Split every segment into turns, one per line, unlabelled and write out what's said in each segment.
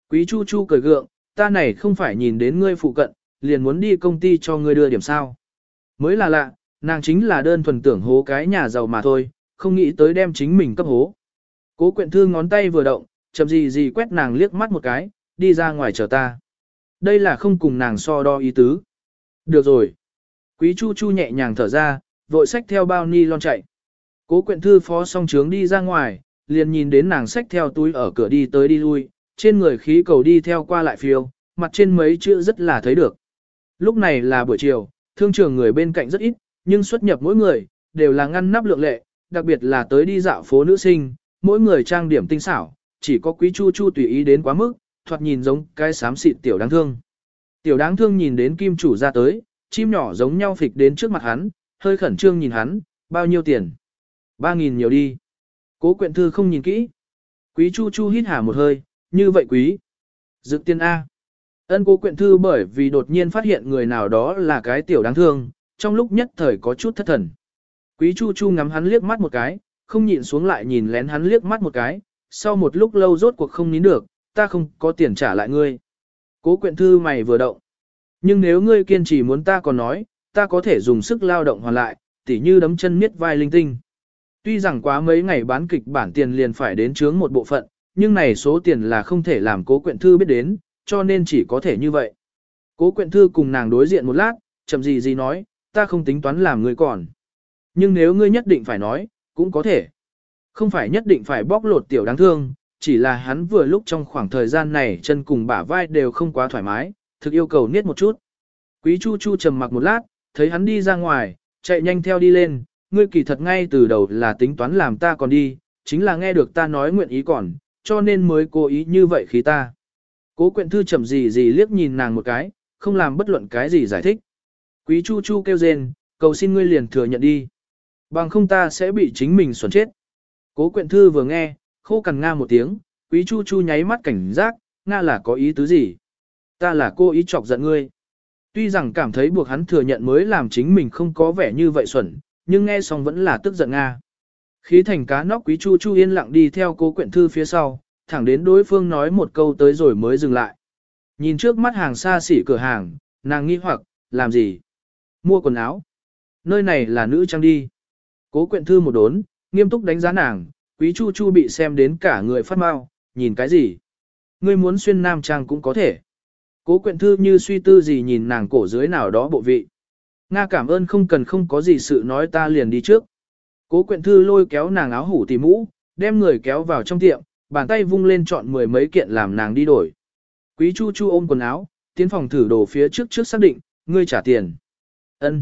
Quý Chu Chu cười gượng, ta này không phải nhìn đến ngươi phụ cận, liền muốn đi công ty cho ngươi đưa điểm sao. Mới là lạ, nàng chính là đơn thuần tưởng hố cái nhà giàu mà thôi, không nghĩ tới đem chính mình cấp hố. Cố Quyện Thư ngón tay vừa động, chậm gì quét nàng liếc mắt một cái, đi ra ngoài chờ ta. Đây là không cùng nàng so đo ý tứ. Được rồi. Quý Chu Chu nhẹ nhàng thở ra, vội xách theo bao ni lon chạy. Cố Quyện Thư phó song trướng đi ra ngoài, liền nhìn đến nàng xách theo túi ở cửa đi tới đi lui, trên người khí cầu đi theo qua lại phiêu, mặt trên mấy chữ rất là thấy được. Lúc này là buổi chiều, thương trường người bên cạnh rất ít, nhưng xuất nhập mỗi người, đều là ngăn nắp lượng lệ, đặc biệt là tới đi dạo phố nữ sinh, mỗi người trang điểm tinh xảo, chỉ có Quý Chu Chu tùy ý đến quá mức, thoạt nhìn giống cái xám xịt tiểu đáng thương. Tiểu đáng thương nhìn đến kim chủ ra tới, chim nhỏ giống nhau phịch đến trước mặt hắn, hơi khẩn trương nhìn hắn, bao nhiêu tiền? 3.000 nhiều đi. Cố Quyện Thư không nhìn kỹ. Quý Chu Chu hít hà một hơi, như vậy quý. Dự tiền A. Ân Cố Quyện Thư bởi vì đột nhiên phát hiện người nào đó là cái tiểu đáng thương, trong lúc nhất thời có chút thất thần. Quý Chu Chu ngắm hắn liếc mắt một cái, không nhịn xuống lại nhìn lén hắn liếc mắt một cái, sau một lúc lâu rốt cuộc không nín được, ta không có tiền trả lại ngươi. Cố Quyện Thư mày vừa động. Nhưng nếu ngươi kiên trì muốn ta còn nói, ta có thể dùng sức lao động hoàn lại, tỉ như đấm chân miết vai linh tinh. Tuy rằng quá mấy ngày bán kịch bản tiền liền phải đến chướng một bộ phận, nhưng này số tiền là không thể làm Cố Quyện Thư biết đến, cho nên chỉ có thể như vậy. Cố Quyện Thư cùng nàng đối diện một lát, chậm gì nói, ta không tính toán làm ngươi còn. Nhưng nếu ngươi nhất định phải nói, cũng có thể. Không phải nhất định phải bóc lột tiểu đáng thương, chỉ là hắn vừa lúc trong khoảng thời gian này chân cùng bả vai đều không quá thoải mái, thực yêu cầu niết một chút. Quý Chu Chu trầm mặc một lát, thấy hắn đi ra ngoài, chạy nhanh theo đi lên, ngươi kỳ thật ngay từ đầu là tính toán làm ta còn đi, chính là nghe được ta nói nguyện ý còn, cho nên mới cố ý như vậy khí ta. Cố Quyện Thư chậm gì liếc nhìn nàng một cái, không làm bất luận cái gì giải thích. Quý Chu Chu kêu rên, cầu xin ngươi liền thừa nhận đi. Bằng không ta sẽ bị chính mình xuẩn chết. Cố Quyện Thư vừa nghe, khô cằn nga một tiếng, Quý Chu Chu nháy mắt cảnh giác, nga là có ý tứ gì? Ta là cô ý chọc giận ngươi. Tuy rằng cảm thấy buộc hắn thừa nhận mới làm chính mình không có vẻ như vậy xuẩn, nhưng nghe xong vẫn là tức giận nga. Khí thành cá nóc Quý Chu Chu yên lặng đi theo Cố Quyện Thư phía sau, thẳng đến đối phương nói một câu tới rồi mới dừng lại. Nhìn trước mắt hàng xa xỉ cửa hàng, nàng nghi hoặc, làm gì? Mua quần áo. Nơi này là nữ trang đi. Cố Quyện Thư một đốn, nghiêm túc đánh giá nàng, Quý Chu Chu bị xem đến cả người phát mau, nhìn cái gì? Ngươi muốn xuyên nam trang cũng có thể. Cố Quyện Thư như suy tư gì nhìn nàng cổ dưới nào đó bộ vị. Nga cảm ơn không có gì sự nói ta liền đi trước. Cố Quyện Thư lôi kéo nàng áo hủ tỉ mũ, đem người kéo vào trong tiệm, bàn tay vung lên chọn 10 mấy kiện làm nàng đi đổi. Quý Chu Chu ôm quần áo, tiến phòng thử đồ phía trước xác định, ngươi trả tiền. Ân,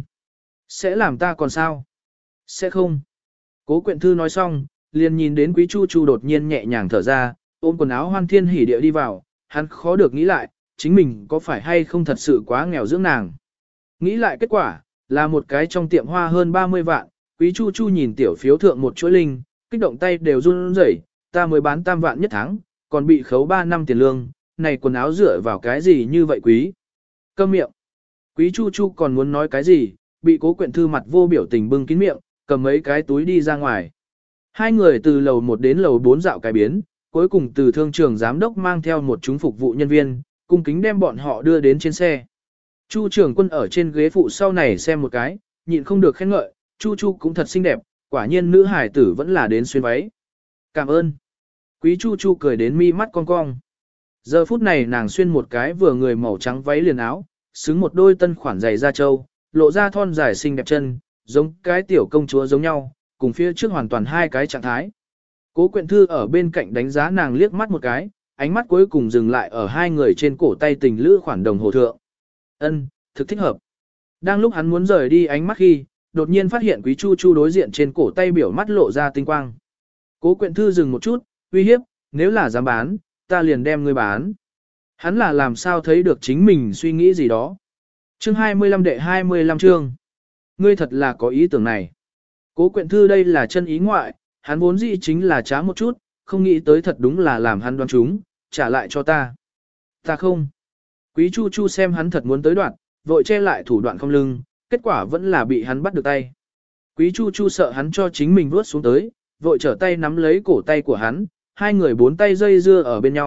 sẽ làm ta còn sao? Sẽ không. Cố Quyện Thư nói xong, liền nhìn đến Quý Chu Chu đột nhiên nhẹ nhàng thở ra, ôm quần áo hoan thiên hỉ điệu đi vào, hắn khó được nghĩ lại, chính mình có phải hay không thật sự quá nghèo dưỡng nàng. Nghĩ lại kết quả, là một cái trong tiệm hoa hơn 30 vạn, Quý Chu Chu nhìn tiểu phiếu thượng một chuỗi linh, kích động tay đều run rẩy, ta mới bán tam vạn nhất tháng, còn bị khấu 3 năm tiền lương, này quần áo dựa vào cái gì như vậy quý. Câm miệng. Quý Chu Chu còn muốn nói cái gì, bị Cố Quyện Thư mặt vô biểu tình bưng kín miệng, cầm mấy cái túi đi ra ngoài. Hai người từ lầu 1 đến lầu 4 dạo cái biến, cuối cùng từ thương trường giám đốc mang theo một chúng phục vụ nhân viên, cung kính đem bọn họ đưa đến trên xe. Chu trưởng quân ở trên ghế phụ sau này xem một cái, nhịn không được khen ngợi, Chu Chu cũng thật xinh đẹp, quả nhiên nữ hải tử vẫn là đến xuyên váy. Cảm ơn. Quý Chu Chu cười đến mi mắt cong cong. Giờ phút này nàng xuyên một cái vừa người màu trắng váy liền áo, xứng một đôi tân khoản giày da trâu, lộ ra thon dài xinh đẹp chân, giống cái tiểu công chúa giống nhau, cùng phía trước hoàn toàn hai cái trạng thái. Cố Quyện Thư ở bên cạnh đánh giá nàng liếc mắt một cái, ánh mắt cuối cùng dừng lại ở hai người trên cổ tay tình lữ khoản đồng hồ thượng. Ân, thực thích hợp. Đang lúc hắn muốn rời đi ánh mắt khi, đột nhiên phát hiện Quý Chu Chu đối diện trên cổ tay biểu mắt lộ ra tinh quang. Cố Quyện Thư dừng một chút, uy hiếp, nếu là dám bán, ta liền đem ngươi bán. Hắn là làm sao thấy được chính mình suy nghĩ gì đó. Chương 25 đệ 25 chương. Ngươi thật là có ý tưởng này. Cố Quyện Thư đây là chân ý ngoại, hắn vốn dĩ chính là trá một chút, không nghĩ tới thật đúng là làm hắn đoán chúng, trả lại cho ta. Ta không. Quý Chu Chu xem hắn thật muốn tới đoạn, vội che lại thủ đoạn không lưng, kết quả vẫn là bị hắn bắt được tay. Quý Chu Chu sợ hắn cho chính mình vuốt xuống tới, vội trở tay nắm lấy cổ tay của hắn, hai người bốn tay dây dưa ở bên nhau,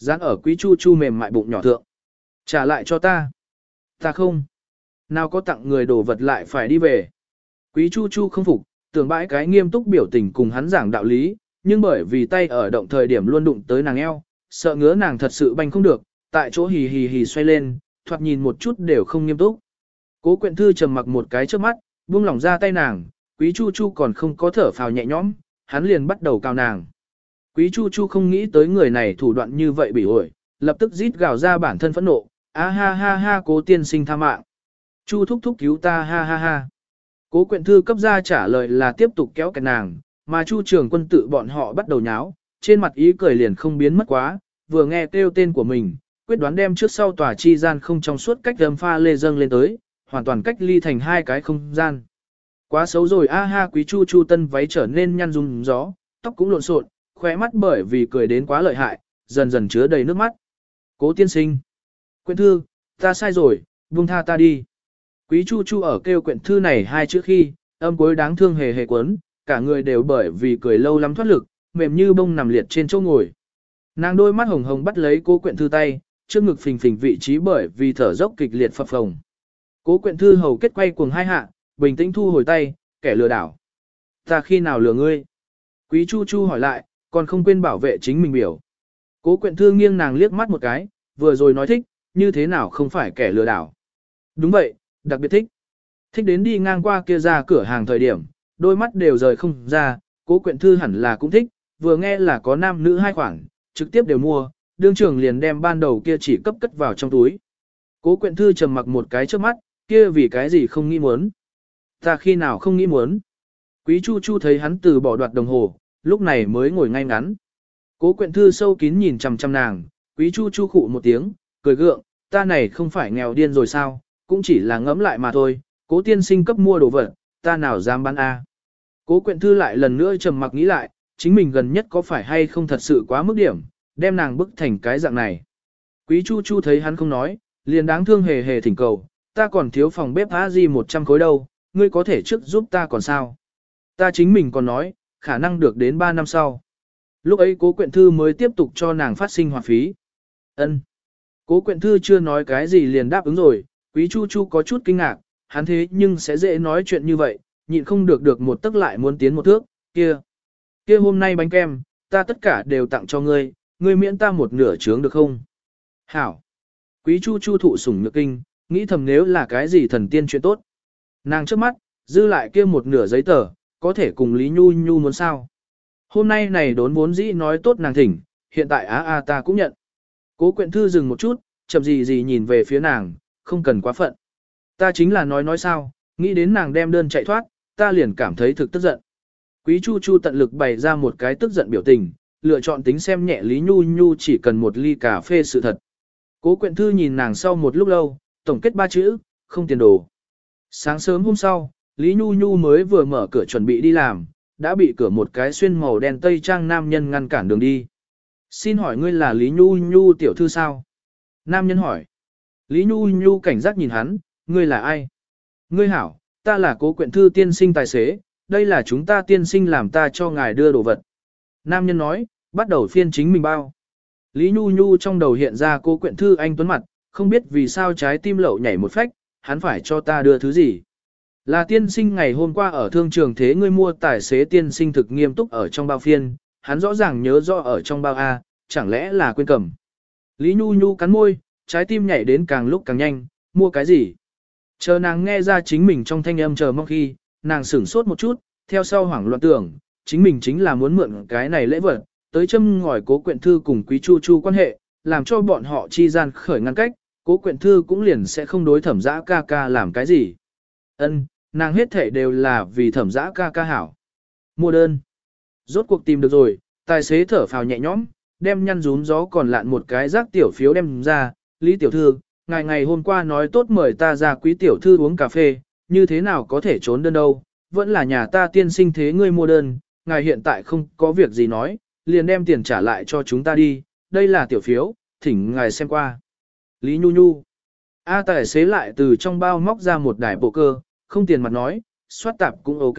dán ở Quý Chu Chu mềm mại bụng nhỏ thượng. Trả lại cho ta. Ta không. Nào có tặng người đồ vật lại phải đi về. Quý Chu Chu không phục, tưởng bãi cái nghiêm túc biểu tình cùng hắn giảng đạo lý, nhưng bởi vì tay ở động thời điểm luôn đụng tới nàng eo, sợ ngứa nàng thật sự banh không được, tại chỗ hì hì hì xoay lên, thoạt nhìn một chút đều không nghiêm túc. Cố Quyện Thư trầm mặc một cái trước mắt, buông lỏng ra tay nàng, Quý Chu Chu còn không có thở phào nhẹ nhõm, hắn liền bắt đầu cào nàng. Quý Chu Chu không nghĩ tới người này thủ đoạn như vậy bị ổi, lập tức rít gào ra bản thân phẫn nộ, a ha ha ha Cố tiên sinh tha mạng. Chu thúc thúc cứu ta ha ha ha. Cố Quyện Thư cấp ra trả lời là tiếp tục kéo kẹt nàng, mà Chu Trường Quân tự bọn họ bắt đầu nháo, trên mặt ý cười liền không biến mất quá, vừa nghe kêu tên của mình, quyết đoán đem trước sau tòa chi gian không trong suốt cách âm pha lê dâng lên tới, hoàn toàn cách ly thành hai cái không gian. Quá xấu rồi a ha Quý Chu Chu tân váy trở nên nhăn rung gió, tóc cũng lộn xộn, khóe mắt bởi vì cười đến quá lợi hại, dần dần chứa đầy nước mắt. Cố tiên sinh. Quyện Thư, ta sai rồi, buông tha ta đi. Quý Chu Chu ở kêu Quyện Thư này hai chữ khi, âm cuối đáng thương hề hề quấn, cả người đều bởi vì cười lâu lắm thoát lực, mềm như bông nằm liệt trên chỗ ngồi. Nàng đôi mắt hồng hồng bắt lấy Cố Quyện Thư tay, trước ngực phình phình vị trí bởi vì thở dốc kịch liệt phập phồng. Cố Quyện Thư hầu kết quay cuồng hai hạ, bình tĩnh thu hồi tay, kẻ lừa đảo. Ta khi nào lừa ngươi? Quý Chu Chu hỏi lại, còn không quên bảo vệ chính mình biểu. Cố Quyện Thư nghiêng nàng liếc mắt một cái, vừa rồi nói thích, như thế nào không phải kẻ lừa đảo. Đúng vậy, đặc biệt thích. Thích đến đi ngang qua kia ra cửa hàng thời điểm, đôi mắt đều rời không ra, Cố Quyện Thư hẳn là cũng thích, vừa nghe là có nam nữ hai khoản, trực tiếp đều mua, đương trưởng liền đem ban đầu kia chỉ cấp cất vào trong túi. Cố Quyện Thư trầm mặc một cái trước mắt, kia vì cái gì không nghĩ muốn. Ta khi nào không nghĩ muốn. Quý Chu Chu thấy hắn từ bỏ đoạt đồng hồ, lúc này mới ngồi ngay ngắn. Cố Quyện Thư sâu kín nhìn chằm chằm nàng, Quý Chu Chu khụ một tiếng, cười gượng, ta này không phải nghèo điên rồi sao, cũng chỉ là ngẫm lại mà thôi, Cố tiên sinh cấp mua đồ vật, ta nào dám bán a. Cố Quyện Thư lại lần nữa trầm mặc nghĩ lại, chính mình gần nhất có phải hay không thật sự quá mức điểm, đem nàng bức thành cái dạng này. Quý Chu Chu thấy hắn không nói, liền đáng thương hề hề thỉnh cầu, ta còn thiếu phòng bếp a di 100 khối đâu, ngươi có thể trước giúp ta còn sao. Ta chính mình còn nói, khả năng được đến 3 năm sau. Lúc ấy Cố Quyện Thư mới tiếp tục cho nàng phát sinh hoạt phí. Ân. Cố Quyện Thư chưa nói cái gì liền đáp ứng rồi, Quý Chu Chu có chút kinh ngạc, hắn thế nhưng sẽ dễ nói chuyện như vậy, nhịn không được một tức lại muốn tiến một thước, kia hôm nay bánh kem, ta tất cả đều tặng cho ngươi, ngươi miễn ta một nửa chướng được không? Hảo. Quý Chu Chu thụ sủng nhược kinh, nghĩ thầm nếu là cái gì thần tiên chuyện tốt. Nàng trước mắt, dư lại kia một nửa giấy tờ, có thể cùng Lý Nhu Nhu muốn sao. Hôm nay này đốn vốn dĩ nói tốt nàng thỉnh, hiện tại ta cũng nhận. Cố Quyện Thư dừng một chút, chậm gì nhìn về phía nàng, không cần quá phận. Ta chính là nói sao, nghĩ đến nàng đem đơn chạy thoát, ta liền cảm thấy thực tức giận. Quý Chu Chu tận lực bày ra một cái tức giận biểu tình, lựa chọn tính xem nhẹ Lý Nhu Nhu chỉ cần một ly cà phê sự thật. Cố Quyện Thư nhìn nàng sau một lúc lâu, tổng kết 3 chữ, không tiền đồ. Sáng sớm hôm sau, Lý Nhu Nhu mới vừa mở cửa chuẩn bị đi làm, đã bị cửa một cái xuyên màu đen tây trang nam nhân ngăn cản đường đi. Xin hỏi ngươi là Lý Nhu Nhu tiểu thư sao? Nam nhân hỏi. Lý Nhu Nhu cảnh giác nhìn hắn, ngươi là ai? Ngươi hảo, ta là Cố Quyện Thư tiên sinh tài xế, đây là chúng ta tiên sinh làm ta cho ngài đưa đồ vật. Nam nhân nói, bắt đầu phiên chính mình bao. Lý Nhu Nhu trong đầu hiện ra Cố Quyện Thư anh tuấn mặt, không biết vì sao trái tim lậu nhảy một phách, hắn phải cho ta đưa thứ gì. Là tiên sinh ngày hôm qua ở thương trường thế ngươi mua tài xế tiên sinh thực nghiêm túc ở trong bao phiên, hắn rõ ràng nhớ rõ ở trong bao A, chẳng lẽ là quên cầm. Lý Nhu Nhu cắn môi, trái tim nhảy đến càng lúc càng nhanh, mua cái gì? Chờ nàng nghe ra chính mình trong thanh âm chờ mong khi, nàng sửng sốt một chút, theo sau hoảng loạn tưởng, chính mình chính là muốn mượn cái này lễ vật, tới châm ngòi Cố Quyện Thư cùng Quý Chu Chu quan hệ, làm cho bọn họ chi gian khởi ngăn cách, Cố Quyện Thư cũng liền sẽ không đối Thẩm Dã ca ca làm cái gì. Ân, nàng hết thể đều là vì Thẩm Dã ca ca hảo. Mua đơn. Rốt cuộc tìm được rồi, tài xế thở phào nhẹ nhõm, đem nhăn rún gió còn lạn một cái rác tiểu phiếu đem ra, Lý tiểu thư, ngày hôm qua nói tốt mời ta ra Quý tiểu thư uống cà phê, như thế nào có thể trốn đơn đâu, vẫn là nhà ta tiên sinh thế ngươi mua đơn, ngài hiện tại không có việc gì nói, liền đem tiền trả lại cho chúng ta đi, đây là tiểu phiếu, thỉnh ngài xem qua. Lý Nhu Nhu. Tài xế lại từ trong bao móc ra một đài bộ cơ, không tiền mặt nói, soát tạp cũng ok.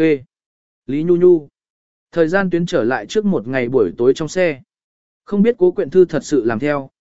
Lý Nhu Nhu. Thời gian tuyến trở lại trước một ngày buổi tối trong xe. Không biết Cố Quyện Thư thật sự làm theo,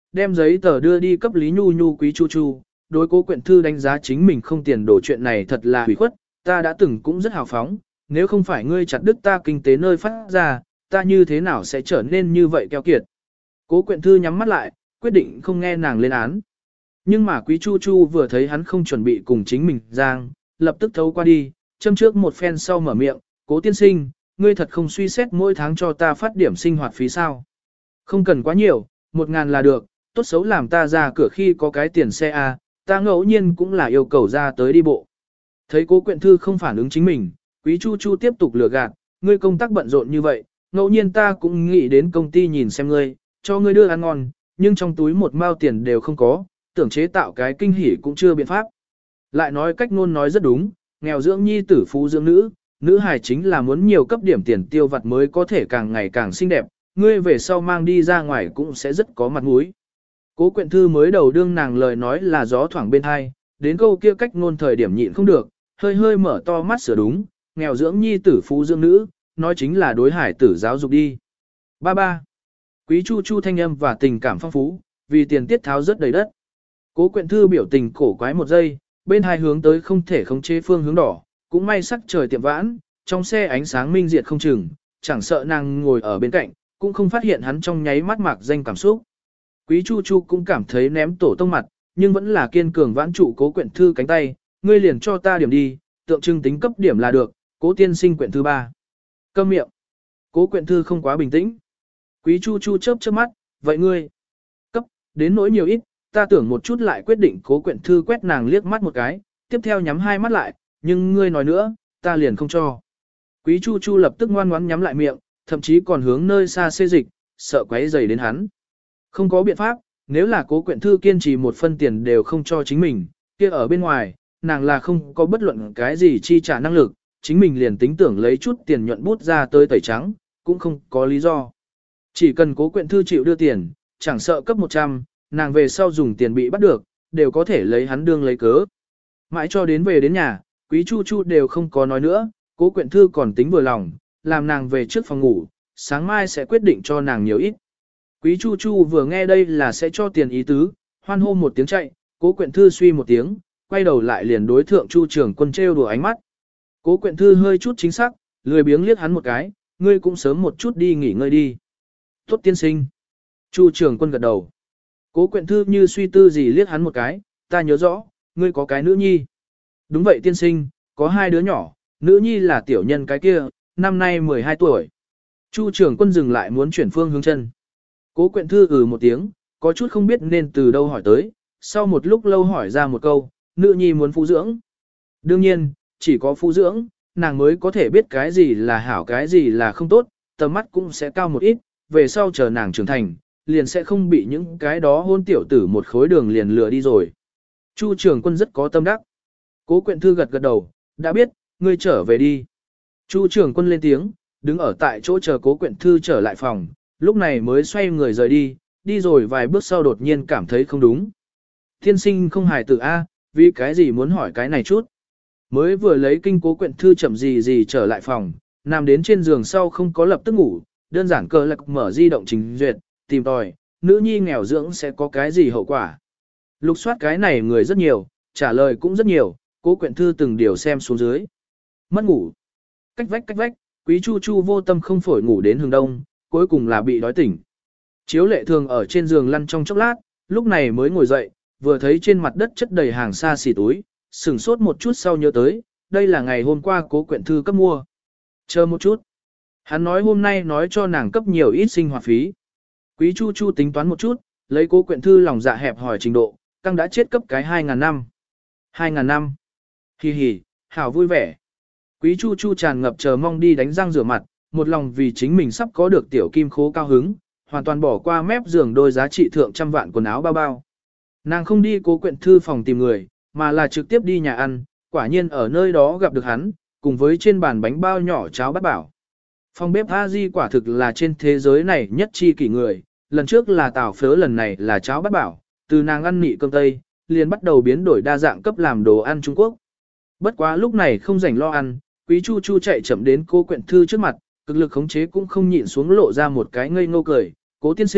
đem giấy tờ đưa đi cấp Lý Nhu Nhu Quý Chu Chu, đối Cố Quyện Thư đánh giá chính mình không tiền đổ chuyện này thật là hủy khuất, ta đã từng cũng rất hào phóng, nếu không phải ngươi chặt đứt ta kinh tế nơi phát ra, ta như thế nào sẽ trở nên như vậy keo kiệt. Cố Quyện Thư nhắm mắt lại, quyết định không nghe nàng lên án. Nhưng mà Quý Chu Chu vừa thấy hắn không chuẩn bị cùng chính mình giang, lập tức thấu qua đi, châm trước một phen sau mở miệng, Cố tiên sinh, ngươi thật không suy xét mỗi tháng cho ta phát điểm sinh hoạt phí sao. Không cần quá nhiều, 1.000 là được, tốt xấu làm ta ra cửa khi có cái tiền xe A, ta ngẫu nhiên cũng là yêu cầu ra tới đi bộ. Thấy Cố Quyện Thư không phản ứng chính mình, Quý Chu Chu tiếp tục lừa gạt, ngươi công tác bận rộn như vậy, ngẫu nhiên ta cũng nghĩ đến công ty nhìn xem ngươi, cho ngươi đưa ăn ngon, nhưng trong túi một mao tiền đều không có, tưởng chế tạo cái kinh hỉ cũng chưa biện pháp. Lại nói cách ngôn nói rất đúng, nghèo dưỡng nhi tử phú dưỡng nữ, nữ hài chính là muốn nhiều cấp điểm tiền tiêu vặt mới có thể càng ngày càng xinh đẹp, ngươi về sau mang đi ra ngoài cũng sẽ rất có mặt mũi. Cố Quyện Thư mới đầu đương nàng lời nói là gió thoảng bên hai, đến câu kia cách ngôn thời điểm nhịn không được, hơi hơi mở to mắt sửa đúng, nghèo dưỡng nhi tử phú dưỡng nữ, nói chính là đối hải tử giáo dục đi. Ba ba. Quý Chu Chu thanh âm và tình cảm phong phú, vì tiền tiết tháo rất đầy đất. Cố Quyện Thư biểu tình cổ quái một giây, bên hai hướng tới không thể khống chế phương hướng đỏ, cũng may sắc trời tiệm vãn, trong xe ánh sáng minh diệt không chừng, chẳng sợ nàng ngồi ở bên cạnh, cũng không phát hiện hắn trong nháy mắt mạc danh cảm xúc. Quý Chu Chu cũng cảm thấy ném tổ tông mặt, nhưng vẫn là kiên cường vãn trụ Cố Quyện Thư cánh tay, ngươi liền cho ta điểm đi, tượng trưng tính cấp điểm là được, Cố tiên sinh quyển thư 3. Câm miệng. Cố Quyện Thư không quá bình tĩnh. Quý Chu Chu chớp chớp mắt, vậy ngươi cấp đến nỗi nhiều ít, ta tưởng một chút lại quyết định. Cố Quyện Thư quét nàng liếc mắt một cái, tiếp theo nhắm hai mắt lại, nhưng ngươi nói nữa, ta liền không cho. Quý Chu Chu lập tức ngoan ngoãn nhắm lại miệng, thậm chí còn hướng nơi xa xê dịch, sợ quấy rầy đến hắn. Không có biện pháp, nếu là Cố Quyện Thư kiên trì một phân tiền đều không cho chính mình, kia ở bên ngoài, nàng là không có bất luận cái gì chi trả năng lực, chính mình liền tính tưởng lấy chút tiền nhuận bút ra tới tẩy trắng, cũng không có lý do. Chỉ cần Cố Quyện Thư chịu đưa tiền, chẳng sợ cấp 100, nàng về sau dùng tiền bị bắt được, đều có thể lấy hắn đương lấy cớ. Mãi cho đến về đến nhà, Quý Chu Chu đều không có nói nữa, Cố Quyện Thư còn tính vừa lòng, làm nàng về trước phòng ngủ, sáng mai sẽ quyết định cho nàng nhiều ít. Quý Chu Chu vừa nghe đây là sẽ cho tiền ý tứ, hoan hô một tiếng chạy, Cố Quyện Thư suy một tiếng, quay đầu lại liền đối thượng Chu Trường Quân trêu đùa ánh mắt. Cố Quyện Thư hơi chút chính xác, lười biếng liếc hắn một cái, ngươi cũng sớm một chút đi nghỉ ngơi đi. Tốt tiên sinh. Chu Trường Quân gật đầu. Cố Quyện Thư như suy tư gì liếc hắn một cái, ta nhớ rõ, ngươi có cái nữ nhi. Đúng vậy tiên sinh, có 2 đứa nhỏ, nữ nhi là tiểu nhân cái kia, năm nay 12 tuổi. Chu Trường Quân dừng lại muốn chuyển phương hướng chân. Cố Quyện Thư một tiếng, có chút không biết nên từ đâu hỏi tới, sau một lúc lâu hỏi ra một câu, nữ nhi muốn phụ dưỡng. Đương nhiên, chỉ có phụ dưỡng, nàng mới có thể biết cái gì là hảo cái gì là không tốt, tầm mắt cũng sẽ cao một ít, về sau chờ nàng trưởng thành, liền sẽ không bị những cái đó hôn tiểu tử một khối đường liền lừa đi rồi. Chu Trường Quân rất có tâm đắc. Cố Quyện Thư gật gật đầu, đã biết, ngươi trở về đi. Chu Trường Quân lên tiếng, đứng ở tại chỗ chờ Cố Quyện Thư trở lại phòng, lúc này mới xoay người rời đi, đi rồi vài bước sau đột nhiên cảm thấy không đúng. Tiên sinh không hài tử A, vì cái gì muốn hỏi cái này chút. Mới vừa lấy kinh Cố Quyện Thư chậm gì trở lại phòng, nằm đến trên giường sau không có lập tức ngủ, đơn giản cờ lạc mở di động trình duyệt, tìm tòi, nữ nhi nghèo dưỡng sẽ có cái gì hậu quả. Lục soát cái này người rất nhiều, trả lời cũng rất nhiều, Cố Quyện Thư từng điều xem xuống dưới. Mất ngủ. Cách vách, Quý Chu Chu vô tâm không phổi ngủ đến hướng đông, cuối cùng là bị đói tỉnh. Chiếu lệ thường ở trên giường lăn trong chốc lát, lúc này mới ngồi dậy, vừa thấy trên mặt đất chất đầy hàng xa xỉ túi, sửng sốt một chút sau nhớ tới, đây là ngày hôm qua Cố Quyện Thư cấp mua. Chờ một chút. Hắn nói hôm nay nói cho nàng cấp nhiều ít sinh hoạt phí. Quý Chu Chu tính toán một chút, lấy Cố Quyện Thư lòng dạ hẹp hỏi trình độ, căng đã chết cấp cái 2.000 năm. 2.000 năm. Hì hì, hảo vui vẻ. Quý Chu Chu tràn ngập chờ mong đi đánh răng rửa mặt, một lòng vì chính mình sắp có được tiểu kim khố cao hứng, hoàn toàn bỏ qua mép giường đôi giá trị thượng trăm vạn quần áo bao bao. Nàng không đi Cố Quyện Thư phòng tìm người, mà là trực tiếp đi nhà ăn, quả nhiên ở nơi đó gặp được hắn, cùng với trên bàn bánh bao nhỏ cháo bát bảo. Phòng bếp A Di quả thực là trên thế giới này nhất chi kỷ người, lần trước là Tào Phớ, lần này là cháo bát bảo, từ nàng ăn nị cơm Tây, liền bắt đầu biến đổi đa dạng cấp làm đồ ăn Trung Quốc. Bất quá lúc này không rảnh lo ăn, Quý Chu Chu chạy chậm đến Cố Quyện Thư trước mặt, cực lực khống chế cũng không nhịn xuống lộ ra một cái ngây ngô cười, Cố tiên sinh,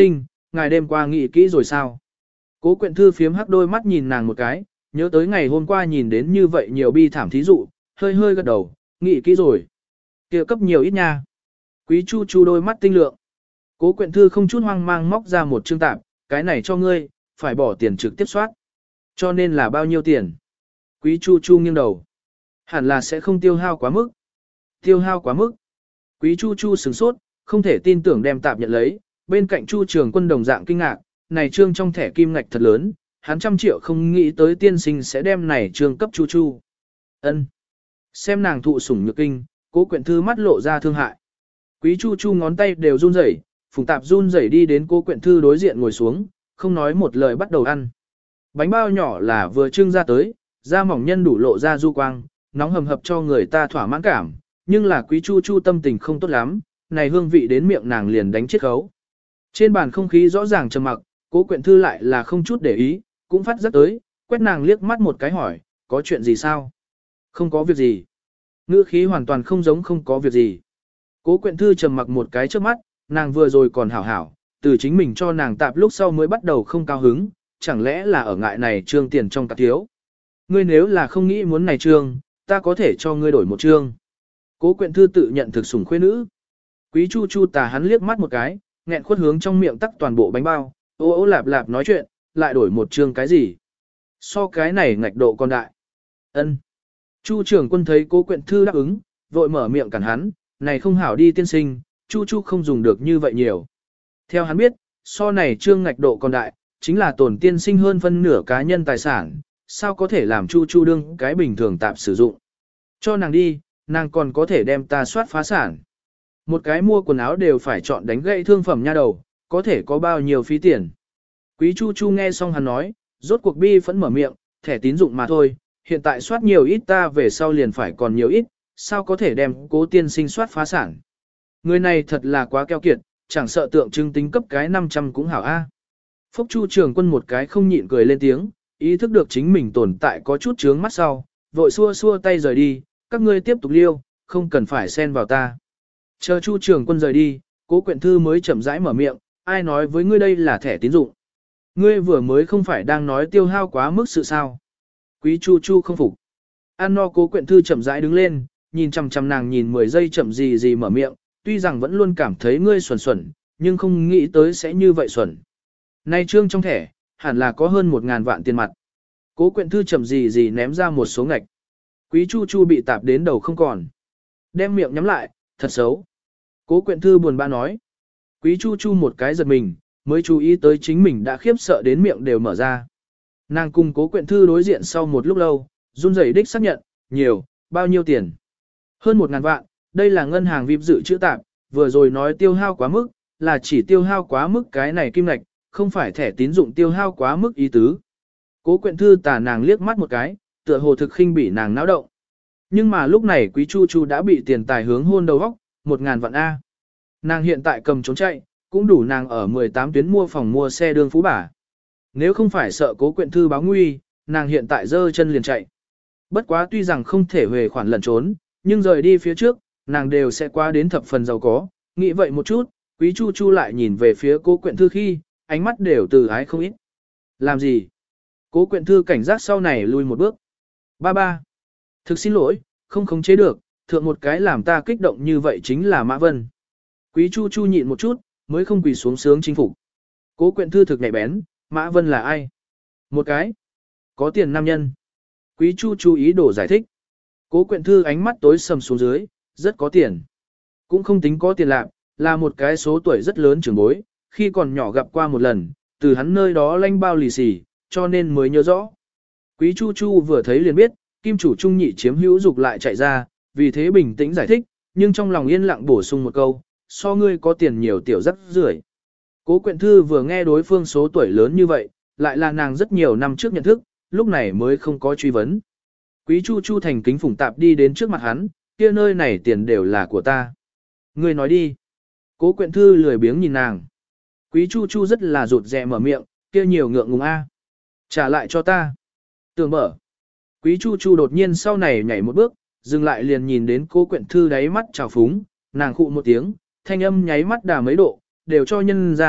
ngài đêm qua nghĩ kỹ rồi sao? Cố Quyện Thư phiếm hắc đôi mắt nhìn nàng một cái, nhớ tới ngày hôm qua nhìn đến như vậy nhiều bi thảm thí dụ, hơi hơi gật đầu, nghĩ kỹ rồi. Kia cấp nhiều ít nha. Quý Chu Chu đôi mắt tinh lượng. Cố Quyện Thư không chút hoang mang móc ra một chương tạp, cái này cho ngươi, phải bỏ tiền trực tiếp soát. Cho nên là bao nhiêu tiền? Quý Chu Chu nghiêng đầu. Hẳn là sẽ không tiêu hao quá mức. Tiêu hao quá mức. Quý Chu Chu sửng sốt, không thể tin tưởng đem tạp nhận lấy, bên cạnh Chu Trường Quân đồng dạng kinh ngạc, này trương trong thẻ kim ngạch thật lớn, hắn 100 triệu không nghĩ tới tiên sinh sẽ đem này trương cấp Chu Chu. Ân. Xem nàng thụ sủng nhược kinh, Cố Quyện Thư mắt lộ ra thương hại. Quý Chu Chu ngón tay đều run rẩy, Phùng Tạp run rẩy đi đến Cố Quyện Thư đối diện ngồi xuống, không nói một lời bắt đầu ăn. Bánh bao nhỏ là vừa trưng ra tới, da mỏng nhân đủ lộ ra du quang, nóng hầm hập cho người ta thỏa mãn cảm, nhưng là Quý Chu Chu tâm tình không tốt lắm, này hương vị đến miệng nàng liền đánh chết khấu. Trên bàn không khí rõ ràng trầm mặc, Cố Quyện Thư lại là không chút để ý, cũng phát giác tới, quét nàng liếc mắt một cái hỏi, có chuyện gì sao? Không có việc gì. Ngữ khí hoàn toàn không giống không có việc gì. Cố Quyện Thư trầm mặc một cái trước mắt, nàng vừa rồi còn hảo hảo, từ chính mình cho nàng tạp lúc sau mới bắt đầu không cao hứng, chẳng lẽ là ở ngại này trương tiền trong tạp thiếu. Ngươi nếu là không nghĩ muốn này trương, ta có thể cho ngươi đổi một trương. Cố Quyện Thư tự nhận thực sủng khuê nữ. Quý Chu Chu tà hắn liếc mắt một cái, nghẹn khuất hướng trong miệng tắc toàn bộ bánh bao, ô ô lạp lạp nói chuyện, lại đổi một trương cái gì. So cái này ngạch độ còn đại. Ân. Chu Trường Quân thấy Cố Quyện Thư đáp ứng, vội mở miệng cản hắn, này không hảo đi tiên sinh, Chu Chu không dùng được như vậy nhiều. Theo hắn biết, so này trương ngạch độ còn đại, chính là tổn tiên sinh hơn phân nửa cá nhân tài sản, sao có thể làm Chu Chu đương cái bình thường tạm sử dụng. Cho nàng đi, nàng còn có thể đem ta soát phá sản. Một cái mua quần áo đều phải chọn đánh gãy thương phẩm nha đầu, có thể có bao nhiêu phí tiền. Quý Chu Chu nghe xong hắn nói, rốt cuộc bi phẫn mở miệng, thẻ tín dụng mà thôi, hiện tại soát nhiều ít ta về sau liền phải còn nhiều ít, sao có thể đem Cố tiên sinh soát phá sản. Người này thật là quá keo kiệt, chẳng sợ tượng trưng tính cấp cái 500 cũng hảo a. Phúc Chu Trường Quân một cái không nhịn cười lên tiếng, ý thức được chính mình tồn tại có chút chướng mắt sau, vội xua xua tay rời đi, các ngươi tiếp tục liêu, không cần phải xen vào ta. Chờ Chu Trường Quân rời đi, Cố Quyện Thư mới chậm rãi mở miệng, ai nói với ngươi đây là thẻ tín dụng. Ngươi vừa mới không phải đang nói tiêu hao quá mức sự sao. Quý Chu Chu không phục. An no Cố Quyện Thư chậm rãi đứng lên, nhìn chằm chằm nàng nhìn 10 giây chậm gì mở miệng, tuy rằng vẫn luôn cảm thấy ngươi xuẩn xuẩn, nhưng không nghĩ tới sẽ như vậy xuẩn. Nay trương trong thẻ, hẳn là có hơn 1.000 vạn tiền mặt. Cố Quyện Thư chậm gì ném ra một số ngạch. Quý Chu Chu bị tạp đến đầu không còn. Đem miệng nhắm lại, thật xấu. Cố Quyện Thư buồn bã nói. Quý Chu Chu một cái giật mình, mới chú ý tới chính mình đã khiếp sợ đến miệng đều mở ra. Nàng cùng Cố Quyện Thư đối diện sau một lúc lâu, run rẩy đích xác nhận, nhiều, bao nhiêu tiền. Hơn 1.000 vạn, đây là ngân hàng VIP dự trữ tạp, vừa rồi nói tiêu hao quá mức, là chỉ tiêu hao quá mức cái này kim ngạch, không phải thẻ tín dụng tiêu hao quá mức ý tứ. Cố Quyện Thư tà nàng liếc mắt một cái, tựa hồ thực khinh bỉ nàng náo động. Nhưng mà lúc này Quý Chu Chu đã bị tiền tài hướng hôn đầu óc, 1.000 vạn A. Nàng hiện tại cầm trốn chạy, cũng đủ nàng ở 18 tuyến mua phòng mua xe đương phú bả. Nếu không phải sợ Cố Quyện Thư báo nguy, nàng hiện tại giơ chân liền chạy. Bất quá tuy rằng không thể về khoản lẩn trốn, nhưng rời đi phía trước, nàng đều sẽ qua đến thập phần giàu có. Nghĩ vậy một chút, Quý Chu Chu lại nhìn về phía Cố Quyện Thư khi, ánh mắt đều từ ái không ít. Làm gì? Cố Quyện Thư cảnh giác sau này lui một bước. Ba. Thực xin lỗi, không khống chế được, thượng một cái làm ta kích động như vậy chính là Mã Vân. Quý Chu Chu nhịn một chút, mới không quỳ xuống sướng chính phục. Cố Quyện Thư thực nhạy bén, Mã Vân là ai? Một cái. Có tiền nam nhân. Quý Chu Chu ý đồ giải thích. Cố Quyện Thư ánh mắt tối sầm xuống dưới, rất có tiền. Cũng không tính có tiền lạc, là một cái số tuổi rất lớn trưởng bối, khi còn nhỏ gặp qua một lần, từ hắn nơi đó lanh bao lì xì, cho nên mới nhớ rõ. Quý Chu Chu vừa thấy liền biết, kim chủ trung nhị chiếm hữu dục lại chạy ra, vì thế bình tĩnh giải thích, nhưng trong lòng yên lặng bổ sung một câu, so ngươi có tiền nhiều tiểu rất rưởi. Cố Quyện Thư vừa nghe đối phương số tuổi lớn như vậy, lại là nàng rất nhiều năm trước nhận thức, lúc này mới không có truy vấn. Quý Chu Chu thành kính phủng tạp đi đến trước mặt hắn, kia nơi này tiền đều là của ta. Ngươi nói đi. Cố Quyện Thư lười biếng nhìn nàng. Quý Chu Chu rất là rụt rè mở miệng, kia nhiều ngượng ngùng a. Trả lại cho ta. Tường mở. Quý Chu Chu đột nhiên sau này nhảy một bước, dừng lại liền nhìn đến Cố Quyện Thư đáy mắt trào phúng, nàng khụ một tiếng, thanh âm nháy mắt đà mấy độ, đều cho nhân ra,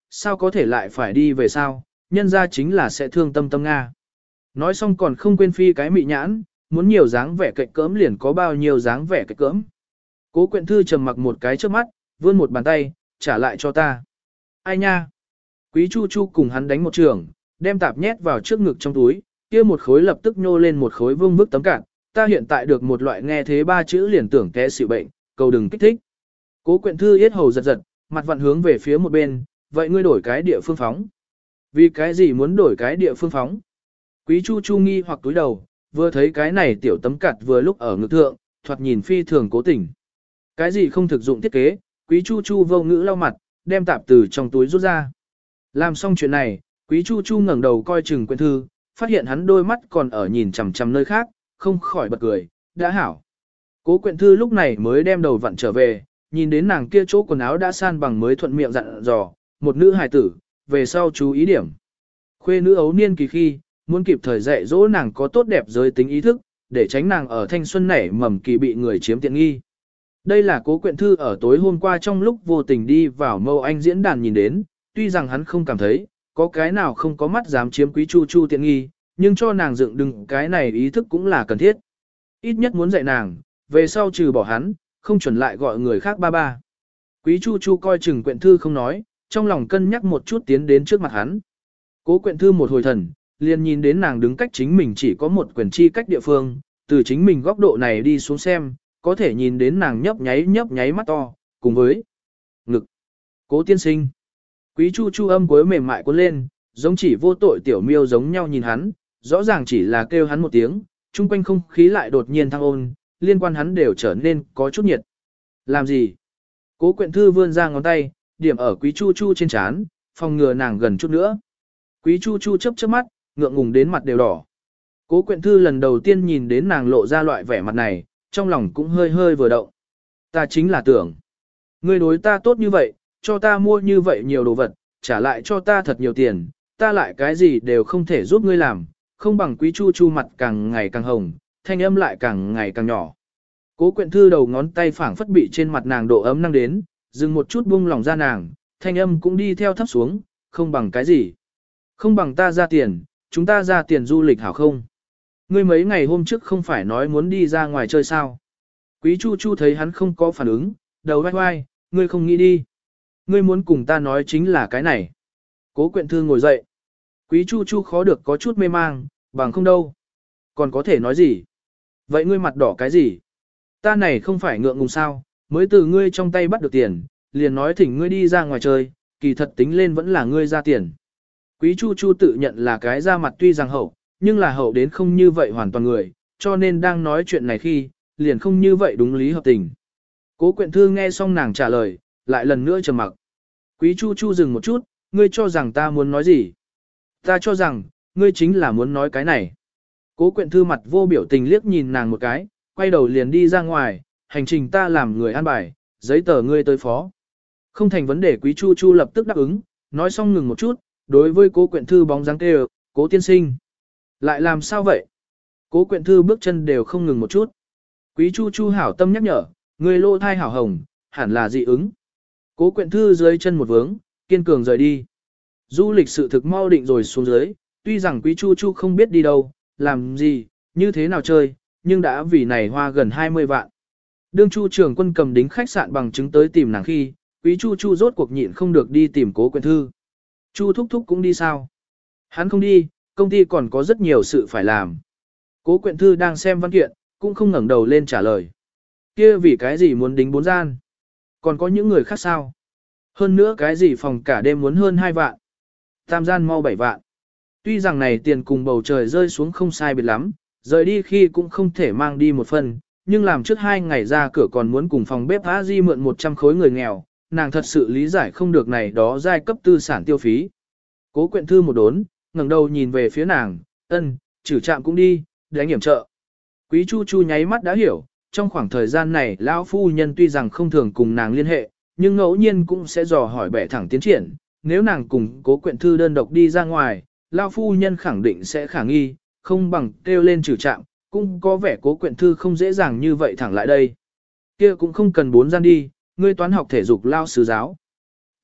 sao có thể lại phải đi về sao, nhân ra chính là sẽ thương tâm tâm Nga. Nói xong còn không quên phi cái mị nhãn, muốn nhiều dáng vẻ cạnh cỡm liền có bao nhiêu dáng vẻ cạnh cỡm. Cố Quyện Thư trầm mặc một cái trước mắt, vươn một bàn tay, trả lại cho ta. Ai nha? Quý Chu Chu cùng hắn đánh một trường, đem tạp nhét vào trước ngực trong túi, kia một khối lập tức nhô lên một khối vương bức tấm cạn. Ta hiện tại được một loại nghe thế ba chữ liền tưởng té xỉu bệnh, cầu đừng kích thích. Cố Quyện Thư yết hầu giật giật, mặt vặn hướng về phía một bên, vậy ngươi đổi cái địa phương phóng. Vì cái gì muốn đổi cái địa phương phóng? Quý Chu Chu nghi hoặc túi đầu, vừa thấy cái này tiểu tấm cặt vừa lúc ở ngực thượng, thoạt nhìn phi thường cố tình. Cái gì không thực dụng thiết kế, Quý Chu Chu vô ngữ lau mặt, đem tạp từ trong túi rút ra. Làm xong chuyện này, Quý Chu Chu ngẩng đầu coi chừng Quyện Thư, phát hiện hắn đôi mắt còn ở nhìn chằm chằm nơi khác, không khỏi bật cười, đã hảo. Cố Quyện Thư lúc này mới đem đầu vặn trở về, nhìn đến nàng kia chỗ quần áo đã san bằng mới thuận miệng dặn dò, một nữ hài tử, về sau chú ý điểm. Khuê nữ ấu niên kỳ khi, muốn kịp thời dạy dỗ nàng có tốt đẹp giới tính ý thức, để tránh nàng ở thanh xuân nảy mầm kỳ bị người chiếm tiện nghi. Đây là Cố Quyện Thư ở tối hôm qua trong lúc vô tình đi vào Mâu Anh diễn đàn nhìn đến, tuy rằng hắn không cảm thấy, có cái nào không có mắt dám chiếm Quý Chu Chu tiện nghi, nhưng cho nàng dựng đừng cái này ý thức cũng là cần thiết. Ít nhất muốn dạy nàng, về sau trừ bỏ hắn, không chuẩn lại gọi người khác ba ba. Quý Chu Chu coi chừng Quyện Thư không nói, trong lòng cân nhắc một chút tiến đến trước mặt hắn. Cố Quyện Thư một hồi thần, liền nhìn đến nàng đứng cách chính mình chỉ có một quyền chi cách địa phương, từ chính mình góc độ này đi xuống xem, có thể nhìn đến nàng nhấp nháy mắt to, cùng với ngực. Cố tiên sinh. Quý Chu Chu âm cuối mềm mại cuốn lên, giống chỉ vô tội tiểu miêu giống nhau nhìn hắn, rõ ràng chỉ là kêu hắn một tiếng, chung quanh không khí lại đột nhiên thăng ôn, liên quan hắn đều trở nên có chút nhiệt. Làm gì? Cố Quyện Thư vươn ra ngón tay, điểm ở Quý Chu Chu trên trán, phòng ngừa nàng gần chút nữa. Quý Chu Chu chớp chớp mắt, ngượng ngùng đến mặt đều đỏ. Cố Quyện Thư lần đầu tiên nhìn đến nàng lộ ra loại vẻ mặt này, trong lòng cũng hơi hơi vừa động. Ta chính là tưởng, ngươi đối ta tốt như vậy, cho ta mua như vậy nhiều đồ vật, trả lại cho ta thật nhiều tiền, ta lại cái gì đều không thể giúp ngươi làm, không bằng Quý Chu Chu mặt càng ngày càng hồng, thanh âm lại càng ngày càng nhỏ. Cố Quyện Thư đầu ngón tay phảng phất bị trên mặt nàng độ ấm năng đến, dừng một chút buông lỏng ra nàng, thanh âm cũng đi theo thấp xuống, không bằng cái gì. Không bằng ta ra tiền, chúng ta ra tiền du lịch hảo không? Ngươi mấy ngày hôm trước không phải nói muốn đi ra ngoài chơi sao? Quý Chu Chu thấy hắn không có phản ứng, đầu vai vai, ngươi không nghĩ đi. Ngươi muốn cùng ta nói chính là cái này. Cố Quyện Thư ngồi dậy. Quý Chu Chu khó được có chút mê mang, bằng không đâu. Còn có thể nói gì? Vậy ngươi mặt đỏ cái gì? Ta này không phải ngượng ngùng sao, mới từ ngươi trong tay bắt được tiền, liền nói thỉnh ngươi đi ra ngoài chơi, kỳ thật tính lên vẫn là ngươi ra tiền. Quý Chu Chu tự nhận là cái ra mặt tuy rằng hậu, nhưng là hậu đến không như vậy hoàn toàn người, cho nên đang nói chuyện này khi, liền không như vậy đúng lý hợp tình. Cố Quyện Thư nghe xong nàng trả lời, lại lần nữa trầm mặc. Quý Chu Chu dừng một chút, ngươi cho rằng ta muốn nói gì? Ta cho rằng, ngươi chính là muốn nói cái này. Cố Quyện Thư mặt vô biểu tình liếc nhìn nàng một cái, quay đầu liền đi ra ngoài, hành trình ta làm người an bài, giấy tờ ngươi tới phó. Không thành vấn đề. Quý Chu Chu lập tức đáp ứng, nói xong ngừng một chút, đối với Cố Quyện Thư bóng dáng kêu, Cố tiên sinh. Lại làm sao vậy? Cố Quyện Thư bước chân đều không ngừng một chút. Quý Chu Chu hảo tâm nhắc nhở, người lô thai hảo hồng, hẳn là dị ứng. Cố Quyện Thư dưới chân một vướng, kiên cường rời đi. Du lịch sự thực mau định rồi xuống dưới, tuy rằng Quý Chu Chu không biết đi đâu, làm gì, như thế nào chơi, nhưng đã vì này hoa gần 20 vạn. Đương Chu trưởng quân cầm đính khách sạn bằng chứng tới tìm nàng khi, Quý Chu Chu rốt cuộc nhịn không được đi tìm Cố Quyện Thư. Chu thúc thúc cũng đi sao? Hắn không đi, công ty còn có rất nhiều sự phải làm. Cố Quyện Thư đang xem văn kiện, cũng không ngẩng đầu lên trả lời. Kia vì cái gì muốn đính 4 gian? Còn có những người khác sao? Hơn nữa cái gì phòng cả đêm muốn hơn 2 vạn? Tam gian mau 7 vạn. Tuy rằng này tiền cùng bầu trời rơi xuống không sai biệt lắm, rời đi khi cũng không thể mang đi một phần, nhưng làm trước 2 ngày ra cửa còn muốn cùng phòng bếp A Di mượn 100 khối người nghèo, nàng thật sự lý giải không được này đó giai cấp tư sản tiêu phí. Cố Quyện Thư một đốn, ngẩng đầu nhìn về phía nàng, trừ trạm cũng đi, đánh hiểm trợ. Quý Chu Chu nháy mắt đã hiểu, trong khoảng thời gian này lão phu nhân tuy rằng không thường cùng nàng liên hệ, nhưng ngẫu nhiên cũng sẽ dò hỏi bẻ thẳng tiến triển, nếu nàng cùng Cố Quyện Thư đơn độc đi ra ngoài, lão phu nhân khẳng định sẽ khả nghi, không bằng kêu lên trừ trạm, cũng có vẻ Cố Quyện Thư không dễ dàng như vậy thẳng lại đây. Kia cũng không cần 4 gian đi, ngươi toán học thể dục lao sư giáo.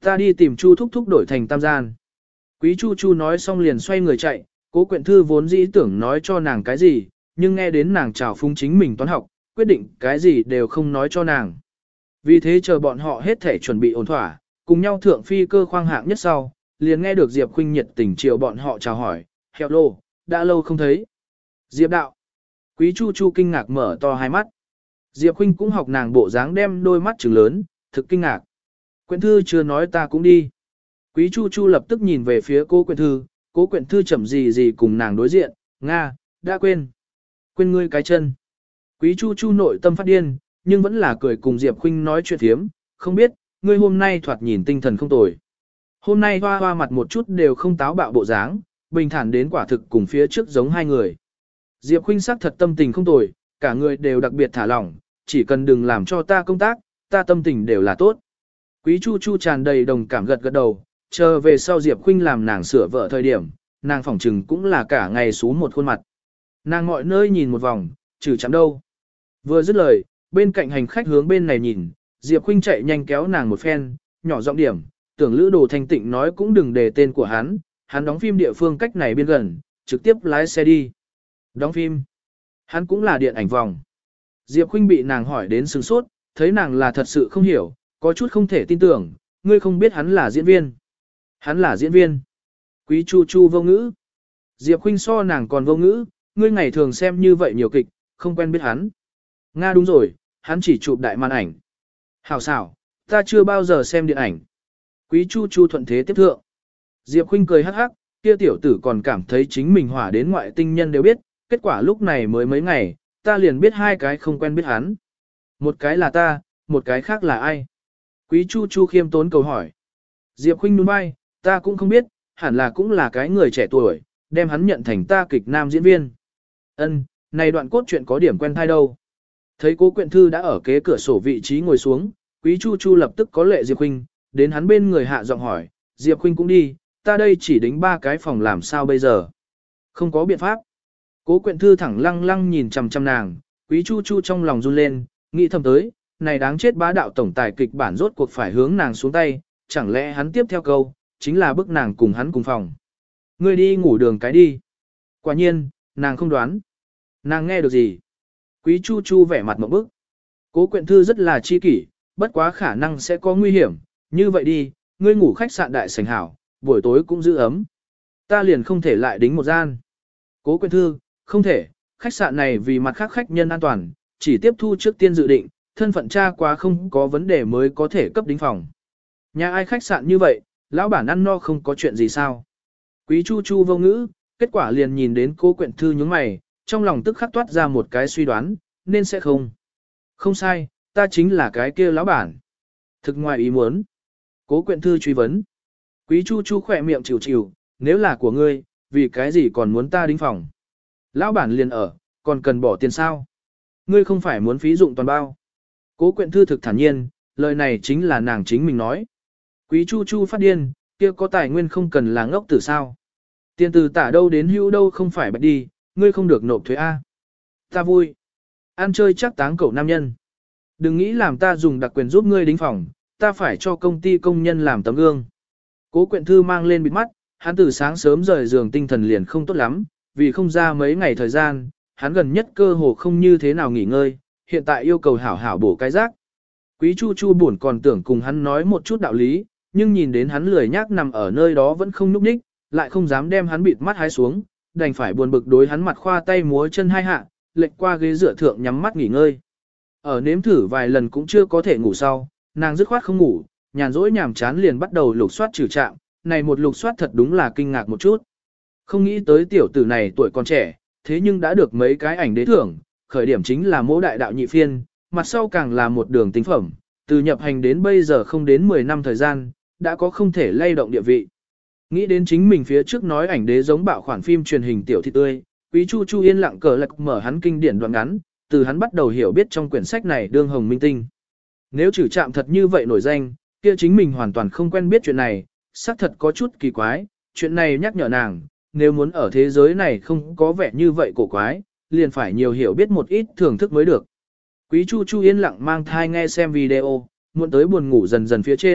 Ta đi tìm Chu thúc thúc đổi thành tam gian. Quý Chu Chu nói xong liền xoay người chạy, Cố Quyện Thư vốn dĩ tưởng nói cho nàng cái gì, nhưng nghe đến nàng chào phúng chính mình toán học, quyết định cái gì đều không nói cho nàng. Vì thế chờ bọn họ hết thể chuẩn bị ổn thỏa, cùng nhau thượng phi cơ khoang hạng nhất sau, liền nghe được Diệp Khuynh nhiệt tình chiều bọn họ chào hỏi, hello, đã lâu không thấy. Diệp đạo. Quý Chu Chu kinh ngạc mở to hai mắt. Diệp Khuynh cũng học nàng bộ dáng đem đôi mắt trừng lớn, thực kinh ngạc. Quyện Thư chưa nói ta cũng đi. Quý Chu Chu lập tức nhìn về phía Cố Quyện Thư, Cố Quyện Thư chậm gì cùng nàng đối diện, Nga, đã quên. Quên ngươi cái chân. Quý Chu Chu nội tâm phát điên, nhưng vẫn là cười cùng Diệp Khuynh nói chuyện thiếm, không biết, ngươi hôm nay thoạt nhìn tinh thần không tồi. Hôm nay hoa hoa mặt một chút đều không táo bạo bộ dáng, bình thản đến quả thực cùng phía trước giống hai người. Diệp Khuynh sắc thật tâm tình không tồi, cả người đều đặc biệt thả lỏng, chỉ cần đừng làm cho ta công tác, ta tâm tình đều là tốt. Quý Chu Chu tràn đầy đồng cảm gật gật đầu, chờ về sau Diệp Khuynh làm nàng sửa vợ thời điểm, nàng phỏng trừng cũng là cả ngày xuống một khuôn mặt. Nàng mọi nơi nhìn một vòng, trừ chạm đâu. Vừa dứt lời, bên cạnh hành khách hướng bên này nhìn, Diệp Khuynh chạy nhanh kéo nàng một phen, nhỏ giọng điểm, tưởng Lữ Đồ Thanh Tịnh nói cũng đừng đề tên của hắn đóng phim địa phương cách này biên gần, trực tiếp lái xe đi. Đóng phim. Hắn cũng là điện ảnh vòng. Diệp Khuynh bị nàng hỏi đến sửng sốt, thấy nàng là thật sự không hiểu, có chút không thể tin tưởng, ngươi không biết hắn là diễn viên. Hắn là diễn viên. Quý Chu Chu vô ngữ. Diệp Khuynh so nàng còn vô ngữ, ngươi ngày thường xem như vậy nhiều kịch, không quen biết hắn. Nga đúng rồi, hắn chỉ chụp đại màn ảnh. Hảo xảo, ta chưa bao giờ xem điện ảnh. Quý Chu Chu thuận thế tiếp thượng. Diệp Khuynh cười hắc hắc, kia tiểu tử còn cảm thấy chính mình hỏa đến ngoại tinh nhân đều biết, kết quả lúc này mới mấy ngày, ta liền biết hai cái không quen biết hắn. Một cái là ta, một cái khác là ai? Quý Chu Chu khiêm tốn cầu hỏi. Diệp Khuynh nhún vai, ta cũng không biết, hẳn là cũng là cái người trẻ tuổi, đem hắn nhận thành ta kịch nam diễn viên. Ân, này đoạn cốt truyện có điểm quen thai đâu. Thấy Cố Quyện Thư đã ở kế cửa sổ vị trí ngồi xuống, Quý Chu Chu lập tức có lệ Diệp Khuynh, đến hắn bên người hạ giọng hỏi, Diệp Khuynh cũng đi, ta đây chỉ đính 3 cái phòng làm sao bây giờ. Không có biện pháp. Cố Quyện Thư thẳng lăng lăng nhìn chằm chằm nàng, Quý Chu Chu trong lòng run lên, nghĩ thầm tới, này đáng chết bá đạo tổng tài kịch bản rốt cuộc phải hướng nàng xuống tay, chẳng lẽ hắn tiếp theo câu, chính là bức nàng cùng hắn cùng phòng. Ngươi đi ngủ đường cái đi. Quả nhiên, nàng không đoán. Nàng nghe được gì? Quý Chu Chu vẻ mặt một bức. Cố Quyện Thư rất là chi kỷ, bất quá khả năng sẽ có nguy hiểm, như vậy đi, ngươi ngủ khách sạn đại sảnh hảo, buổi tối cũng giữ ấm. Ta liền không thể lại đính một gian. Cố Quyện Thư, không thể, khách sạn này vì mặt khác khách nhân an toàn, chỉ tiếp thu trước tiên dự định, thân phận tra quá không có vấn đề mới có thể cấp đính phòng. Nhà ai khách sạn như vậy, lão bản ăn no không có chuyện gì sao? Quý Chu Chu vô ngữ, kết quả liền nhìn đến Cố Quyện Thư nhướng mày, trong lòng tức khắc toát ra một cái suy đoán, nên sẽ không. Không sai, ta chính là cái kia lão bản. Thực ngoài ý muốn. Cố Quyện Thư truy vấn. Quý Chu Chu khỏe miệng chịu chịu, nếu là của ngươi, vì cái gì còn muốn ta đính phòng? Lão bản liền ở, còn cần bỏ tiền sao? Ngươi không phải muốn phí dụng toàn bao. Cố Quyện Thư thực thản nhiên, lời này chính là nàng chính mình nói. Quý Chu Chu phát điên, kia có tài nguyên không cần là ngốc tử sao? Tiền từ tả đâu đến hữu đâu không phải bạch đi, ngươi không được nộp thuế A. Ta vui. Ăn chơi chắc táng cậu nam nhân. Đừng nghĩ làm ta dùng đặc quyền giúp ngươi đính phòng, ta phải cho công ty công nhân làm tấm gương. Cố Quyện Thư mang lên bịt mắt, hắn từ sáng sớm rời giường tinh thần liền không tốt lắm, vì không ra mấy ngày thời gian, hắn gần nhất cơ hồ không như thế nào nghỉ ngơi, hiện tại yêu cầu hảo hảo bổ cái rác. Quý Chu Chu buồn còn tưởng cùng hắn nói một chút đạo lý, nhưng nhìn đến hắn lười nhác nằm ở nơi đó vẫn không nhúc nhích, lại không dám đem hắn bịt mắt hái xuống, đành phải buồn bực đối hắn mặt khoa tay múa chân hai hạ, lệch qua ghế dựa thượng nhắm mắt nghỉ ngơi. Ở nếm thử vài lần cũng chưa có thể ngủ sau, nàng dứt khoát không ngủ, nhàn rỗi nhàm chán liền bắt đầu lục soát trừ trạng, này một lục soát thật đúng là kinh ngạc một chút. Không nghĩ tới tiểu tử này tuổi còn trẻ, thế nhưng đã được mấy cái ảnh đế thưởng, khởi điểm chính là mỗ đại đạo nhị phiên, mặt sau càng là một đường tính phẩm, từ nhập hành đến bây giờ không đến 10 năm thời gian, đã có không thể lay động địa vị. Nghĩ đến chính mình phía trước nói ảnh đế giống bạo khoản phim truyền hình tiểu thị tươi, Quý Chu Chu yên lặng cờ lạc mở hắn kinh điển đoạn ngắn, từ hắn bắt đầu hiểu biết trong quyển sách này đương hồng minh tinh. Nếu trừ chạm thật như vậy nổi danh, kia chính mình hoàn toàn không quen biết chuyện này, xác thật có chút kỳ quái, chuyện này nhắc nhở nàng, nếu muốn ở thế giới này không có vẻ như vậy cổ quái, liền phải nhiều hiểu biết một ít thưởng thức mới được. Quý Chu Chu yên lặng mang thai nghe xem video, muộn tới buồn ngủ dần dần phía trên,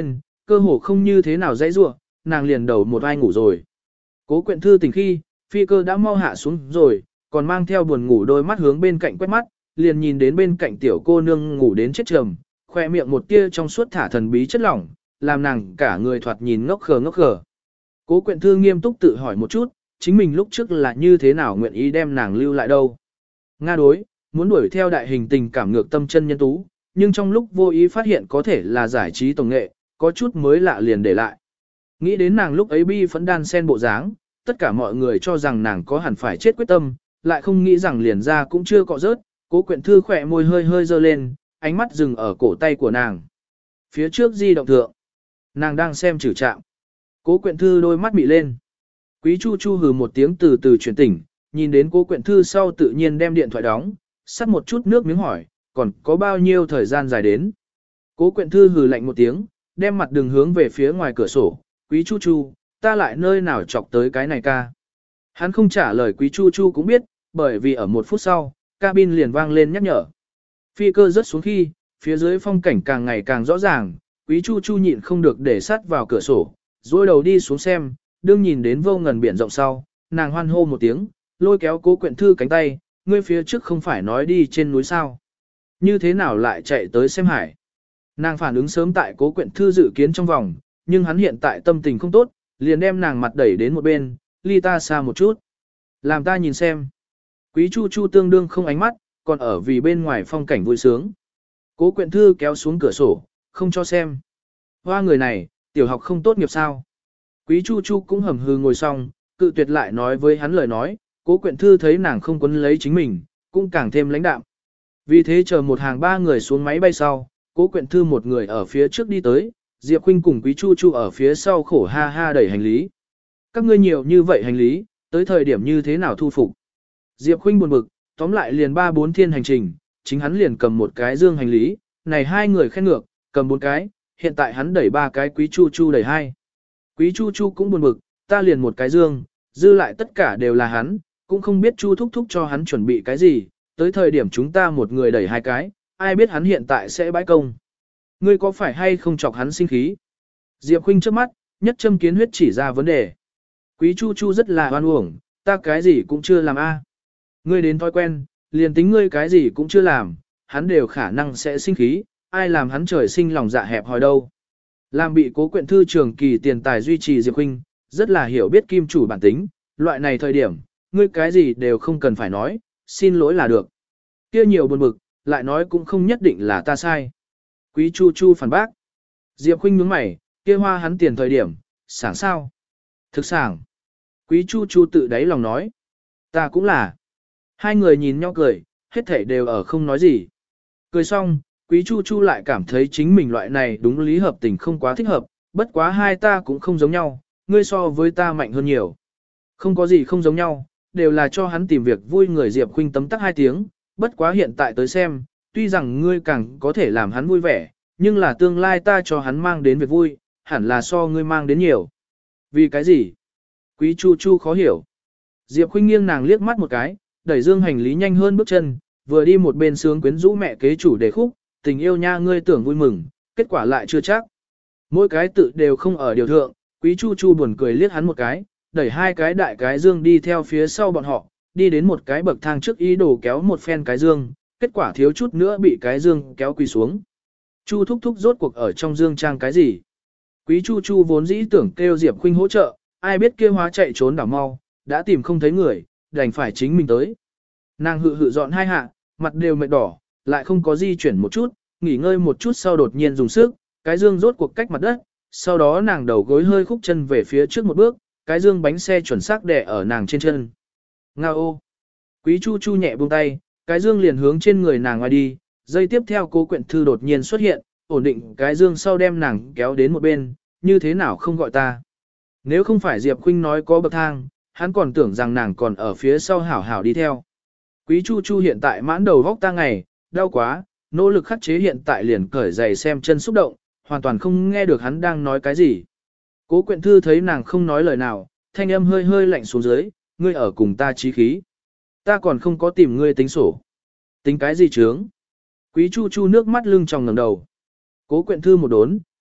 cơ hồ không như thế nào dãy rủa, nàng liền đầu một ai ngủ rồi. Cố Quyện Thư tỉnh khi, Phi Cơ đã mau hạ xuống rồi, còn mang theo buồn ngủ đôi mắt hướng bên cạnh quét mắt, liền nhìn đến bên cạnh tiểu cô nương ngủ đến chết trầm, khoe miệng một tia trong suốt thả thần bí chất lỏng, làm nàng cả người thoạt nhìn ngốc khờ ngốc khờ. Cố Quyện Thư nghiêm túc tự hỏi một chút, chính mình lúc trước là như thế nào nguyện ý đem nàng lưu lại đâu. Nga đối, muốn đuổi theo đại hình tình cảm ngược tâm chân nhân tú, nhưng trong lúc vô ý phát hiện có thể là giải trí tổng nghệ, có chút mới lạ liền để lại. Nghĩ đến nàng lúc ấy bi phẫn đan sen bộ dáng, tất cả mọi người cho rằng nàng có hẳn phải chết quyết tâm, lại không nghĩ rằng liền ra cũng chưa cọ rớt, Cố Quyện Thư khỏe môi hơi hơi dơ lên, ánh mắt dừng ở cổ tay của nàng. Phía trước di động thượng, nàng đang xem chử trạng. Cố Quyện Thư đôi mắt mị lên. Quý Chu Chu hừ một tiếng từ từ chuyển tỉnh, nhìn đến Cố Quyện Thư sau tự nhiên đem điện thoại đóng, sắt một chút nước miếng hỏi, còn có bao nhiêu thời gian dài đến. Cố Quyện Thư hừ lạnh một tiếng, đem mặt đường hướng về phía ngoài cửa sổ, Quý Chu Chu, ta lại nơi nào chọc tới cái này ca. Hắn không trả lời Quý Chu Chu cũng biết, bởi vì ở một phút sau, cabin liền vang lên nhắc nhở. Phi Cơ rớt xuống khi, phía dưới phong cảnh càng ngày càng rõ ràng, Quý Chu Chu nhịn không được để sát vào cửa sổ, dôi đầu đi xuống xem, đương nhìn đến vô ngần biển rộng sau, nàng hoan hô một tiếng, lôi kéo Cố Quyện Thư cánh tay, ngươi phía trước không phải nói đi trên núi sao. Như thế nào lại chạy tới xem hải. Nàng phản ứng sớm tại Cố Quyện Thư dự kiến trong vòng, nhưng hắn hiện tại tâm tình không tốt, liền đem nàng mặt đẩy đến một bên, ly ta xa một chút. Làm ta nhìn xem. Quý Chu Chu tương đương không ánh mắt, còn ở vì bên ngoài phong cảnh vui sướng. Cố Quyện Thư kéo xuống cửa sổ, không cho xem. Hoa người này, tiểu học không tốt nghiệp sao. Quý Chu Chu cũng hầm hừ ngồi xong, cự tuyệt lại nói với hắn lời nói, Cố Quyện Thư thấy nàng không quấn lấy chính mình, cũng càng thêm lãnh đạm. Vì thế chờ một hàng ba người xuống máy bay sau, Cố Quyện Thư một người ở phía trước đi tới, Diệp Khuynh cùng Quý Chu Chu ở phía sau khổ ha ha đẩy hành lý. Các ngươi nhiều như vậy hành lý, tới thời điểm như thế nào thu phục. Diệp Khuynh buồn bực, tóm lại liền 3-4 thiên hành trình, chính hắn liền cầm một cái dương hành lý, này hai người khen ngược, cầm 4 cái, hiện tại hắn đẩy 3 cái, Quý Chu Chu đẩy 2. Quý Chu Chu cũng buồn bực, ta liền một cái dương, dư lại tất cả đều là hắn, cũng không biết Chu thúc thúc cho hắn chuẩn bị cái gì, tới thời điểm chúng ta một người đẩy 2 cái, ai biết hắn hiện tại sẽ bãi công. Ngươi có phải hay không chọc hắn sinh khí? Diệp Khuynh trước mắt, nhất châm kiến huyết chỉ ra vấn đề. Quý Chu Chu rất là oan uổng, ta cái gì cũng chưa làm a. Ngươi đến thói quen, liền tính ngươi cái gì cũng chưa làm, hắn đều khả năng sẽ sinh khí, ai làm hắn trời sinh lòng dạ hẹp hòi đâu. Làm bị Cố Quyện Thư trường kỳ tiền tài duy trì Diệp Khuynh, rất là hiểu biết kim chủ bản tính, loại này thời điểm, ngươi cái gì đều không cần phải nói, xin lỗi là được. Kia nhiều buồn bực, lại nói cũng không nhất định là ta sai. Quý Chu Chu phản bác. Diệp Khuynh nhướng mày, kia hoa hắn tiền thời điểm, sảng sao? Thực sảng. Quý Chu Chu tự đáy lòng nói. Ta cũng là. Hai người nhìn nhau cười, hết thảy đều ở không nói gì. Cười xong, Quý Chu Chu lại cảm thấy chính mình loại này đúng lý hợp tình không quá thích hợp, bất quá hai ta cũng không giống nhau, ngươi so với ta mạnh hơn nhiều. Không có gì không giống nhau, đều là cho hắn tìm việc vui người. Diệp Khuynh tấm tắc 2 tiếng, bất quá hiện tại tới xem, tuy rằng ngươi càng có thể làm hắn vui vẻ, nhưng là tương lai ta cho hắn mang đến việc vui, hẳn là so ngươi mang đến nhiều. Vì cái gì? Quý Chu Chu khó hiểu. Diệp Khuynh nghiêng nàng liếc mắt một cái, đẩy dương hành lý nhanh hơn bước chân, vừa đi một bên sướng quyến rũ mẹ kế chủ đề khúc, tình yêu nha ngươi tưởng vui mừng, kết quả lại chưa chắc. Mỗi cái tự đều không ở điều thượng, Quý Chu Chu buồn cười liếc hắn một cái, đẩy 2 cái đại cái dương đi theo phía sau bọn họ, đi đến một cái bậc thang trước ý đồ kéo một phen cái dương, kết quả thiếu chút nữa bị cái dương kéo quỳ xuống. Chu thúc thúc rốt cuộc ở trong dương trang cái gì? Quý Chu Chu vốn dĩ tưởng kêu Diệp Khuynh hỗ trợ, ai biết kia hóa chạy trốn đảo mau, đã tìm không thấy người, đành phải chính mình tới. Nàng hự hự dọn 2 hạ, mặt đều mệt đỏ, lại không có di chuyển một chút, nghỉ ngơi một chút sau đột nhiên dùng sức, cái dương rốt cuộc cách mặt đất, sau đó nàng đầu gối hơi khúc chân về phía trước một bước, cái dương bánh xe chuẩn xác đè ở nàng trên chân. Ngao ô! Quý Chu Chu nhẹ buông tay, cái dương liền hướng trên người nàng ngoài đi, giây tiếp theo Cố Quyện Thư đột nhiên xuất hiện, ổn định cái dương sau đem nàng kéo đến một bên, như thế nào không gọi ta. Nếu không phải Diệp Khuynh nói có bậc thang, hắn còn tưởng rằng nàng còn ở phía sau hảo hảo đi theo. Quý Chu Chu hiện tại mãn đầu vóc ta ngày, đau quá, nỗ lực khắc chế hiện tại liền cởi giày xem chân xúc động, hoàn toàn không nghe được hắn đang nói cái gì. Cố Quyện Thư thấy nàng không nói lời nào, thanh âm hơi hơi lạnh xuống dưới, ngươi ở cùng ta chí khí. Ta còn không có tìm ngươi tính sổ. Tính cái gì chướng? Quý Chu Chu nước mắt lưng tròng ngẩng đầu. Cố Quyện Thư một đốn,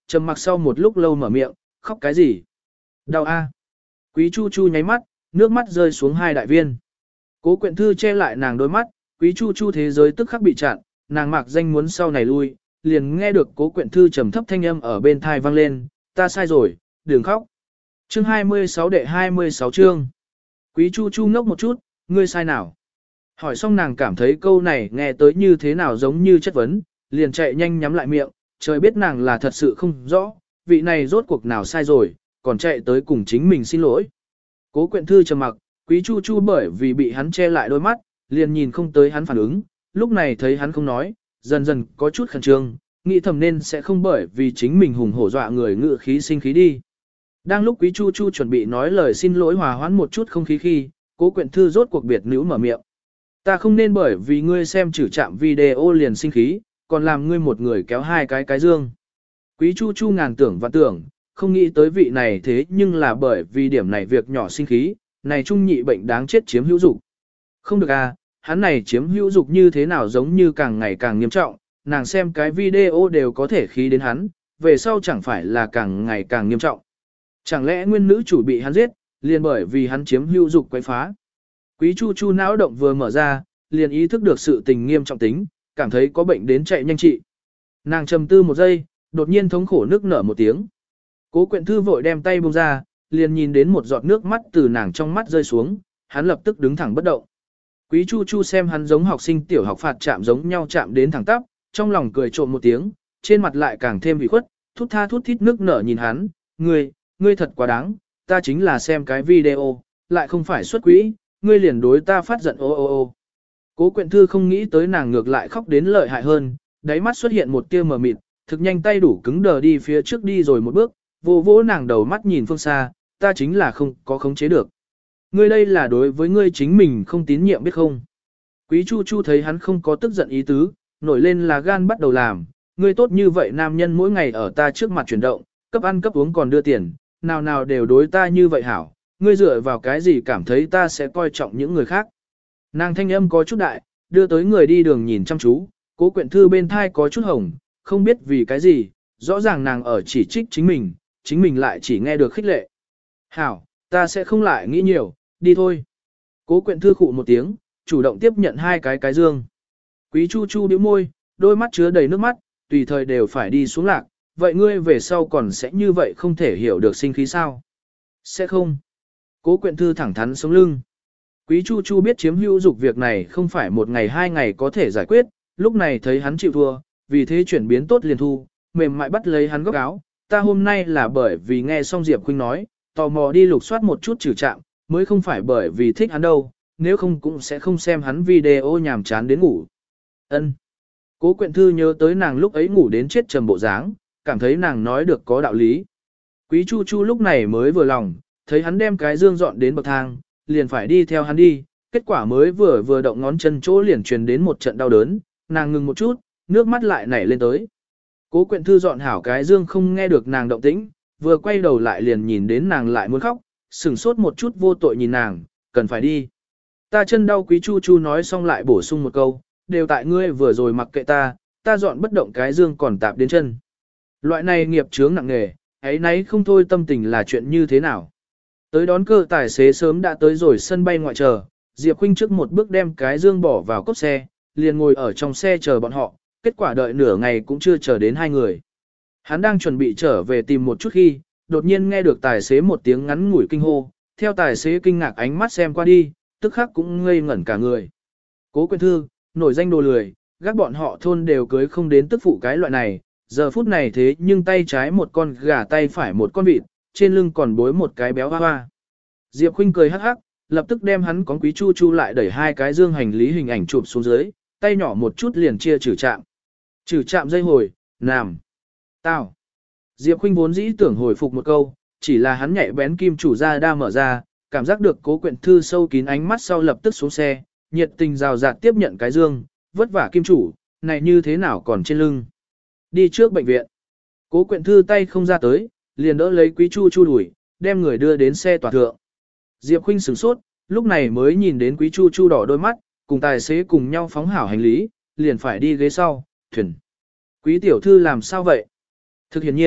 trầm mặc sau một lúc lâu mở miệng, khóc cái gì? Đau a. Quý Chu Chu nháy mắt, nước mắt rơi xuống hai đại viên. Cố Quyện Thư che lại nàng đôi mắt, Quý Chu Chu thế giới tức khắc bị chặn, nàng mạc danh muốn sau này lui, liền nghe được Cố Quyện Thư trầm thấp thanh âm ở bên thai vang lên, ta sai rồi, đừng khóc. Chương 26 đệ 26 chương. Quý Chu Chu ngốc một chút, ngươi sai nào? Hỏi xong nàng cảm thấy câu này nghe tới như thế nào giống như chất vấn, liền chạy nhanh nhắm lại miệng, trời biết nàng là thật sự không rõ, vị này rốt cuộc nào sai rồi, còn chạy tới cùng chính mình xin lỗi. Cố Quyện Thư trầm mặc, Quý Chu Chu bởi vì bị hắn che lại đôi mắt, liền nhìn không tới hắn phản ứng, lúc này thấy hắn không nói, dần dần có chút khẩn trương, nghĩ thầm nên sẽ không bởi vì chính mình hùng hổ dọa người ngự khí sinh khí đi. Đang lúc Quý Chu Chu chuẩn bị nói lời xin lỗi hòa hoãn một chút không khí khi, Cố Quyện Thư rốt cuộc biệt nữ mở miệng. Ta không nên bởi vì ngươi xem chử chạm video liền sinh khí, còn làm ngươi một người kéo hai cái dương. Quý Chu Chu ngàn tưởng và tưởng, không nghĩ tới vị này thế nhưng là bởi vì điểm này việc nhỏ sinh khí, này trung nhị bệnh đáng chết chiếm hữu dục. Không được à, hắn này chiếm hữu dục như thế nào giống như càng ngày càng nghiêm trọng, nàng xem cái video đều có thể khí đến hắn, về sau chẳng phải là càng ngày càng nghiêm trọng. Chẳng lẽ nguyên nữ chủ bị hắn giết, liền bởi vì hắn chiếm hữu dục quấy phá. Quý Chu Chu não động vừa mở ra, liền ý thức được sự tình nghiêm trọng tính, cảm thấy có bệnh đến chạy nhanh trị. Nàng trầm tư một giây, đột nhiên thống khổ nức nở một tiếng. Cố Quyện Thư vội đem tay buông ra, liền nhìn đến một giọt nước mắt từ nàng trong mắt rơi xuống, hắn lập tức đứng thẳng bất động. Quý Chu Chu xem hắn giống học sinh tiểu học phạt chạm giống nhau chạm đến thẳng tắp, trong lòng cười trộm một tiếng, trên mặt lại càng thêm ủy khuất, thút tha thút thít nức nở nhìn hắn, ngươi thật quá đáng, ta chính là xem cái video, lại không phải xuất quỹ, ngươi liền đối ta phát giận ô ô ô. Cố Quyện Thư không nghĩ tới nàng ngược lại khóc đến lợi hại hơn, đáy mắt xuất hiện một tia mờ mịt, thực nhanh tay đủ cứng đờ đi phía trước đi rồi một bước, vô vỗ nàng đầu mắt nhìn phương xa, ta chính là không có khống chế được. Ngươi đây là đối với ngươi chính mình không tín nhiệm biết không? Quý Chu Chu thấy hắn không có tức giận ý tứ, nổi lên là gan bắt đầu làm, ngươi tốt như vậy nam nhân mỗi ngày ở ta trước mặt chuyển động, cấp ăn cấp uống còn đưa tiền, nào nào đều đối ta như vậy hảo, ngươi dựa vào cái gì cảm thấy ta sẽ coi trọng những người khác. Nàng thanh âm có chút đại, đưa tới người đi đường nhìn chăm chú, Cố Quyện Thư bên thai có chút hồng, không biết vì cái gì, rõ ràng nàng ở chỉ trích chính mình lại chỉ nghe được khích lệ. Hảo, ta sẽ không lại nghĩ nhiều, đi thôi. Cố Quyện Thư khụ một tiếng, chủ động tiếp nhận hai cái dương. Quý Chu Chu bĩu môi, đôi mắt chứa đầy nước mắt, tùy thời đều phải đi xuống lạc, vậy ngươi về sau còn sẽ như vậy không thể hiểu được sinh khí sao? Sẽ không. Cố Quyện Thư thẳng thắn sống lưng. Quý Chu Chu biết chiếm hữu dục việc này không phải một ngày hai ngày có thể giải quyết, lúc này thấy hắn chịu thua, vì thế chuyển biến tốt liền thu, mềm mại bắt lấy hắn góc áo, ta hôm nay là bởi vì nghe xong Diệp Khuynh nói, tò mò đi lục soát một chút trừ trạng, mới không phải bởi vì thích hắn đâu, nếu không cũng sẽ không xem hắn video nhàm chán đến ngủ. Ân. Cố Quyện Thư nhớ tới nàng lúc ấy ngủ đến chết trầm bộ dáng, cảm thấy nàng nói được có đạo lý. Quý Chu Chu lúc này mới vừa lòng, thấy hắn đem cái dương dọn đến bậc thang, liền phải đi theo hắn đi, kết quả mới vừa động ngón chân chỗ liền truyền đến một trận đau đớn, nàng ngừng một chút, nước mắt lại nảy lên tới. Cố Quyện Thư dọn hảo cái dương không nghe được nàng động tĩnh, vừa quay đầu lại liền nhìn đến nàng lại muốn khóc, sửng sốt một chút vô tội nhìn nàng, cần phải đi. Ta chân đau. Quý Chu Chu nói xong lại bổ sung một câu, đều tại ngươi vừa rồi mặc kệ ta dọn bất động cái dương còn tạp đến chân. Loại này nghiệp chướng nặng nề, ấy nấy không thôi tâm tình là chuyện như thế nào. Tới đón cơ tài xế sớm đã tới rồi sân bay ngoại chờ, Diệp Khuynh trước một bước đem cái dương bỏ vào cốp xe, liền ngồi ở trong xe chờ bọn họ, kết quả đợi nửa ngày cũng chưa chờ đến hai người. Hắn đang chuẩn bị trở về tìm một chút khi, đột nhiên nghe được tài xế một tiếng ngắn ngủi kinh hô, theo tài xế kinh ngạc ánh mắt xem qua đi, tức khắc cũng ngây ngẩn cả người. Cố Quyện Thư, nổi danh đồ lười, gác bọn họ thôn đều cưới không đến tức phụ cái loại này, giờ phút này thế nhưng tay trái một con gà tay phải một con vịt, trên lưng còn bối một cái béo hoa hoa. Diệp Khuynh cười hắc hắc, lập tức đem hắn con Quý Chu Chu lại đẩy hai cái dương hành lý hình ảnh chụp xuống dưới, tay nhỏ một chút liền chia trừ chạm. Trừ chạm dây hồi, nằm. Tao. Diệp Khuynh vốn dĩ tưởng hồi phục một câu, chỉ là hắn nhạy bén kim chủ ra đa mở ra, cảm giác được Cố Quyện Thư sâu kín ánh mắt sau lập tức xuống xe, nhiệt tình rào rạt tiếp nhận cái dương, vất vả kim chủ, này như thế nào còn trên lưng. Đi trước bệnh viện. Cố Quyện Thư tay không ra tới, liền đỡ lấy Quý Chu Chu đuổi, đem người đưa đến xe tòa thượng. Diệp Khuynh sửng sốt, lúc này mới nhìn đến Quý Chu Chu đỏ đôi mắt, cùng tài xế cùng nhau phóng hảo hành lý, liền phải đi ghế sau, thuyền. Quý tiểu thư làm sao vậy? Thực hiển nhiên,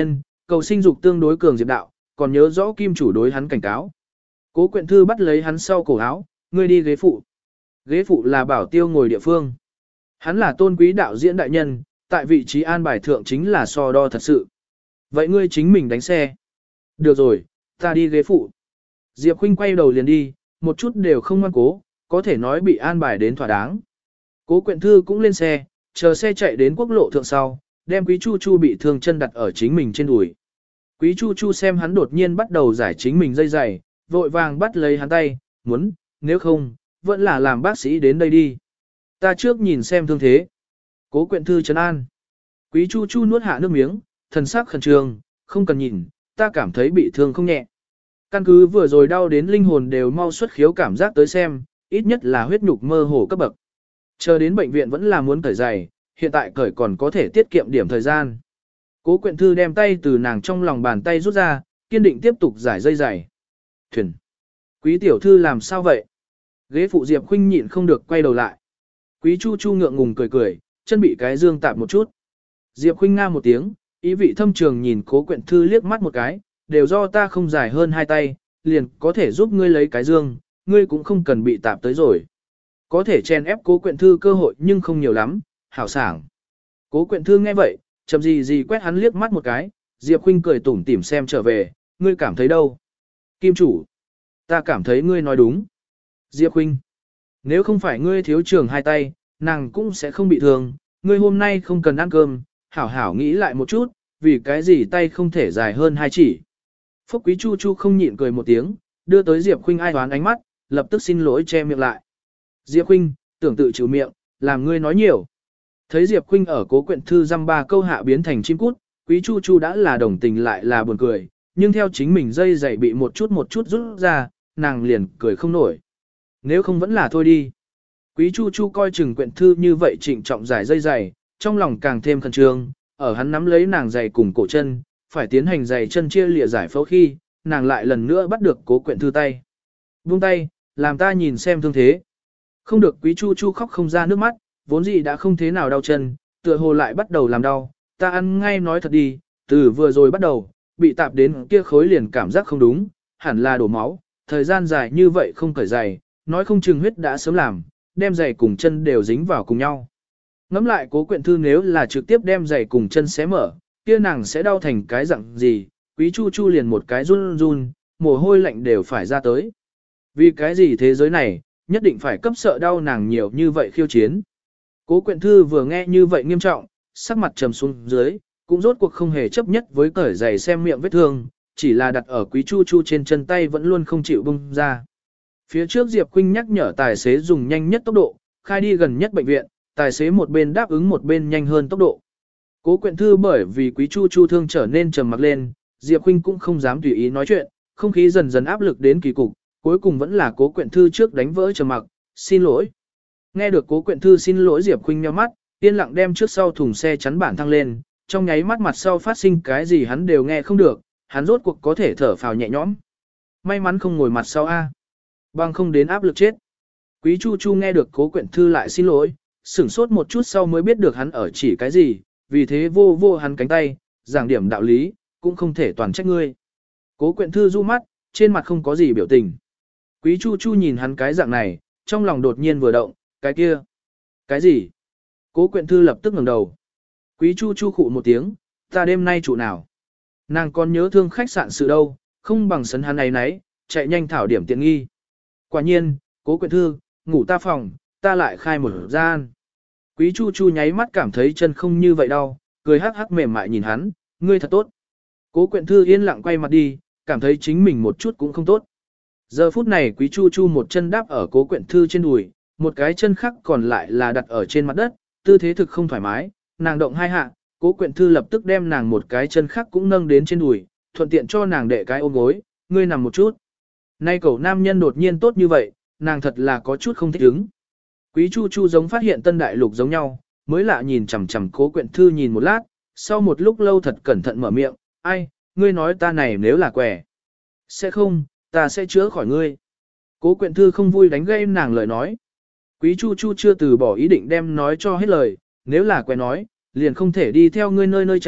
Cầu sinh dục tương đối cường Diệp đạo, còn nhớ rõ kim chủ đối hắn cảnh cáo. Cố Quyện Thư bắt lấy hắn sau cổ áo, ngươi đi ghế phụ. Ghế phụ là bảo tiêu ngồi địa phương. Hắn là tôn quý đạo diễn đại nhân, tại vị trí an bài thượng chính là so đo thật sự. Vậy ngươi chính mình đánh xe. Được rồi, ta đi ghế phụ. Diệp Khuynh quay đầu liền đi, một chút đều không ngoan cố, có thể nói bị an bài đến thỏa đáng. Cố Quyện Thư cũng lên xe, chờ xe chạy đến quốc lộ thượng sau, đem Quý Chu Chu bị thương chân đặt ở chính mình trên đùi. Quý Chu Chu xem hắn đột nhiên bắt đầu giải chính mình dây giày, vội vàng bắt lấy hắn tay, muốn, nếu không, vẫn là làm bác sĩ đến đây đi. Ta trước nhìn xem thương thế. Cố Quyện Thư trấn an. Quý Chu Chu nuốt hạ nước miếng, thần sắc khẩn trương, không cần nhìn, ta cảm thấy bị thương không nhẹ. Căn cứ vừa rồi đau đến linh hồn đều mau xuất khiếu cảm giác tới xem, ít nhất là huyết nhục mơ hồ cấp bậc. Chờ đến bệnh viện vẫn là muốn cởi giày, hiện tại cởi còn có thể tiết kiệm điểm thời gian. Cố Quyện Thư đem tay từ nàng trong lòng bàn tay rút ra, kiên định tiếp tục giải dây giày. Thuyền. Quý tiểu thư làm sao vậy? Ghế phụ Diệp Khuynh nhịn không được quay đầu lại. Quý Chu Chu ngượng ngùng cười cười, chân bị cái dương tạp một chút. Diệp Khuynh nga một tiếng, ý vị thâm trường nhìn Cố Quyện Thư liếc mắt một cái, đều do ta không dài hơn hai tay, liền có thể giúp ngươi lấy cái dương, ngươi cũng không cần bị tạp tới rồi. Có thể chen ép Cố Quyện Thư cơ hội nhưng không nhiều lắm, hảo sảng. Cố Quyện Thư nghe vậy, chậm gì quét hắn liếc mắt một cái, Diệp Khuynh cười tủm tỉm xem trở về, ngươi cảm thấy đâu? Kim chủ, ta cảm thấy ngươi nói đúng. Diệp Khuynh, nếu không phải ngươi thiếu trường hai tay, nàng cũng sẽ không bị thương, ngươi hôm nay không cần ăn cơm, hảo hảo nghĩ lại một chút, vì cái gì tay không thể dài hơn hai chỉ. Phúc Quý Chu Chu không nhịn cười một tiếng, đưa tới Diệp Khuynh ai đoán ánh mắt, lập tức xin lỗi che miệng lại. Diệp Khuynh, tưởng tự chịu miệng, làm ngươi nói nhiều. Thấy Diệp Khuynh ở Cố Quyện Thư dăm ba câu hạ biến thành chim cút, Quý Chu Chu đã là đồng tình lại là buồn cười, nhưng theo chính mình dây dày bị một chút rút ra, nàng liền cười không nổi. Nếu không vẫn là thôi đi. Quý Chu Chu coi chừng Quyện Thư như vậy trịnh trọng giải dây dày, trong lòng càng thêm khẩn trương, ở hắn nắm lấy nàng giày cùng cổ chân, phải tiến hành giày chân chia lịa giải phẫu khi, nàng lại lần nữa bắt được Cố Quyện Thư tay. Buông tay, làm ta nhìn xem thương thế. Không được. Quý Chu Chu khóc không ra nước mắt, vốn dĩ đã không thế nào đau chân, tựa hồ lại bắt đầu làm đau, ta ăn ngay nói thật đi, từ vừa rồi bắt đầu, bị tạp đến kia khối liền cảm giác không đúng, hẳn là đổ máu, thời gian dài như vậy không cởi giày, nói không chừng huyết đã sớm làm, đem giày cùng chân đều dính vào cùng nhau. Ngắm lại Cố Quyện Thư nếu là trực tiếp đem giày cùng chân xé mở, kia nàng sẽ đau thành cái dạng gì, Quý Chu Chu liền một cái run run, mồ hôi lạnh đều phải ra tới. Vì cái gì thế giới này, nhất định phải cấp sợ đau nàng nhiều như vậy khiêu chiến. Cố Quyện Thư vừa nghe như vậy nghiêm trọng, sắc mặt trầm xuống dưới, cũng rốt cuộc không hề chấp nhất với cởi giày xem miệng vết thương, chỉ là đặt ở Quý Chu Chu trên chân tay vẫn luôn không chịu bung ra. Phía trước Diệp Khuynh nhắc nhở tài xế dùng nhanh nhất tốc độ, khai đi gần nhất bệnh viện, tài xế một bên đáp ứng một bên nhanh hơn tốc độ. Cố Quyện Thư bởi vì Quý Chu Chu thương trở nên trầm mặc lên, Diệp Khuynh cũng không dám tùy ý nói chuyện, không khí dần dần áp lực đến kỳ cục, cuối cùng vẫn là Cố Quyện Thư trước đánh vỡ trầm mặc, xin lỗi. Nghe được Cố Quyện Thư xin lỗi, Diệp Khuynh nhíu mắt, yên lặng đem trước sau thùng xe chắn bản thăng lên, trong nháy mắt mặt sau phát sinh cái gì hắn đều nghe không được, hắn rốt cuộc có thể thở phào nhẹ nhõm. May mắn không ngồi mặt sau a, bằng không đến áp lực chết. Quý Chu Chu nghe được Cố Quyện Thư lại xin lỗi, sửng sốt một chút sau mới biết được hắn ở chỉ cái gì, vì thế vô hắn cánh tay, giảng điểm đạo lý, cũng không thể toàn trách ngươi. Cố Quyện Thư du mắt, trên mặt không có gì biểu tình. Quý Chu Chu nhìn hắn cái dạng này, trong lòng đột nhiên vừa động, cái kia. Cái gì? Cố Quyện Thư lập tức ngẩng đầu. Quý Chu Chu khụ một tiếng, ta đêm nay trụ nào? Nàng còn nhớ thương khách sạn sự đâu, không bằng sấn hắn này nấy, chạy nhanh thảo điểm tiện nghi. Quả nhiên, Cố Quyện Thư, ngủ ta phòng, ta lại khai một gian. Quý Chu Chu nháy mắt cảm thấy chân không như vậy đau, cười hắc hắc mềm mại nhìn hắn, ngươi thật tốt. Cố Quyện Thư yên lặng quay mặt đi, cảm thấy chính mình một chút cũng không tốt. Giờ phút này Quý Chu Chu một chân đáp ở Cố Quyện Thư trên đùi, một cái chân khác còn lại là đặt ở trên mặt đất, tư thế thực không thoải mái, nàng động hai hạ, Cố Quyện Thư lập tức đem nàng một cái chân khác cũng nâng đến trên đùi, thuận tiện cho nàng đệ cái ôm gối, ngươi nằm một chút. Nay cậu nam nhân đột nhiên tốt như vậy, nàng thật là có chút không thích ứng. Quý Chu Chu giống phát hiện tân đại lục giống nhau, mới lạ nhìn chằm chằm Cố Quyện Thư nhìn một lát, sau một lúc lâu thật cẩn thận mở miệng, ai, ngươi nói ta này nếu là quẻ. Sẽ không, ta sẽ chữa khỏi ngươi. Cố Quyện Thư không vui đánh gây nàng lời nói. Quý Chu Chu chưa từ bỏ ý định đem nói cho hết lời, nếu là quẻ nói, liền không thể đi theo ngươi nơi nơi chạy,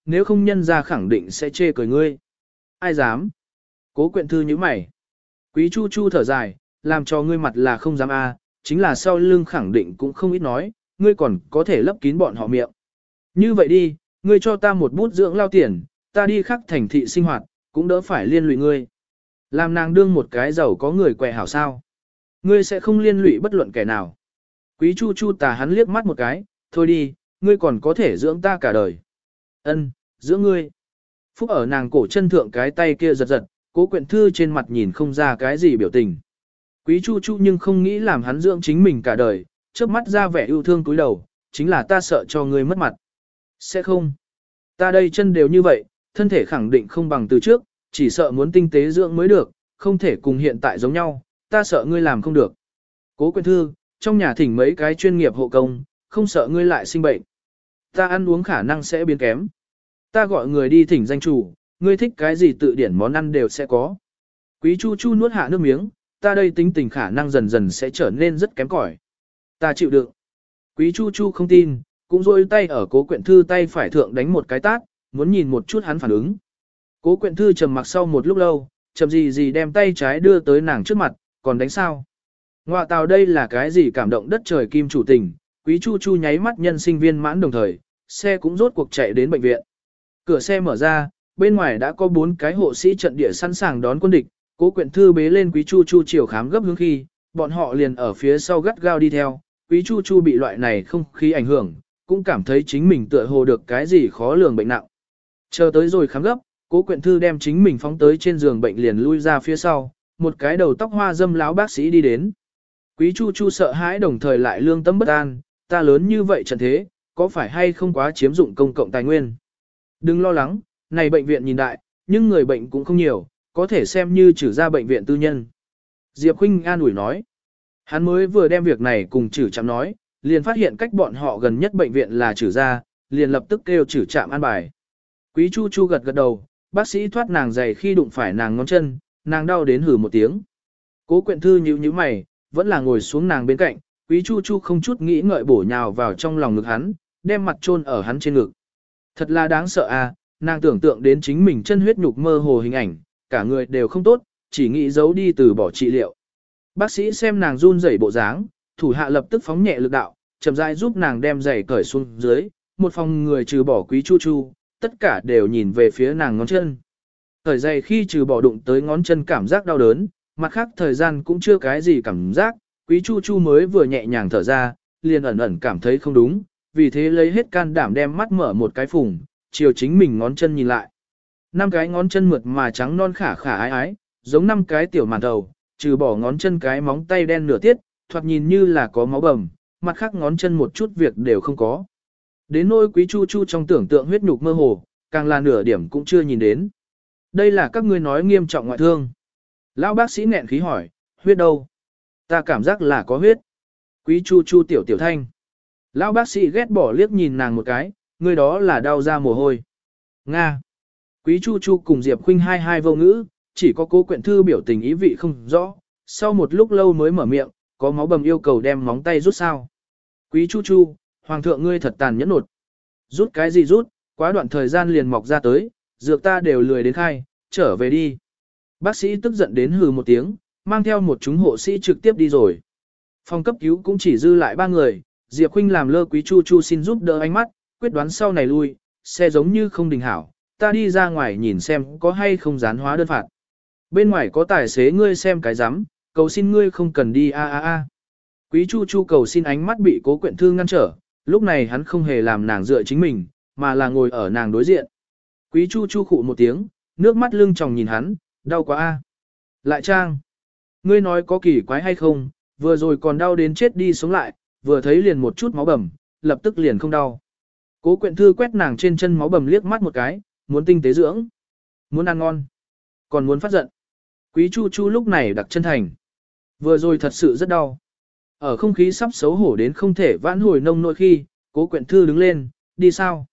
nếu không nhân ra khẳng định sẽ chê cười ngươi. Ai dám? Cố Quyện Thư như mày. Quý Chu Chu thở dài, làm cho ngươi mặt là không dám chính là sau lưng khẳng định cũng không ít nói, ngươi còn có thể lấp kín bọn họ miệng. Như vậy đi, ngươi cho ta một bút dưỡng lao tiền, ta đi khắc thành thị sinh hoạt, cũng đỡ phải liên lụy ngươi. Làm nàng đương một cái giàu có người quẹ hảo sao. Ngươi sẽ không liên lụy bất luận kẻ nào. Quý Chu Chu tà hắn liếc mắt một cái, thôi đi, ngươi còn có thể dưỡng ta cả đời. Ân, dưỡng ngươi. Phúc ở nàng cổ chân thượng cái tay kia giật giật, Cố Quyện Thư trên mặt nhìn không ra cái gì biểu tình. Quý Chu Chu nhưng không nghĩ làm hắn dưỡng chính mình cả đời, chớp mắt ra vẻ yêu thương cúi đầu, chính là ta sợ cho ngươi mất mặt. Sẽ không. Ta đây chân đều như vậy, thân thể khẳng định không bằng từ trước, chỉ sợ muốn tinh tế dưỡng mới được, không thể cùng hiện tại giống nhau, ta sợ ngươi làm không được. Cố Quyện Thư, trong nhà thỉnh mấy cái chuyên nghiệp hộ công, không sợ ngươi lại sinh bệnh. Ta ăn uống khả năng sẽ biến kém. Ta gọi người đi thỉnh danh chủ, ngươi thích cái gì tự điển món ăn đều sẽ có. Quý Chu Chu nuốt hạ nước miếng, ta đây tính tình khả năng dần dần sẽ trở nên rất kém cỏi. Ta chịu đựng. Quý Chu Chu không tin, cũng rôi tay ở Cố Quyện Thư tay phải thượng đánh một cái tát, muốn nhìn một chút hắn phản ứng. Cố Quyện Thư trầm mặc sau một lúc lâu, chậm gì đem tay trái đưa tới nàng trước mặt, còn đánh sao? Ngoạ tào đây là cái gì cảm động đất trời kim chủ tình, Quý Chu Chu nháy mắt nhân sinh viên mãn đồng thời, xe cũng rốt cuộc chạy đến bệnh viện. Cửa xe mở ra, bên ngoài đã có 4 cái hộ sĩ trận địa sẵn sàng đón quân địch, Cố Quyện Thư bế lên Quý Chu Chu chiều khám gấp hướng khi, bọn họ liền ở phía sau gắt gao đi theo, Quý Chu Chu bị loại này không khí ảnh hưởng, cũng cảm thấy chính mình tựa hồ được cái gì khó lường bệnh nặng. Chờ tới rồi khám gấp, Cố Quyện Thư đem chính mình phóng tới trên giường bệnh liền lui ra phía sau, một cái đầu tóc hoa dâm láo bác sĩ đi đến. Quý Chu Chu sợ hãi đồng thời lại lương tâm bất an, ta lớn như vậy trận thế, có phải hay không quá chiếm dụng công cộng tài nguyên? Đừng lo lắng, này bệnh viện nhìn đại, nhưng người bệnh cũng không nhiều, có thể xem như trừ ra bệnh viện tư nhân. Diệp Khuynh an ủi nói. Hắn mới vừa đem việc này cùng trừ trạm nói, liền phát hiện cách bọn họ gần nhất bệnh viện là trừ ra, liền lập tức kêu trừ trạm an bài. Quý Chu Chu gật gật đầu, bác sĩ thoát nàng giày khi đụng phải nàng ngón chân, nàng đau đến hử một tiếng. Cố Quyện Thư nhíu mày, vẫn là ngồi xuống nàng bên cạnh, Quý Chu Chu không chút nghĩ ngợi bổ nhào vào trong lòng ngực hắn, đem mặt chôn ở hắn trên ngực. Thật là đáng sợ nàng tưởng tượng đến chính mình chân huyết nhục mơ hồ hình ảnh, cả người đều không tốt, chỉ nghĩ giấu đi từ bỏ trị liệu. Bác sĩ xem nàng run rẩy bộ dáng, thủ hạ lập tức phóng nhẹ lực đạo, chậm rãi giúp nàng đem giày cởi xuống dưới, một phòng người trừ bỏ Quý Chu Chu, tất cả đều nhìn về phía nàng ngón chân. Cởi giày khi trừ bỏ đụng tới ngón chân cảm giác đau đớn, mặt khác thời gian cũng chưa cái gì cảm giác, Quý Chu Chu mới vừa nhẹ nhàng thở ra, liền ẩn ẩn cảm thấy không đúng, vì thế lấy hết can đảm đem mắt mở một cái phùng, chiều chính mình ngón chân nhìn lại. 5 cái ngón chân mượt mà trắng non khả khả ái ái, giống 5 cái tiểu màn đầu, trừ bỏ ngón chân cái móng tay đen nửa tiết, thoạt nhìn như là có máu bầm, mặt khác ngón chân một chút việc đều không có. Đến nỗi Quý Chu Chu trong tưởng tượng huyết nhục mơ hồ, càng là nửa điểm cũng chưa nhìn đến. Đây là các ngươi nói nghiêm trọng ngoại thương. Lão bác sĩ nghẹn khí hỏi, huyết đâu? Ta cảm giác là có huyết. Quý Chu Chu tiểu thanh. Lão bác sĩ ghét bỏ liếc nhìn nàng một cái, người đó là đau ra mồ hôi. Nga. Quý Chu Chu cùng Diệp Khuynh hai vô ngữ, chỉ có Cố Quyện Thư biểu tình ý vị không rõ, sau một lúc lâu mới mở miệng, có máu bầm yêu cầu đem móng tay rút sao. Quý Chu Chu, hoàng thượng ngươi thật tàn nhẫn nột. Rút cái gì rút, quá đoạn thời gian liền mọc ra tới, dược ta đều lười đến khai, trở về đi. Bác sĩ tức giận đến hừ một tiếng, mang theo một chúng hộ sĩ trực tiếp đi rồi. Phòng cấp cứu cũng chỉ dư lại 3 người, Diệp Khuynh làm lơ Quý Chu Chu xin giúp đỡ ánh mắt, quyết đoán sau này lui, xe giống như không đình hảo, ta đi ra ngoài nhìn xem có hay không gián hóa đơn phạt. Bên ngoài có tài xế ngươi xem cái rắm, cầu xin ngươi không cần đi a. Quý Chu Chu cầu xin ánh mắt bị Cố Quyện Thư ngăn trở, lúc này hắn không hề làm nàng dựa chính mình, mà là ngồi ở nàng đối diện. Quý Chu Chu khụ một tiếng, nước mắt lưng tròng nhìn hắn, đau quá a. Lại Trang, ngươi nói có kỳ quái hay không, vừa rồi còn đau đến chết đi sống lại, vừa thấy liền một chút máu bầm, lập tức liền không đau. Cố Quyện Thư quét nàng trên chân máu bầm liếc mắt một cái, muốn tinh tế dưỡng, muốn ăn ngon, còn muốn phát giận. Quý Chu Chu lúc này đặc chân thành. Vừa rồi thật sự rất đau. Ở không khí sắp xấu hổ đến không thể vãn hồi nông nỗi khi, Cố Quyện Thư đứng lên, đi sao?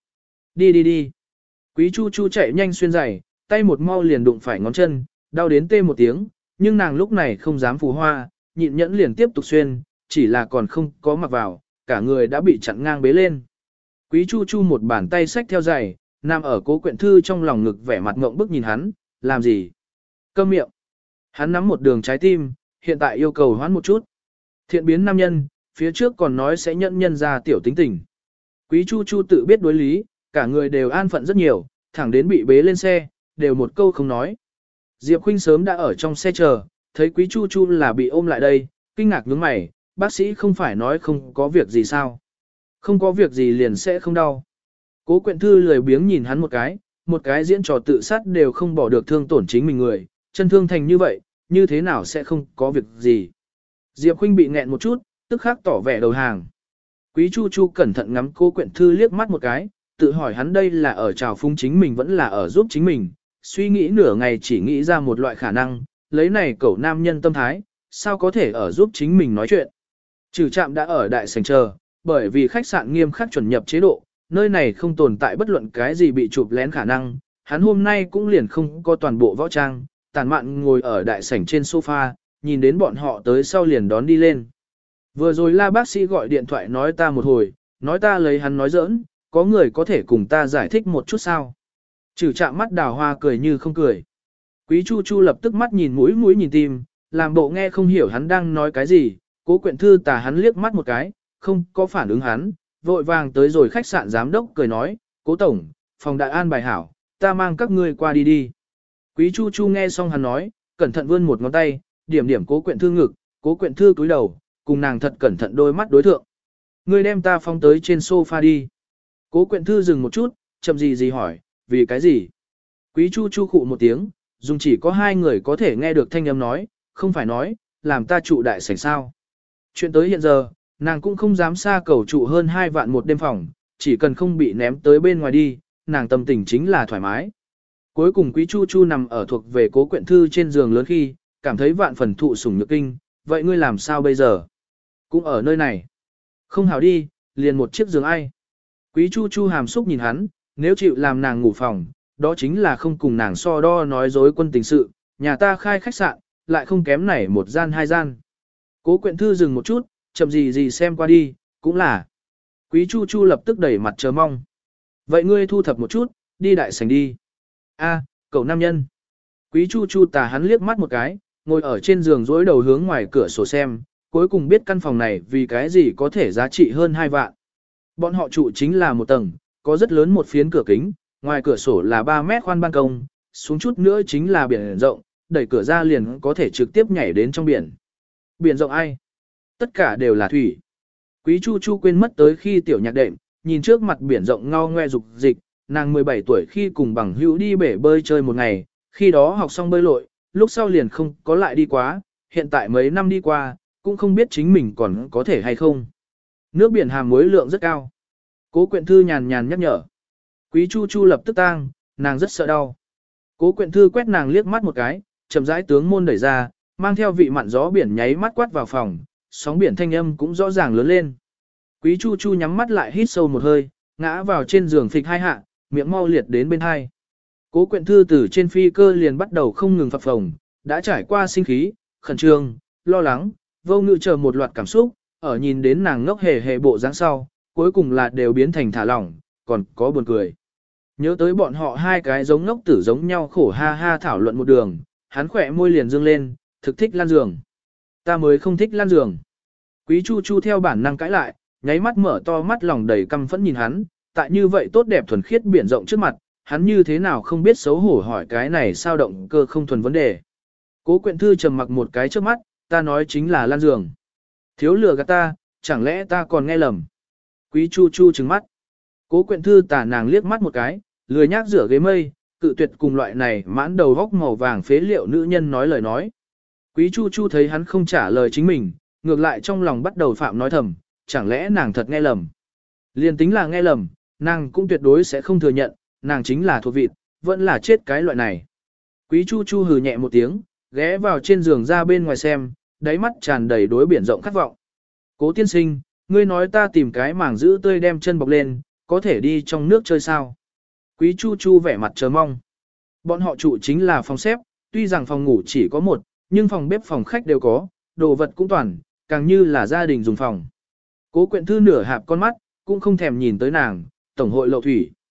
Đi. Quý Chu Chu chạy nhanh xuyên giày, tay một mau liền đụng phải ngón chân, đau đến tê một tiếng, nhưng nàng lúc này không dám phù hoa, nhịn nhẫn liền tiếp tục xuyên, chỉ là còn không có mặc vào, cả người đã bị chặn ngang bế lên. Quý Chu Chu một bàn tay xách theo giày, nằm ở Cố Quyện Thư trong lòng ngực vẻ mặt ngộng bức nhìn hắn, làm gì? Câm miệng. Hắn nắm một đường trái tim, hiện tại yêu cầu hoãn một chút. Thiện biến nam nhân, phía trước còn nói sẽ nhận nhân ra tiểu tính tình. Quý Chu Chu tự biết đối lý, cả người đều an phận rất nhiều, thẳng đến bị bế lên xe, đều một câu không nói. Diệp Khuynh sớm đã ở trong xe chờ, thấy Quý Chu Chu là bị ôm lại đây, kinh ngạc nhướng mày, bác sĩ không phải nói không có việc gì sao? Không có việc gì liền sẽ không đau. Cố Quyện Thư lười biếng nhìn hắn một cái diễn trò tự sát đều không bỏ được thương tổn chính mình người, chân thương thành như vậy, như thế nào sẽ không có việc gì. Diệp Khuynh bị nghẹn một chút, tức khắc tỏ vẻ đầu hàng. Quý Chu Chu cẩn thận ngắm Cố Quyện Thư liếc mắt một cái, tự hỏi hắn đây là ở trào phúng chính mình vẫn là ở giúp chính mình, suy nghĩ nửa ngày chỉ nghĩ ra một loại khả năng, lấy này cẩu nam nhân tâm thái, sao có thể ở giúp chính mình nói chuyện. Trừ Trạm đã ở đại sảnh chờ, bởi vì khách sạn nghiêm khắc chuẩn nhập chế độ, nơi này không tồn tại bất luận cái gì bị chụp lén khả năng, hắn hôm nay cũng liền không có toàn bộ võ trang, tàn mạn ngồi ở đại sảnh trên sofa, nhìn đến bọn họ tới sau liền đón đi lên. Vừa rồi La bác sĩ gọi điện thoại nói ta một hồi, nói ta lấy hắn nói giỡn, có người có thể cùng ta giải thích một chút sao. Trừ Trạm mắt đào hoa cười như không cười. Quý Chu Chu lập tức mắt nhìn mũi nhìn tim, làm bộ nghe không hiểu hắn đang nói cái gì, Cố Quyện Thư tà hắn liếc mắt một cái, không có phản ứng hắn, vội vàng tới rồi khách sạn giám đốc cười nói, Cố Tổng, phòng đại an bài hảo, ta mang các ngươi qua đi đi. Quý Chu Chu nghe xong hắn nói, cẩn thận vươn một ngón tay, điểm điểm Cố Quyện Thư ngực, Cố Quyện Thư cúi đầu, cùng nàng thật cẩn thận đôi mắt đối thượng. Ngươi đem ta phóng tới trên sofa đi. Cố Quyện Thư dừng một chút, chậm gì hỏi, vì cái gì? Quý Chu Chu khụ một tiếng, dùng chỉ có hai người có thể nghe được thanh âm nói, không phải nói, làm ta trụ đại sảnh sao. Chuyện tới hiện giờ, nàng cũng không dám xa cầu trụ hơn 2 vạn một đêm phòng, chỉ cần không bị ném tới bên ngoài đi, nàng tâm tình chính là thoải mái. Cuối cùng Quý Chu Chu nằm ở thuộc về Cố Quyện Thư trên giường lớn khi, cảm thấy vạn phần thụ sủng nhược kinh, vậy ngươi làm sao bây giờ? Cũng ở nơi này. Không hảo đi, liền một chiếc giường ai. Quý Chu Chu hàm xúc nhìn hắn, nếu chịu làm nàng ngủ phòng, đó chính là không cùng nàng so đo nói dối quân tình sự, nhà ta khai khách sạn, lại không kém này một gian hai gian. Cố Quyện Thư dừng một chút, chậm gì xem qua đi, cũng là. Quý Chu Chu lập tức đẩy mặt chờ mong. Vậy ngươi thu thập một chút, đi đại sảnh đi. A, cậu nam nhân. Quý Chu Chu tà hắn liếc mắt một cái, ngồi ở trên giường dối đầu hướng ngoài cửa sổ xem, cuối cùng biết căn phòng này vì cái gì có thể giá trị hơn 2 vạn. Bọn họ trụ chính là một tầng, có rất lớn một phiến cửa kính, ngoài cửa sổ là 3 mét khoan ban công, xuống chút nữa chính là biển rộng, đẩy cửa ra liền có thể trực tiếp nhảy đến trong biển. Biển rộng ai? Tất cả đều là thủy. Quý Chu Chu quên mất tới khi tiểu nhạc đệm, nhìn trước mặt biển rộng ngao ngoe dục dịch, nàng 17 tuổi khi cùng bằng hữu đi bể bơi chơi một ngày, khi đó học xong bơi lội, lúc sau liền không có lại đi quá, hiện tại mấy năm đi qua, cũng không biết chính mình còn có thể hay không. Nước biển hàm muối lượng rất cao. Cố Quyện Thư nhàn nhạt nhở. Quý Chu Chu lập tức tang, nàng rất sợ đau. Cố Quyện Thư quét nàng liếc mắt một cái, chậm rãi tướng môn đẩy ra, mang theo vị mặn gió biển nháy mắt quát vào phòng, sóng biển thanh âm cũng rõ ràng lớn lên. Quý Chu Chu nhắm mắt lại hít sâu một hơi, ngã vào trên giường phịch hai hạ, miệng mau liệt đến bên hai. Cố Quyện Thư từ trên phi cơ liền bắt đầu không ngừng phập phồng, đã trải qua sinh khí, khẩn trương, lo lắng, vô ngự chờ một loạt cảm xúc, ở nhìn đến nàng ngốc hề hề bộ dáng sau, cuối cùng là đều biến thành thả lỏng, còn có buồn cười. Nhớ tới bọn họ hai cái giống ngốc tử giống nhau khổ ha ha thảo luận một đường, hắn khỏe môi liền dương lên, thực thích lan giường. Ta mới không thích lan giường. Quý Chu Chu theo bản năng cãi lại, nháy mắt mở to mắt lòng đầy căm phẫn nhìn hắn, tại như vậy tốt đẹp thuần khiết biển rộng trước mặt, hắn như thế nào không biết xấu hổ hỏi cái này sao động cơ không thuần vấn đề. Cố Quyện Thư trầm mặc một cái trước mắt, ta nói chính là lan giường. Thiếu lừa gạt ta, chẳng lẽ ta còn nghe lầm. Quý Chu Chu trừng mắt. Cố Quyện Thư tả nàng liếc mắt một cái, lười nhác rửa ghế mây, cự tuyệt cùng loại này mãn đầu góc màu vàng phế liệu nữ nhân nói lời nói. Quý Chu Chu thấy hắn không trả lời chính mình, ngược lại trong lòng bắt đầu phạm nói thầm, chẳng lẽ nàng thật nghe lầm. Liên tính là nghe lầm, nàng cũng tuyệt đối sẽ không thừa nhận, nàng chính là thuộc vịt, vẫn là chết cái loại này. Quý Chu Chu hừ nhẹ một tiếng, ghé vào trên giường ra bên ngoài xem, đáy mắt tràn đầy đối biển rộng khát vọng. Cố tiên sinh, ngươi nói ta tìm cái mảng giữ tươi đem chân bọc lên, có thể đi trong nước chơi sao? Quý Chu Chu vẻ mặt chờ mong. Bọn họ trụ chính là phòng xếp, tuy rằng phòng ngủ chỉ có một, nhưng phòng bếp phòng khách đều có, đồ vật cũng toàn, càng như là gia đình dùng phòng. Cố Quyện Thư nửa hạp con mắt, cũng không thèm nhìn tới nàng, tổng hội lậu thủy.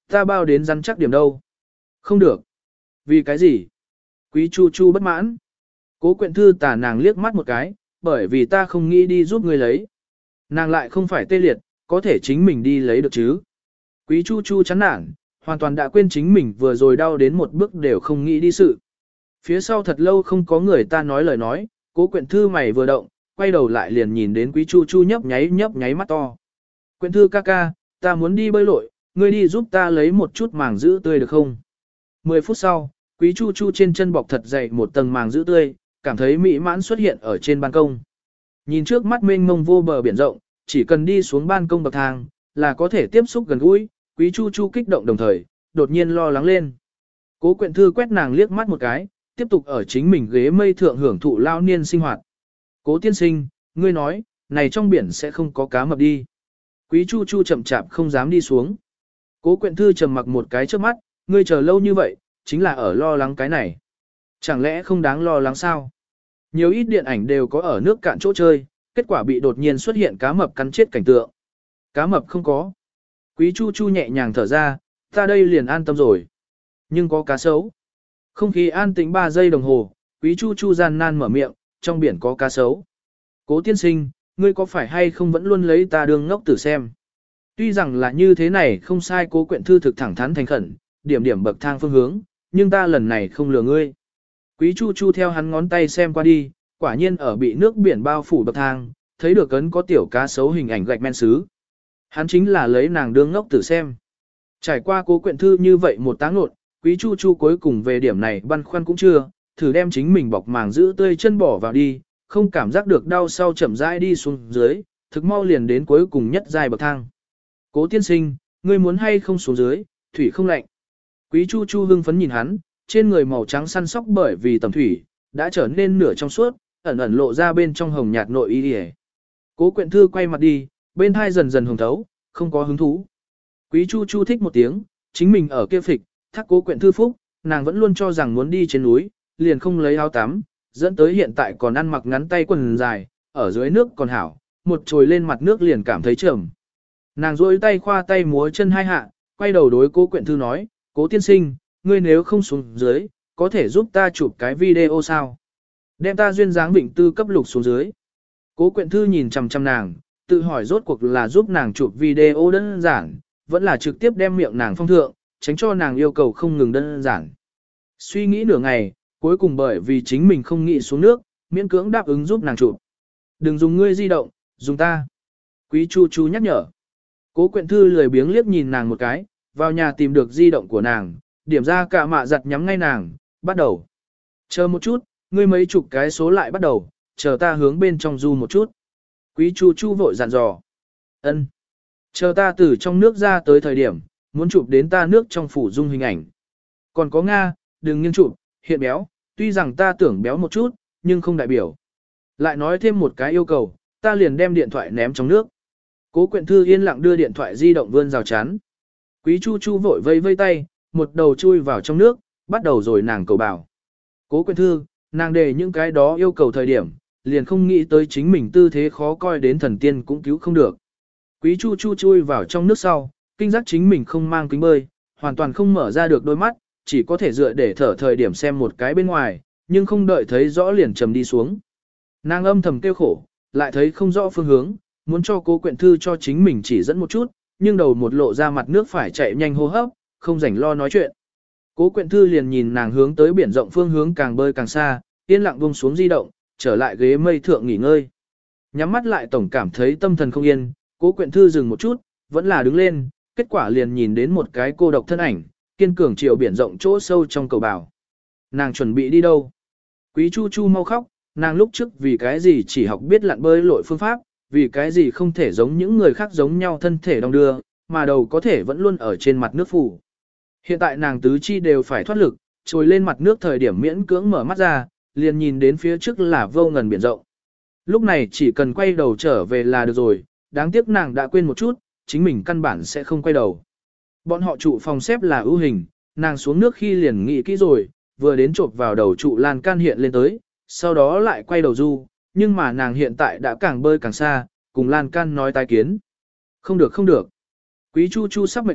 Ta bao đến rắn chắc điểm đâu. Không được. Vì cái gì? Quý Chu Chu bất mãn. Cố Quyện Thư tà nàng liếc mắt một cái, bởi vì ta không nghĩ đi giúp ngươi lấy. Nàng lại không phải tê liệt, có thể chính mình đi lấy được chứ. Quý Chu Chu chán nản, hoàn toàn đã quên chính mình vừa rồi đau đến một bước đều không nghĩ đi sự. Phía sau thật lâu không có người ta nói lời nói, Cố Quyện Thư mày vừa động, quay đầu lại liền nhìn đến Quý Chu Chu nhấp nháy mắt to. Quyện Thư ca ca, ta muốn đi bơi lội, ngươi đi giúp ta lấy một chút màng giữ tươi được không? 10 phút sau, Quý Chu Chu trên chân bọc thật dày một tầng màng giữ tươi, cảm thấy mỹ mãn xuất hiện ở trên ban công. Nhìn trước mắt mênh mông vô bờ biển rộng, chỉ cần đi xuống ban công bậc thang, là có thể tiếp xúc gần gũi, Quý Chu Chu kích động đồng thời, đột nhiên lo lắng lên. Cố Quyện Thư quét nàng liếc mắt một cái, tiếp tục ở chính mình ghế mây thượng hưởng thụ lao niên sinh hoạt. Cố tiên sinh, ngươi nói, này trong biển sẽ không có cá mập đi. Quý Chu Chu chậm chạp không dám đi xuống. Cố Quyện Thư trầm mặc một cái trước mắt, ngươi chờ lâu như vậy, chính là ở lo lắng cái này. Chẳng lẽ không đáng lo lắng sao? Nhiều ít điện ảnh đều có ở nước cạn chỗ chơi, kết quả bị đột nhiên xuất hiện cá mập cắn chết cảnh tượng. Cá mập không có. Quý Chu Chu nhẹ nhàng thở ra, ta đây liền an tâm rồi. Nhưng có cá sấu. Không khí an tĩnh 3 giây đồng hồ, Quý Chu Chu gian nan mở miệng, trong biển có cá sấu. Cố tiên sinh, ngươi có phải hay không vẫn luôn lấy ta đương ngốc tử xem. Tuy rằng là như thế này không sai, Cố Quyện Thư thực thẳng thắn thành khẩn, điểm bậc thang phương hướng, nhưng ta lần này không lừa ngươi. Quý Chu Chu theo hắn ngón tay xem qua đi, quả nhiên ở bị nước biển bao phủ bậc thang, thấy được ấn có tiểu cá sấu hình ảnh gạch men sứ. Hắn chính là lấy nàng đương ngốc tử xem. Trải qua Cố Quyện Thư như vậy một táng nột, Quý Chu Chu cuối cùng về điểm này băn khoăn cũng chưa, thử đem chính mình bọc màng giữ tươi chân bỏ vào đi, không cảm giác được đau sau chậm rãi đi xuống dưới, thực mau liền đến cuối cùng nhất dài bậc thang. Cố tiên sinh, ngươi muốn hay không xuống dưới, thủy không lạnh. Quý Chu Chu hưng phấn nhìn hắn, trên người màu trắng săn sóc bởi vì tầm thủy, đã trở nên nửa trong suốt, ẩn ẩn lộ ra bên trong hồng nhạt nội y. Cố Quyện Thư quay mặt đi, bên hai dần dần hồng thấu, không có hứng thú. Quý Chu Chu thích một tiếng, chính mình ở kia phịch, thác Cố Quyện Thư phúc, nàng vẫn luôn cho rằng muốn đi trên núi, liền không lấy áo tắm, dẫn tới hiện tại còn ăn mặc ngắn tay quần dài, ở dưới nước còn hảo, một trồi lên mặt nước liền cảm thấy trầm. Nàng duỗi tay khoa tay múa chân hai hạ, quay đầu đối Cố Quyện Thư nói, Cố tiên sinh, ngươi nếu không xuống dưới, có thể giúp ta chụp cái video sao? Đem ta duyên dáng vịnh tư cấp lục xuống dưới. Cố Quyện Thư nhìn chằm chằm nàng, tự hỏi rốt cuộc là giúp nàng chụp video đơn giản, vẫn là trực tiếp đem miệng nàng phong thượng, tránh cho nàng yêu cầu không ngừng đơn giản. Suy nghĩ nửa ngày, cuối cùng bởi vì chính mình không nghĩ xuống nước, miễn cưỡng đáp ứng giúp nàng chụp. Đừng dùng ngươi di động, dùng ta. Quý Chu Chu nhắc nhở. Cố Quyện Thư lười biếng liếc nhìn nàng một cái, vào nhà tìm được di động của nàng, điểm ra cả mạ giặt nhắm ngay nàng, bắt đầu. Chờ một chút, ngươi mấy chục cái số lại bắt đầu, chờ ta hướng bên trong du một chút. Quý Chu Chu vội dặn dò. Ân. Chờ ta từ trong nước ra tới thời điểm, muốn chụp đến ta nước trong phủ dung hình ảnh. Còn có Nga, đừng nghiêng chụp, hiện béo, tuy rằng ta tưởng béo một chút, nhưng không đại biểu. Lại nói thêm một cái yêu cầu, ta liền đem điện thoại ném trong nước. Cố Quyện Thư yên lặng đưa điện thoại di động vươn rào chắn. Quý Chu Chu vội vây vây tay, một đầu chui vào trong nước, bắt đầu rồi nàng cầu bảo. Cố Quyện Thư, nàng đề những cái đó yêu cầu thời điểm, liền không nghĩ tới chính mình tư thế khó coi đến thần tiên cũng cứu không được. Quý Chu Chu chui vào trong nước sau, kinh giác chính mình không mang kính bơi, hoàn toàn không mở ra được đôi mắt, chỉ có thể dựa để thở thời điểm xem một cái bên ngoài, nhưng không đợi thấy rõ liền trầm đi xuống. Nàng âm thầm kêu khổ, lại thấy không rõ phương hướng, muốn cho Cố Quyện Thư cho chính mình chỉ dẫn một chút, nhưng đầu một lộ ra mặt nước phải chạy nhanh hô hấp, không rảnh lo nói chuyện. Cố Quyện Thư liền nhìn nàng hướng tới biển rộng phương hướng càng bơi càng xa, yên lặng buông xuống di động, trở lại ghế mây thượng nghỉ ngơi. Nhắm mắt lại tổng cảm thấy tâm thần không yên, Cố Quyện Thư dừng một chút, vẫn là đứng lên, kết quả liền nhìn đến một cái cô độc thân ảnh, kiên cường chiều biển rộng chỗ sâu trong cầu bào. Nàng chuẩn bị đi đâu? Quý Chu Chu mau khóc, nàng lúc trước vì cái gì chỉ học biết lặn bơi lội phương pháp, vì cái gì không thể giống những người khác giống nhau thân thể đong đưa, mà đầu có thể vẫn luôn ở trên mặt nước phủ. Hiện tại nàng tứ chi đều phải thoát lực, trồi lên mặt nước thời điểm miễn cưỡng mở mắt ra, liền nhìn đến phía trước là vô ngần biển rộng. Lúc này chỉ cần quay đầu trở về là được rồi, đáng tiếc nàng đã quên một chút, chính mình căn bản sẽ không quay đầu. Bọn họ trụ phòng xếp là ưu hình, nàng xuống nước khi liền nghĩ kỹ rồi, vừa đến chộp vào đầu trụ lan can hiện lên tới, sau đó lại quay đầu du, nhưng mà nàng hiện tại đã càng bơi càng xa, cùng lan can nói tai kiến. Không được không được. Quý Chu Chu sắp mệt chết,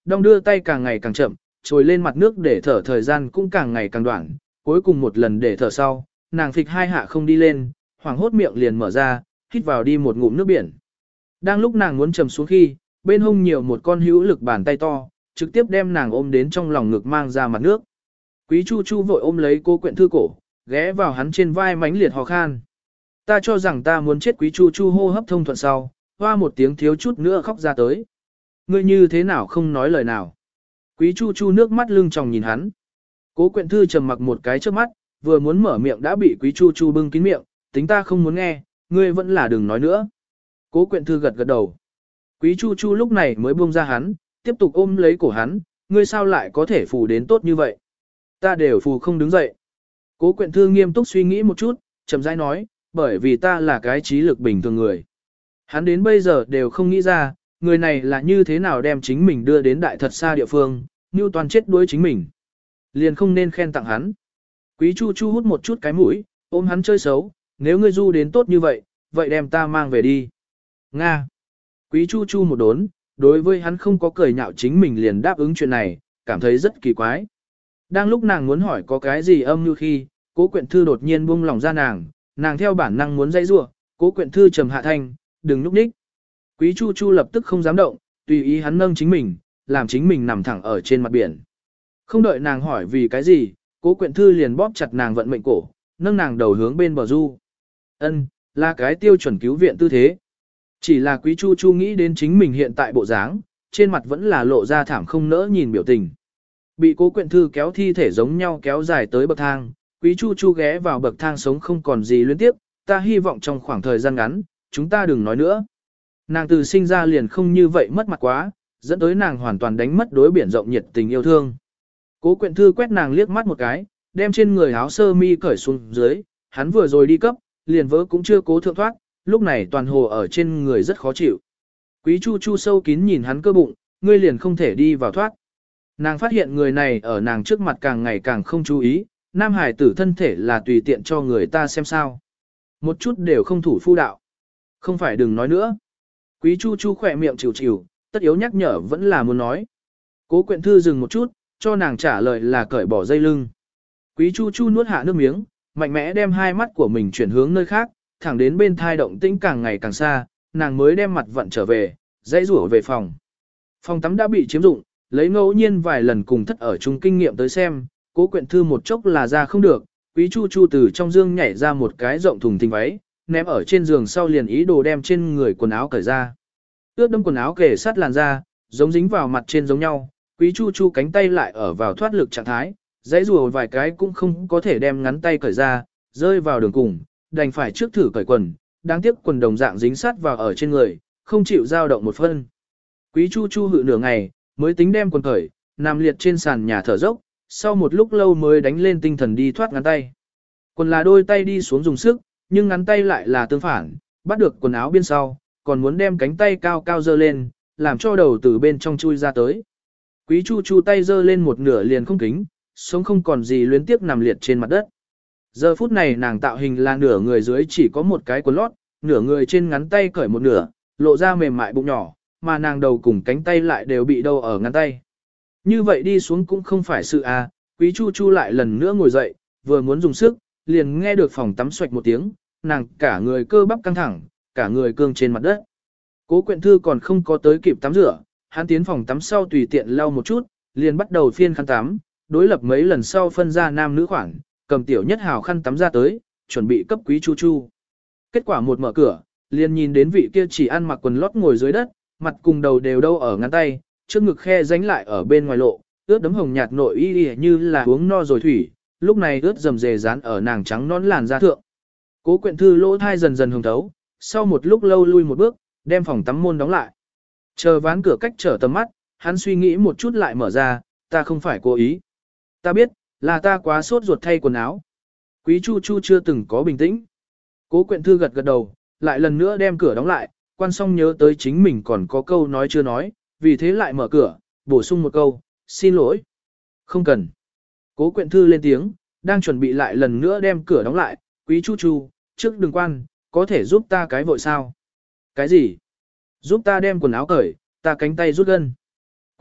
đong đưa tay càng ngày càng chậm, trồi lên mặt nước để thở thời gian cũng càng ngày càng đoạn, cuối cùng một lần để thở sau, nàng phịch hai hạ không đi lên, hoảng hốt miệng liền mở ra, hít vào đi một ngụm nước biển. Đang lúc nàng muốn trầm xuống khi, bên hông nhiều một con hữu lực bàn tay to, trực tiếp đem nàng ôm đến trong lòng ngực mang ra mặt nước. Quý Chu Chu vội ôm lấy Cố Quyện Thư cổ, ghé vào hắn trên vai mãnh liệt hò khan. Ta cho rằng ta muốn chết. Quý Chu Chu hô hấp thông thuận sau, hoa một tiếng thiếu chút nữa khóc ra tới. Ngươi như thế nào không nói lời nào? Quý Chu Chu nước mắt lưng tròng nhìn hắn. Cố Quyện Thư trầm mặc một cái trước mắt, vừa muốn mở miệng đã bị Quý Chu Chu bưng kín miệng, tính ta không muốn nghe, ngươi vẫn là đừng nói nữa. Cố Quyện Thư gật gật đầu. Quý Chu Chu lúc này mới buông ra hắn, tiếp tục ôm lấy cổ hắn, ngươi sao lại có thể phù đến tốt như vậy? Ta đều phù không đứng dậy. Cố Quyện Thư nghiêm túc suy nghĩ một chút, chậm rãi nói, bởi vì ta là cái trí lực bình thường người. Hắn đến bây giờ đều không nghĩ ra, người này là như thế nào đem chính mình đưa đến đại thật xa địa phương, như toàn chết đuối chính mình. Liền không nên khen tặng hắn. Quý Chu Chu hút một chút cái mũi, ôm hắn chơi xấu, nếu ngươi du đến tốt như vậy, vậy đem ta mang về đi. Nga. Quý Chu Chu một đốn, đối với hắn không có cười nhạo chính mình liền đáp ứng chuyện này, cảm thấy rất kỳ quái. Đang lúc nàng muốn hỏi có cái gì âm như khi, Cố Quyện Thư đột nhiên buông lỏng ra nàng theo bản năng muốn dây rủa, Cố Quyện Thư trầm hạ thanh, đừng núp ních. Quý Chu Chu lập tức không dám động, tùy ý hắn nâng chính mình, làm chính mình nằm thẳng ở trên mặt biển. Không đợi nàng hỏi vì cái gì, Cố Quyện Thư liền bóp chặt nàng vận mệnh cổ, nâng nàng đầu hướng bên bờ du. Ân, là cái tiêu chuẩn cứu viện tư thế. Chỉ là Quý Chu Chu nghĩ đến chính mình hiện tại bộ dáng, trên mặt vẫn là lộ ra thảm không nỡ nhìn biểu tình. Bị Cố Quyện Thư kéo thi thể giống nhau kéo dài tới bậc thang, Quý Chu Chu ghé vào bậc thang sống không còn gì liên tiếp, ta hy vọng trong khoảng thời gian ngắn, chúng ta đừng nói nữa. Nàng từ sinh ra liền không như vậy mất mặt quá, dẫn tới nàng hoàn toàn đánh mất đối biển rộng nhiệt tình yêu thương. Cố Quyện Thư quét nàng liếc mắt một cái, đem trên người áo sơ mi cởi xuống dưới, hắn vừa rồi đi cấp, liền vỡ cũng chưa cố thượng thoát, lúc này toàn hồ ở trên người rất khó chịu. Quý Chu Chu sâu kín nhìn hắn cơ bụng, ngươi liền không thể đi vào thoát. Nàng phát hiện người này ở nàng trước mặt càng ngày càng không chú ý, nam hải tử thân thể là tùy tiện cho người ta xem sao. Một chút đều không thủ phu đạo. Không phải đừng nói nữa. Quý Chu Chu khỏe miệng chịu chịu, tất yếu nhắc nhở vẫn là muốn nói. Cố Quyện Thư dừng một chút, cho nàng trả lời là cởi bỏ dây lưng. Quý Chu Chu nuốt hạ nước miếng, mạnh mẽ đem hai mắt của mình chuyển hướng nơi khác, thẳng đến bên thai động tĩnh càng ngày càng xa, nàng mới đem mặt vận trở về, dãy rủa về phòng. Phòng tắm đã bị chiếm dụng, lấy ngẫu nhiên vài lần cùng thất ở chung kinh nghiệm tới xem, Cố Quyện Thư một chốc là ra không được, Quý Chu Chu từ trong dương nhảy ra một cái rộng thùng thình váy, ném ở trên giường sau liền ý đồ đem trên người quần áo cởi ra. Ướt đẫm quần áo kề sát làn da, giống dính vào mặt trên giống nhau, Quý Chu Chu cánh tay lại ở vào thoát lực trạng thái, dãy rùa vài cái cũng không có thể đem ngắn tay cởi ra, rơi vào đường cùng, đành phải trước thử cởi quần, đáng tiếc quần đồng dạng dính sát vào ở trên người, không chịu dao động một phân. Quý Chu Chu hự nửa ngày, mới tính đem quần cởi, nằm liệt trên sàn nhà thở dốc, sau một lúc lâu mới đánh lên tinh thần đi thoát ngắn tay. Quần là đôi tay đi xuống dùng sức, nhưng ngắn tay lại là tương phản, bắt được quần áo bên sau, còn muốn đem cánh tay cao cao dơ lên, làm cho đầu từ bên trong chui ra tới. Quý Chu Chu tay dơ lên một nửa liền không kính, sống không còn gì luyến tiếc nằm liệt trên mặt đất. Giờ phút này nàng tạo hình là nửa người dưới chỉ có một cái quần lót, nửa người trên ngắn tay cởi một nửa, lộ ra mềm mại bụng nhỏ, mà nàng đầu cùng cánh tay lại đều bị đâu ở ngắn tay. Như vậy đi xuống cũng không phải sự à, Quý Chu Chu lại lần nữa ngồi dậy, vừa muốn dùng sức, liền nghe được phòng tắm xoạch một tiếng, nàng cả người cơ bắp căng thẳng, cả người cương trên mặt đất. Cố Quyện Thư còn không có tới kịp tắm rửa, hắn tiến phòng tắm sau tùy tiện lau một chút, liền bắt đầu phiên khăn tắm, đối lập mấy lần sau phân ra nam nữ khoảng, cầm tiểu nhất hào khăn tắm ra tới, chuẩn bị cấp Quý Chu Chu. Kết quả một mở cửa, liền nhìn đến vị kia chỉ ăn mặc quần lót ngồi dưới đất, mặt cùng đầu đều đâu ở ngắn tay, trước ngực khe ránh lại ở bên ngoài lộ, ướt đấm hồng nhạt nội y như là uống no rồi thủy, lúc này ướt dầm dề dán ở nàng trắng nón làn da thượng. Cố Quyện Thư lỗ thai dần dần hồng thấu, sau một lúc lâu lui một bước, đem phòng tắm môn đóng lại. Chờ ván cửa cách trở tầm mắt, hắn suy nghĩ một chút lại mở ra, ta không phải cố ý. Ta biết, là ta quá sốt ruột thay quần áo. Quý Chu Chu chưa từng có bình tĩnh. Cố Quyện Thư gật gật đầu, lại lần nữa đem cửa đóng lại, quan xong nhớ tới chính mình còn có câu nói chưa nói, vì thế lại mở cửa, bổ sung một câu, xin lỗi. Không cần. Cố Quyện Thư lên tiếng, đang chuẩn bị lại lần nữa đem cửa đóng lại, Quý Chu Chu, trước đừng quan, có thể giúp ta cái vội sao? Cái gì? Giúp ta đem quần áo cởi, ta cánh tay rút gân.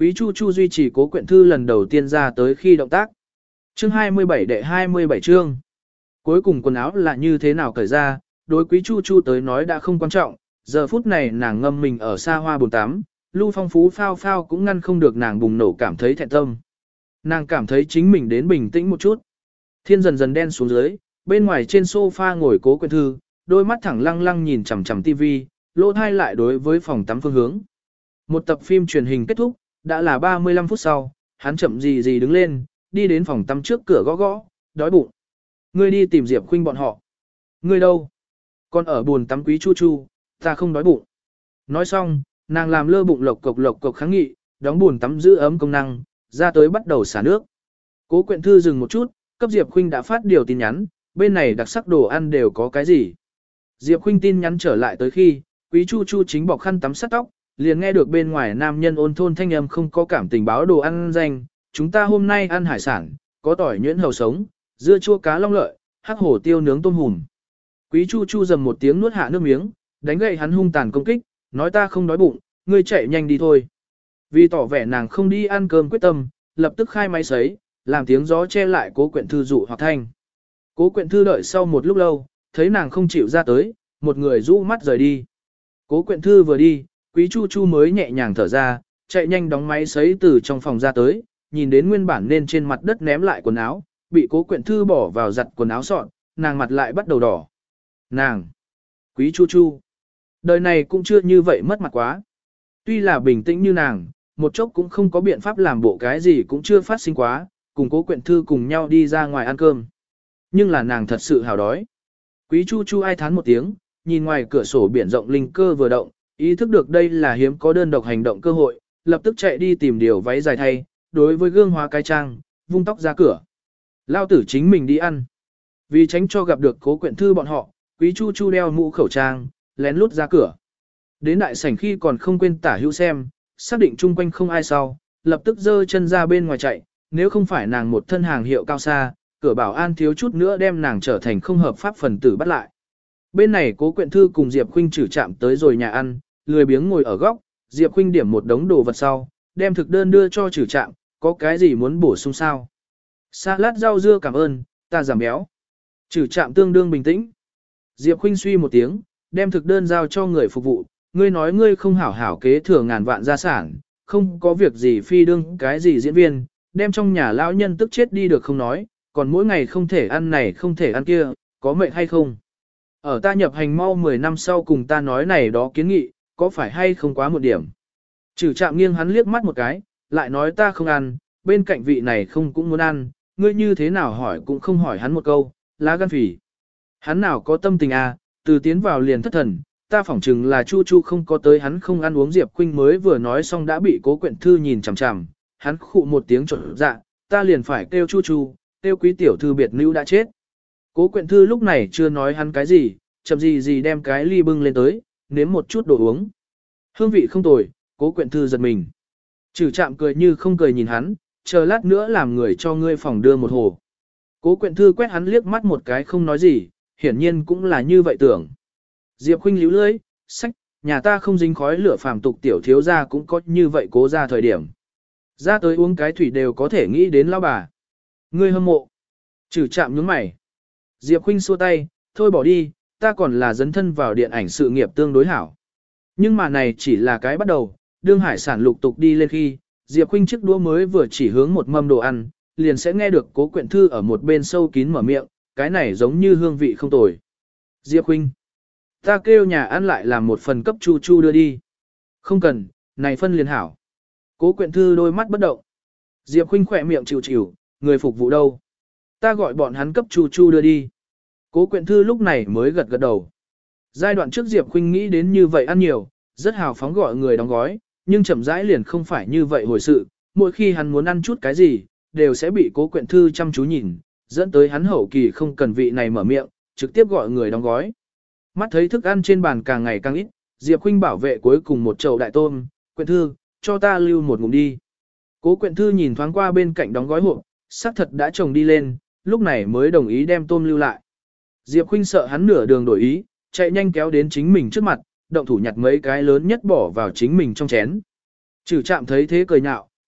Quý Chu Chu duy trì Cố Quyện Thư lần đầu tiên ra tới khi động tác. Chương 27 đệ 27 chương. Cuối cùng quần áo là như thế nào cởi ra, đối Quý Chu Chu tới nói đã không quan trọng, giờ phút này nàng ngâm mình ở xa hoa bồn tắm, Lưu Phong Phú phao phao cũng ngăn không được nàng bùng nổ cảm thấy thẹn tâm. Nàng cảm thấy chính mình đến bình tĩnh một chút. Thiên dần dần đen xuống dưới, bên ngoài trên sofa ngồi Cố Quyện Thư, đôi mắt thẳng lăng lăng nhìn chằm chằm tivi, lỗ thai lại đối với phòng tắm phương hướng. Một tập phim truyền hình kết thúc, đã là 35 phút sau, hắn chậm gì gì đứng lên, đi đến phòng tắm trước cửa gõ gõ, đói bụng. Ngươi đi tìm Diệp Khuynh bọn họ. Ngươi đâu? Còn ở buồn tắm Quý Chu Chu, ta không đói bụng. Nói xong, nàng làm lơ bụng lộc cộc kháng nghị, đóng buồn tắm giữ ấm công năng, ra tới bắt đầu xả nước. Cố Quyện Thư dừng một chút, cấp Diệp Khuynh đã phát điều tin nhắn, bên này đặc sắc đồ ăn đều có cái gì. Diệp Khuynh tin nhắn trở lại tới khi, Quý Chu Chu chính bọc khăn tắm sát tóc, liền nghe được bên ngoài nam nhân ôn thôn thanh âm không có cảm tình báo đồ ăn danh, chúng ta hôm nay ăn hải sản, có tỏi nhuyễn hầu sống, dưa chua cá long lợi, hắc hổ tiêu nướng tôm hùm. Quý Chu Chu dầm một tiếng nuốt hạ nước miếng, đánh gậy hắn hung tàn công kích, nói ta không đói bụng, ngươi chạy nhanh đi thôi. Vì tỏ vẻ nàng không đi ăn cơm quyết tâm, lập tức khai máy sấy, làm tiếng gió che lại Cố Quyện Thư dụ hoặc thanh. Cố Quyện Thư đợi sau một lúc lâu, thấy nàng không chịu ra tới, một người rũ mắt rời đi. Cố Quyện Thư vừa đi, Quý Chu Chu mới nhẹ nhàng thở ra, chạy nhanh đóng máy sấy từ trong phòng ra tới, nhìn đến nguyên bản nên trên mặt đất ném lại quần áo, bị Cố Quyện Thư bỏ vào giặt quần áo sọn, nàng mặt lại bắt đầu đỏ. Nàng! Quý Chu Chu! Đời này cũng chưa như vậy mất mặt quá. Tuy là bình tĩnh như nàng, một chốc cũng không có biện pháp làm bộ cái gì cũng chưa phát sinh quá, cùng Cố Quyện Thư cùng nhau đi ra ngoài ăn cơm. Nhưng là nàng thật sự hào đói. Quý Chu Chu ai thán một tiếng, nhìn ngoài cửa sổ biển rộng linh cơ vừa động, ý thức được đây là hiếm có đơn độc hành động cơ hội, lập tức chạy đi tìm điều váy dài thay, đối với gương hóa cái trang, vung tóc ra cửa. Lao tử chính mình đi ăn. Vì tránh cho gặp được Cố Quyện Thư bọn họ, Quý Chu Chu đeo mũ khẩu trang, lén lút ra cửa. Đến đại sảnh khi còn không quên tả hữu xem, xác định chung quanh không ai sau, lập tức giơ chân ra bên ngoài chạy, nếu không phải nàng một thân hàng hiệu cao xa, cửa bảo an thiếu chút nữa đem nàng trở thành không hợp pháp phần tử bắt lại. Bên này Cố Quyện Thư cùng Diệp Khuynh chử chạm tới rồi nhà ăn, lười biếng ngồi ở góc, Diệp Khuynh điểm một đống đồ vật sau, đem thực đơn đưa cho chử chạm, có cái gì muốn bổ sung sao? Salad rau dưa cảm ơn, ta giảm béo. Chử chạm tương đương bình tĩnh. Diệp Khuynh suy một tiếng, đem thực đơn giao cho người phục vụ, ngươi nói ngươi không hảo hảo kế thừa ngàn vạn gia sản, không có việc gì phi đương cái gì diễn viên, đem trong nhà lão nhân tức chết đi được không nói, còn mỗi ngày không thể ăn này không thể ăn kia, có mệt hay không? Ở ta nhập hành mau 10 năm sau cùng ta nói này đó kiến nghị, có phải hay không quá một điểm? Chử chạm nghiêng hắn liếc mắt một cái, lại nói ta không ăn, bên cạnh vị này không cũng muốn ăn, ngươi như thế nào hỏi cũng không hỏi hắn một câu, lá gan phỉ. Hắn nào có tâm tình à, từ tiến vào liền thất thần, ta phỏng chừng là Chu Chu không có tới hắn không ăn uống. Diệp Khuynh mới vừa nói xong đã bị Cố Quyện Thư nhìn chằm chằm, hắn khụ một tiếng trộn dạ, ta liền phải kêu Chu Chu, kêu Quý tiểu thư biệt nữ đã chết. Cố Quyện Thư lúc này chưa nói hắn cái gì, chậm gì đem cái ly bưng lên tới, nếm một chút đồ uống. Hương vị không tồi, Cố Quyện Thư giật mình. Chử chạm cười như không cười nhìn hắn, chờ lát nữa làm người cho ngươi phòng đưa một hồ. Cố Quyện Thư quét hắn liếc mắt một cái không nói gì, hiển nhiên cũng là như vậy tưởng. Diệp Khuynh líu lưỡi, sách, nhà ta không dính khói lửa phàm tục tiểu thiếu gia cũng có như vậy cố ra thời điểm. Ra tới uống cái thủy đều có thể nghĩ đến lão bà. Ngươi hâm mộ. Chử chạm nhướng mày. Diệp Khuynh xua tay, thôi bỏ đi, ta còn là dấn thân vào điện ảnh sự nghiệp tương đối hảo. Nhưng mà này chỉ là cái bắt đầu, đương hải sản lục tục đi lên khi, Diệp Khuynh chiếc đũa mới vừa chỉ hướng một mâm đồ ăn, liền sẽ nghe được Cố Quyện Thư ở một bên sâu kín mở miệng, cái này giống như hương vị không tồi. Diệp Khuynh, ta kêu nhà ăn lại làm một phần cấp Chu Chu đưa đi. Không cần, này phân liền hảo. Cố Quyện Thư đôi mắt bất động. Diệp Khuynh khỏe miệng chịu chịu, người phục vụ đâu? Ta gọi bọn hắn cấp Chu Chu đưa đi. Cố Quyện Thư lúc này mới gật gật đầu. Giai đoạn trước Diệp Khuynh nghĩ đến như vậy ăn nhiều, rất hào phóng gọi người đóng gói, nhưng chậm rãi liền không phải như vậy hồi sự, mỗi khi hắn muốn ăn chút cái gì, đều sẽ bị Cố Quyện Thư chăm chú nhìn, dẫn tới hắn hậu kỳ không cần vị này mở miệng, trực tiếp gọi người đóng gói. Mắt thấy thức ăn trên bàn càng ngày càng ít, Diệp Khuynh bảo vệ cuối cùng một chậu đại tôm, Quyện Thư, cho ta lưu một ngụm đi. Cố Quyện Thư nhìn thoáng qua bên cạnh đóng gói hộp, xác thật đã trồng đi lên, lúc này mới đồng ý đem tôm lưu lại. Diệp Khuynh sợ hắn nửa đường đổi ý, chạy nhanh kéo đến chính mình trước mặt, động thủ nhặt mấy cái lớn nhất bỏ vào chính mình trong chén. Chử chạm thấy thế cười nhạo,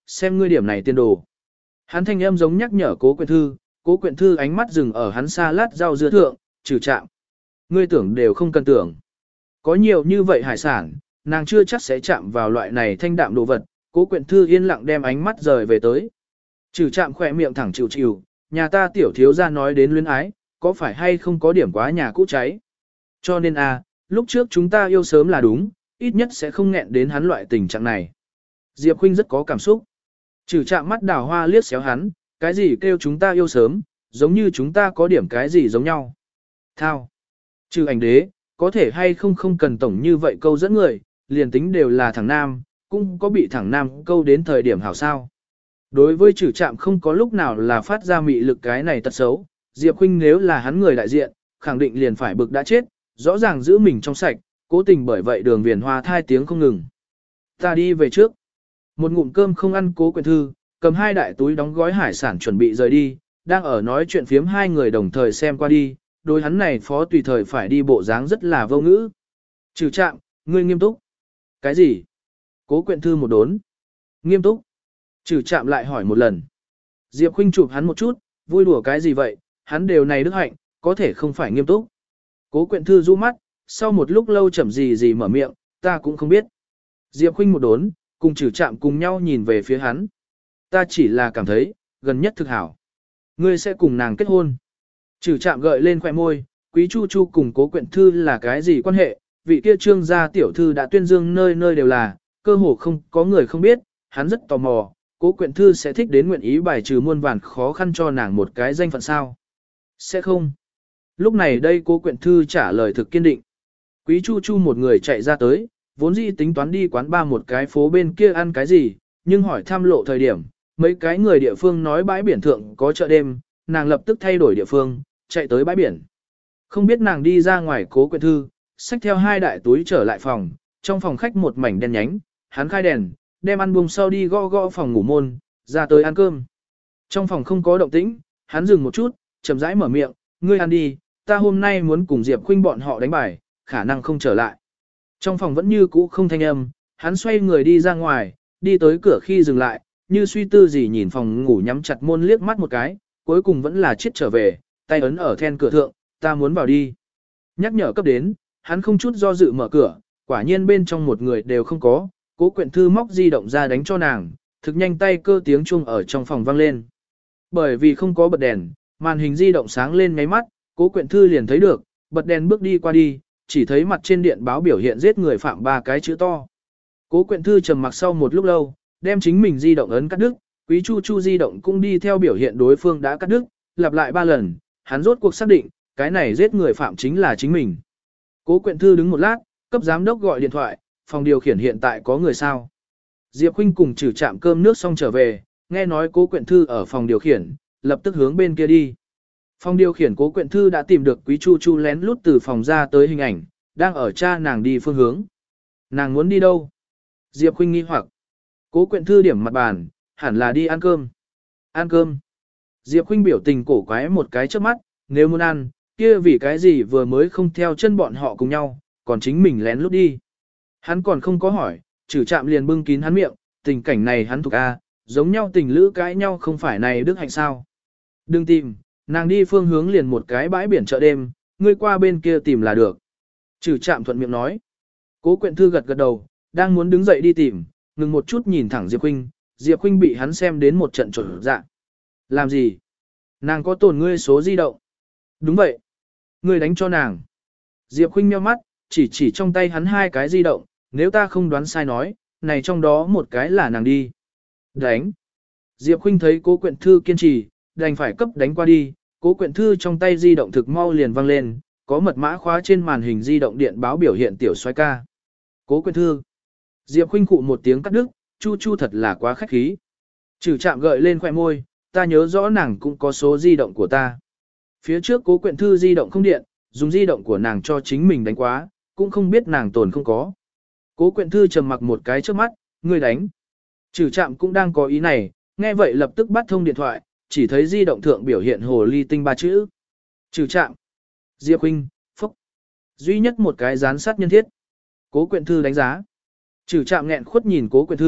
xem ngươi điểm này tiên đồ. Hắn thanh âm giống nhắc nhở Cố Quyện Thư ánh mắt dừng ở hắn xa lát rau dưa thượng, trừ chạm. Ngươi tưởng đều không cần tưởng. Có nhiều như vậy hải sản, nàng chưa chắc sẽ chạm vào loại này thanh đạm đồ vật, Cố Quyện Thư yên lặng đem ánh mắt rời về tới. Trừ chạm khỏe miệng thẳng chịu chịu, nhà ta tiểu thiếu ra nói đến luyến ái, có phải hay không có điểm quá nhà cũ cháy. Cho nên lúc trước chúng ta yêu sớm là đúng, ít nhất sẽ không nghẹn đến hắn loại tình trạng này. Diệp Khuynh rất có cảm xúc. Trừ chạm mắt đào hoa liếc xéo hắn, cái gì kêu chúng ta yêu sớm, giống như chúng ta có điểm cái gì giống nhau. Thao. Trừ ảnh đế, có thể hay không không cần tổng như vậy câu dẫn người, liền tính đều là thằng nam, cũng có bị thằng nam câu đến thời điểm hảo sao. Đối với trừ chạm không có lúc nào là phát ra mị lực cái này tật xấu, Diệp Khuynh nếu là hắn người đại diện, khẳng định liền phải bực đã chết, rõ ràng giữ mình trong sạch, cố tình bởi vậy Đường Viền Hoa thai tiếng không ngừng. Ta đi về trước. Một ngụm cơm không ăn Cố Quyện Thư, cầm 2 đại túi đóng gói hải sản chuẩn bị rời đi, đang ở nói chuyện phiếm 2 người đồng thời xem qua đi, đối hắn này phó tùy thời phải đi bộ dáng rất là vô ngữ. Trừ chạm, ngươi nghiêm túc. Cái gì? Cố Quyện Thư một đốn. Nghiêm túc. Trừ chạm lại hỏi một lần. Diệp Khuynh chụp hắn một chút, vui đùa cái gì vậy, hắn đều này đức hạnh, có thể không phải nghiêm túc. Cố Quyện Thư du mắt, sau một lúc lâu chậm gì mở miệng, ta cũng không biết. Diệp Khuynh một đốn, cùng trừ chạm cùng nhau nhìn về phía hắn. Ta chỉ là cảm thấy, gần nhất thực hảo. Ngươi sẽ cùng nàng kết hôn. Trừ chạm gợi lên khóe môi, Quý Chu Chu cùng Cố Quyện Thư là cái gì quan hệ, vị kia trương gia tiểu thư đã tuyên dương nơi nơi đều là, cơ hồ không có người không biết, hắn rất tò mò, Cố Quyện Thư sẽ thích đến nguyện ý bài trừ muôn vàn khó khăn cho nàng một cái danh phận sao. Sẽ không. Lúc này đây Cố Quyện Thư trả lời thực kiên định. Quý Chu Chu một người chạy ra tới, vốn dĩ tính toán đi quán ba một cái phố bên kia ăn cái gì, nhưng hỏi thăm lộ thời điểm, mấy cái người địa phương nói bãi biển thượng có chợ đêm, nàng lập tức thay đổi địa phương, chạy tới bãi biển. Không biết nàng đi ra ngoài Cố Quyện Thư, xách theo 2 đại túi trở lại phòng, trong phòng khách một mảnh đen nhánh, hắn khai đèn, đem ăn buông sau đi gõ gõ phòng ngủ môn, ra tới ăn cơm. Trong phòng không có động tĩnh, hắn dừng một chút, chậm rãi mở miệng, ngươi ăn đi, ta hôm nay muốn cùng Diệp Khuynh bọn họ đánh bài, khả năng không trở lại. Trong phòng vẫn như cũ không thanh âm, hắn xoay người đi ra ngoài, đi tới cửa khi dừng lại, như suy tư gì nhìn phòng ngủ nhắm chặt môn liếc mắt một cái, cuối cùng vẫn là chết trở về, tay ấn ở then cửa thượng, ta muốn vào đi. Nhắc nhở cấp đến, hắn không chút do dự mở cửa, quả nhiên bên trong một người đều không có, Cố Quyện Thư móc di động ra đánh cho nàng, thực nhanh tay cơ tiếng chuông ở trong phòng vang lên. Bởi vì không có bật đèn, màn hình di động sáng lên ngáy mắt, Cố Quyện Thư liền thấy được, bật đèn bước đi qua đi, chỉ thấy mặt trên điện báo biểu hiện giết người phạm 3 cái chữ to. Cố Quyện Thư trầm mặc sau một lúc lâu, đem chính mình di động ấn cắt đứt, Quý Chu Chu di động cũng đi theo biểu hiện đối phương đã cắt đứt, lặp lại 3 lần, hắn rốt cuộc xác định, cái này giết người phạm chính là chính mình. Cố Quyện Thư đứng một lát, cấp giám đốc gọi điện thoại, phòng điều khiển hiện tại có người sao. Diệp Khuynh cùng trừ chạm cơm nước xong trở về, nghe nói Cố Quyện Thư ở phòng điều khiển, lập tức hướng bên kia đi. Phòng điều khiển Cố Quyện Thư đã tìm được Quý Chu Chu lén lút từ phòng ra tới hình ảnh, đang ở tra nàng đi phương hướng. Nàng muốn đi đâu? Diệp Khuynh nghi hoặc. Cố Quyện Thư điểm mặt bàn, hẳn là đi ăn cơm. Ăn cơm. Diệp Khuynh biểu tình cổ quái một cái trước mắt, nếu muốn ăn, kia vì cái gì vừa mới không theo chân bọn họ cùng nhau, còn chính mình lén lút đi. Hắn còn không có hỏi, trừ chạm liền bưng kín hắn miệng, tình cảnh này hắn thuộc A, giống nhau tình lữ cãi nhau không phải này đức hạnh sao. Đừng tìm, nàng đi phương hướng liền một cái bãi biển chợ đêm, ngươi qua bên kia tìm là được. Trừ chạm thuận miệng nói. Cố Quyện Thư gật gật đầu, đang muốn đứng dậy đi tìm, ngừng một chút nhìn thẳng Diệp Khuynh, Diệp Khuynh bị hắn xem đến một trận trộn dạ. Làm gì? Nàng có tồn ngươi số di động. Đúng vậy. Ngươi đánh cho nàng. Diệp Khuynh nhíu mắt, chỉ trong tay hắn 2 cái di động, nếu ta không đoán sai nói, này trong đó một cái là nàng đi. Đánh. Diệp Khuynh thấy Cố Quyện Thư kiên trì, đành phải cấp đánh qua đi, Cố Quyện Thư trong tay di động thực mau liền vang lên, có mật mã khóa trên màn hình di động điện báo biểu hiện tiểu soái ca. Cố Quyện Thư. Diệp Khuynh cụ một tiếng cắt đứt, Chu Chu thật là quá khách khí. Trừ chạm gợi lên khóe môi, ta nhớ rõ nàng cũng có số di động của ta. Phía trước Cố Quyện Thư di động không điện, dùng di động của nàng cho chính mình đánh quá, cũng không biết nàng tồn không có. Cố Quyện Thư trầm mặc một cái trước mắt, ngươi đánh. Trừ chạm cũng đang có ý này, nghe vậy lập tức bắt thông điện thoại, chỉ thấy di động thượng biểu hiện hồ ly tinh 3 chữ. Trừ chạm. Diệp Khuynh, phúc. Duy nhất một cái gián sát nhân thiết. Cố Quyện Thư đánh giá. Trừ chạm nghẹn khuất nhìn Cố Quyện Thư,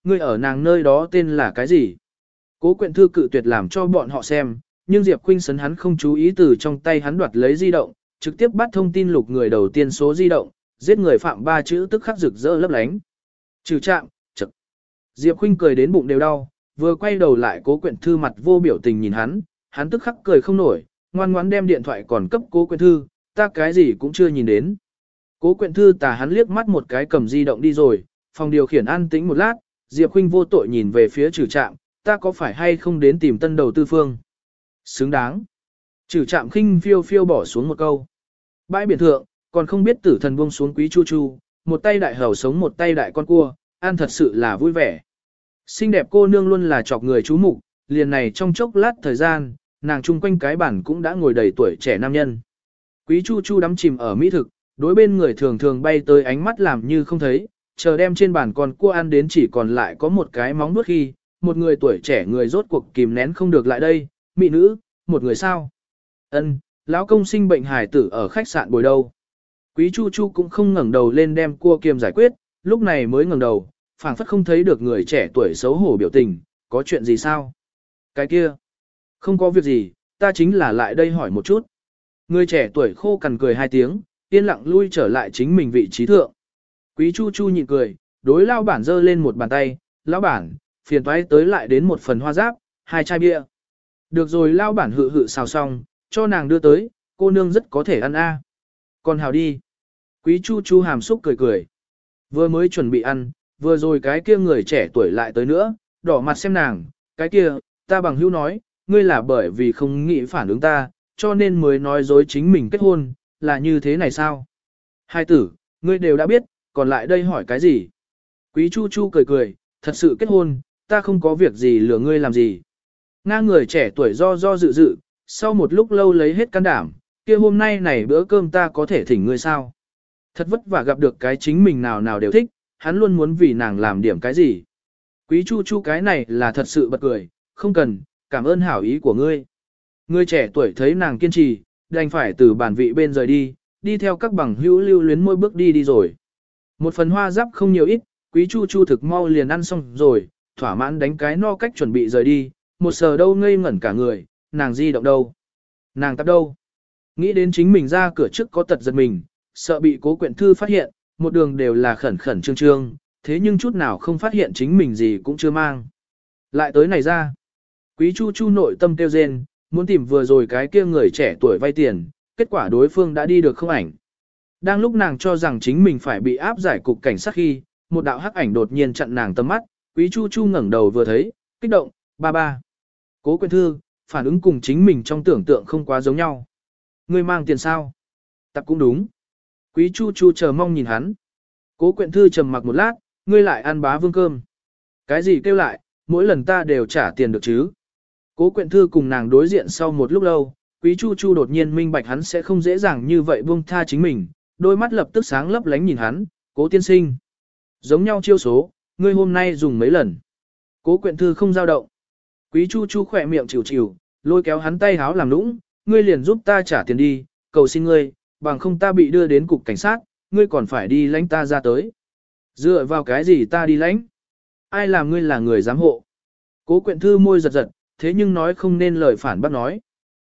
ngươi ở nàng nơi đó tên là cái gì? Cố Quyện Thư cự tuyệt làm cho bọn họ xem, nhưng Diệp Khuynh Sấn hắn không chú ý từ trong tay hắn đoạt lấy di động, trực tiếp bắt thông tin lục người đầu tiên số di động, giết người phạm 3 chữ tức khắc rực rỡ lấp lánh. Trừ chạm, chậc. Diệp Khuynh cười đến bụng đều đau, vừa quay đầu lại Cố Quyện Thư mặt vô biểu tình nhìn hắn tức khắc cười không nổi, ngoan ngoãn đem điện thoại còn cấp Cố Quyện Thư, ta cái gì cũng chưa nhìn đến. Cố Quyện Thư tà hắn liếc mắt một cái cầm di động đi rồi, phòng điều khiển an tĩnh một lát, Diệp Khuynh vô tội nhìn về phía Trừ Trạm, ta có phải hay không đến tìm tân đầu tư phương? Xứng đáng. Trừ Trạm khinh phiêu phiêu bỏ xuống một câu. Bãi biển thượng, còn không biết tử thần buông xuống Quý Chu Chu, một tay đại hầu sống một tay đại con cua, ăn thật sự là vui vẻ. Xinh đẹp cô nương luôn là chọc người chú mục, liền này trong chốc lát thời gian, nàng chung quanh cái bản cũng đã ngồi đầy tuổi trẻ nam nhân. Quý Chu Chu đắm chìm ở mỹ thực, đối bên người thường thường bay tới ánh mắt làm như không thấy, chờ đem trên bàn con cua ăn đến chỉ còn lại có một cái móng nuốt khi, một người tuổi trẻ người rốt cuộc kìm nén không được lại đây, mỹ nữ, một người sao? Ân, lão công sinh bệnh hài tử ở khách sạn bồi đâu. Quý Chu Chu cũng không ngẩng đầu lên đem cua kiềm giải quyết, lúc này mới ngẩng đầu, phảng phất không thấy được người trẻ tuổi xấu hổ biểu tình, có chuyện gì sao? Cái kia, không có việc gì, ta chính là lại đây hỏi một chút. Người trẻ tuổi khô cằn cười 2 tiếng, yên lặng lui trở lại chính mình vị trí thượng. Quý Chu Chu nhịn cười, đối lão bản giơ lên một bàn tay, lão bản, phiền toái tới lại đến một phần hoa giáp, 2 chai bia. Được rồi lão bản hự hự xào xong, cho nàng đưa tới, cô nương rất có thể ăn a. Còn hào đi. Quý Chu Chu hàm xúc cười cười. Vừa mới chuẩn bị ăn, vừa rồi cái kia người trẻ tuổi lại tới nữa, đỏ mặt xem nàng, cái kia, ta bằng hữu nói, ngươi là bởi vì không nghĩ phản ứng ta, cho nên mới nói dối chính mình kết hôn, là như thế này sao? Hai tử, ngươi đều đã biết, còn lại đây hỏi cái gì? Quý Chu Chu cười cười, thật sự kết hôn, ta không có việc gì lừa ngươi làm gì. Nga người trẻ tuổi do dự, sau một lúc lâu lấy hết can đảm, kia hôm nay này bữa cơm ta có thể thỉnh ngươi sao? Thật vất vả gặp được cái chính mình nào đều thích, hắn luôn muốn vì nàng làm điểm cái gì. Quý Chu Chu cái này là thật sự bật cười, không cần, cảm ơn hảo ý của ngươi. Người trẻ tuổi thấy nàng kiên trì, đành phải từ bản vị bên rời đi theo các bằng hữu lưu luyến môi bước đi rồi. Một phần hoa giáp không nhiều ít, Quý Chu Chu thực mau liền ăn xong rồi, thỏa mãn đánh cái no cách chuẩn bị rời đi, một sờ đâu ngây ngẩn cả người, nàng di động đâu? Nàng tắp đâu? Nghĩ đến chính mình ra cửa trước có tật giật mình, sợ bị Cố Quyện Thư phát hiện, một đường đều là khẩn khẩn trương trương, thế nhưng chút nào không phát hiện chính mình gì cũng chưa mang. Lại tới này ra. Quý Chu Chu nội tâm kêu rên, muốn tìm vừa rồi cái kia người trẻ tuổi vay tiền, kết quả đối phương đã đi được không ảnh. Đang lúc nàng cho rằng chính mình phải bị áp giải cục cảnh sát khi, một đạo hắc ảnh đột nhiên chặn nàng tầm mắt, Quý Chu Chu ngẩng đầu vừa thấy, kích động, ba. Cố Quyện Thư, phản ứng cùng chính mình trong tưởng tượng không quá giống nhau. Ngươi mang tiền sao? Tập cũng đúng. Quý Chu Chu chờ mong nhìn hắn. Cố Quyện Thư trầm mặc một lát, ngươi lại ăn bá vương cơm. Cái gì kêu lại, mỗi lần ta đều trả tiền được chứ? Cố Quyện Thư cùng nàng đối diện sau một lúc lâu, Quý Chu Chu đột nhiên minh bạch hắn sẽ không dễ dàng như vậy buông tha chính mình, đôi mắt lập tức sáng lấp lánh nhìn hắn, Cố tiên sinh. Giống nhau chiêu số, ngươi hôm nay dùng mấy lần. Cố Quyện Thư không dao động. Quý Chu Chu khỏe miệng chịu, lôi kéo hắn tay háo làm nũng, ngươi liền giúp ta trả tiền đi, cầu xin ngươi, bằng không ta bị đưa đến cục cảnh sát, ngươi còn phải đi lãnh ta ra tới. Dựa vào cái gì ta đi lãnh? Ai làm ngươi là người giám hộ? Cố Quyện Thư môi giật, thế nhưng nói không nên lời phản bác nói.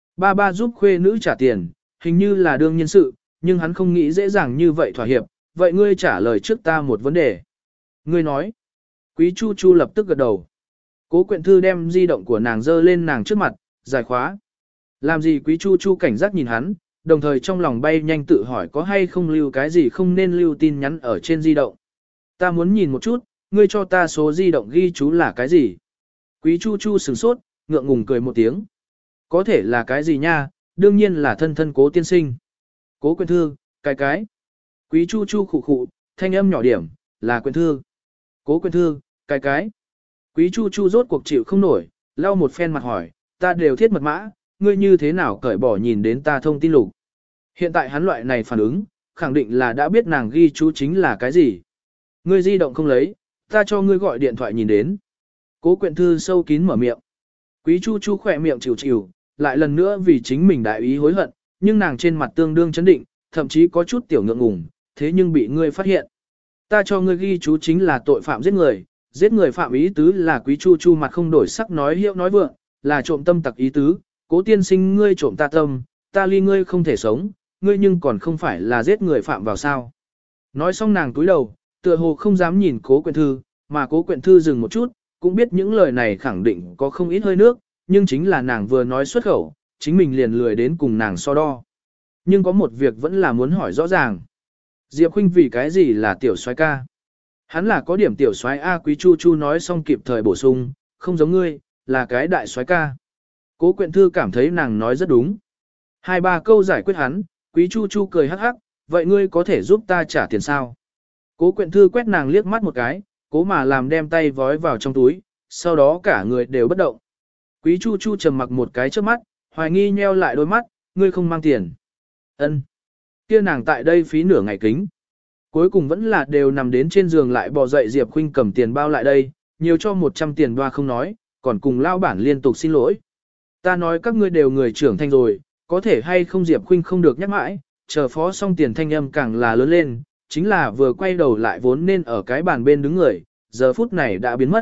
Ba giúp khuê nữ trả tiền, hình như là đương nhiên sự, nhưng hắn không nghĩ dễ dàng như vậy thỏa hiệp, vậy ngươi trả lời trước ta một vấn đề. Ngươi nói. Quý Chu Chu lập tức gật đầu. Cố Quyện Thư đem di động của nàng dơ lên nàng trước mặt, giải khóa. Làm gì Quý Chu Chu cảnh giác nhìn hắn, đồng thời trong lòng bay nhanh tự hỏi có hay không lưu cái gì không nên lưu tin nhắn ở trên di động. Ta muốn nhìn một chút, ngươi cho ta số di động ghi chú là cái gì? Quý Chu Chu sửng sốt, ngượng ngùng cười một tiếng. Có thể là cái gì nha, đương nhiên là thân Cố tiên sinh. Cố Quyện Thư, cái. Quý Chu Chu khụ khụ, thanh âm nhỏ điểm, là Quyện Thư. Cố Quyện Thư, cái. Quý Chu Chu rốt cuộc chịu không nổi, lau một phen mặt hỏi, ta đều thiết mật mã, ngươi như thế nào cởi bỏ nhìn đến ta thông tin lục. Hiện tại hắn loại này phản ứng, khẳng định là đã biết nàng ghi chú chính là cái gì. Ngươi di động không lấy, ta cho ngươi gọi điện thoại nhìn đến. Cố Quyện Thư sâu kín mở miệng. Quý Chu Chu khỏe miệng chịu, lại lần nữa vì chính mình đại ý hối hận, nhưng nàng trên mặt tương đương chấn định, thậm chí có chút tiểu ngượng ngùng, thế nhưng bị ngươi phát hiện. Ta cho ngươi ghi chú chính là tội phạm giết người, giết người phạm ý tứ là Quý Chu Chu mặt không đổi sắc nói hiệu nói vượng, là trộm tâm tặc ý tứ, Cố tiên sinh ngươi trộm ta tâm, ta ly ngươi không thể sống, ngươi nhưng còn không phải là giết người phạm vào sao. Nói xong nàng túi đầu, tựa hồ không dám nhìn Cố Quyện Thư, mà Cố Quyện Thư dừng một chút, cũng biết những lời này khẳng định có không ít hơi nước, nhưng chính là nàng vừa nói xuất khẩu, chính mình liền lười đến cùng nàng so đo. Nhưng có một việc vẫn là muốn hỏi rõ ràng. Diệp Khuynh vì cái gì là tiểu soái ca? Hắn là có điểm tiểu soái A. Quý Chu Chu nói xong kịp thời bổ sung, không giống ngươi, là cái đại soái ca. Cố Quyện Thư cảm thấy nàng nói rất đúng. 2-3 câu giải quyết hắn, Quý Chu Chu cười hắc hắc, vậy ngươi có thể giúp ta trả tiền sao? Cố Quyện Thư quét nàng liếc mắt một cái, cố mà làm đem tay vói vào trong túi, sau đó cả người đều bất động. Quý Chu Chu trầm mặc một cái trước mắt, hoài nghi nheo lại đôi mắt, ngươi không mang tiền. Ân. Kia nàng tại đây phí nửa ngày kính. Cuối cùng vẫn là đều nằm đến trên giường lại bò dậy Diệp Khuynh cầm tiền bao lại đây, nhiều cho 100 tiền đoa không nói, còn cùng lao bản liên tục xin lỗi. Ta nói các ngươi đều người trưởng thành rồi, có thể hay không Diệp Khuynh không được nhắc mãi, chờ phó xong tiền thanh âm càng là lớn lên, chính là vừa quay đầu lại vốn nên ở cái bàn bên đứng người, giờ phút này đã biến mất.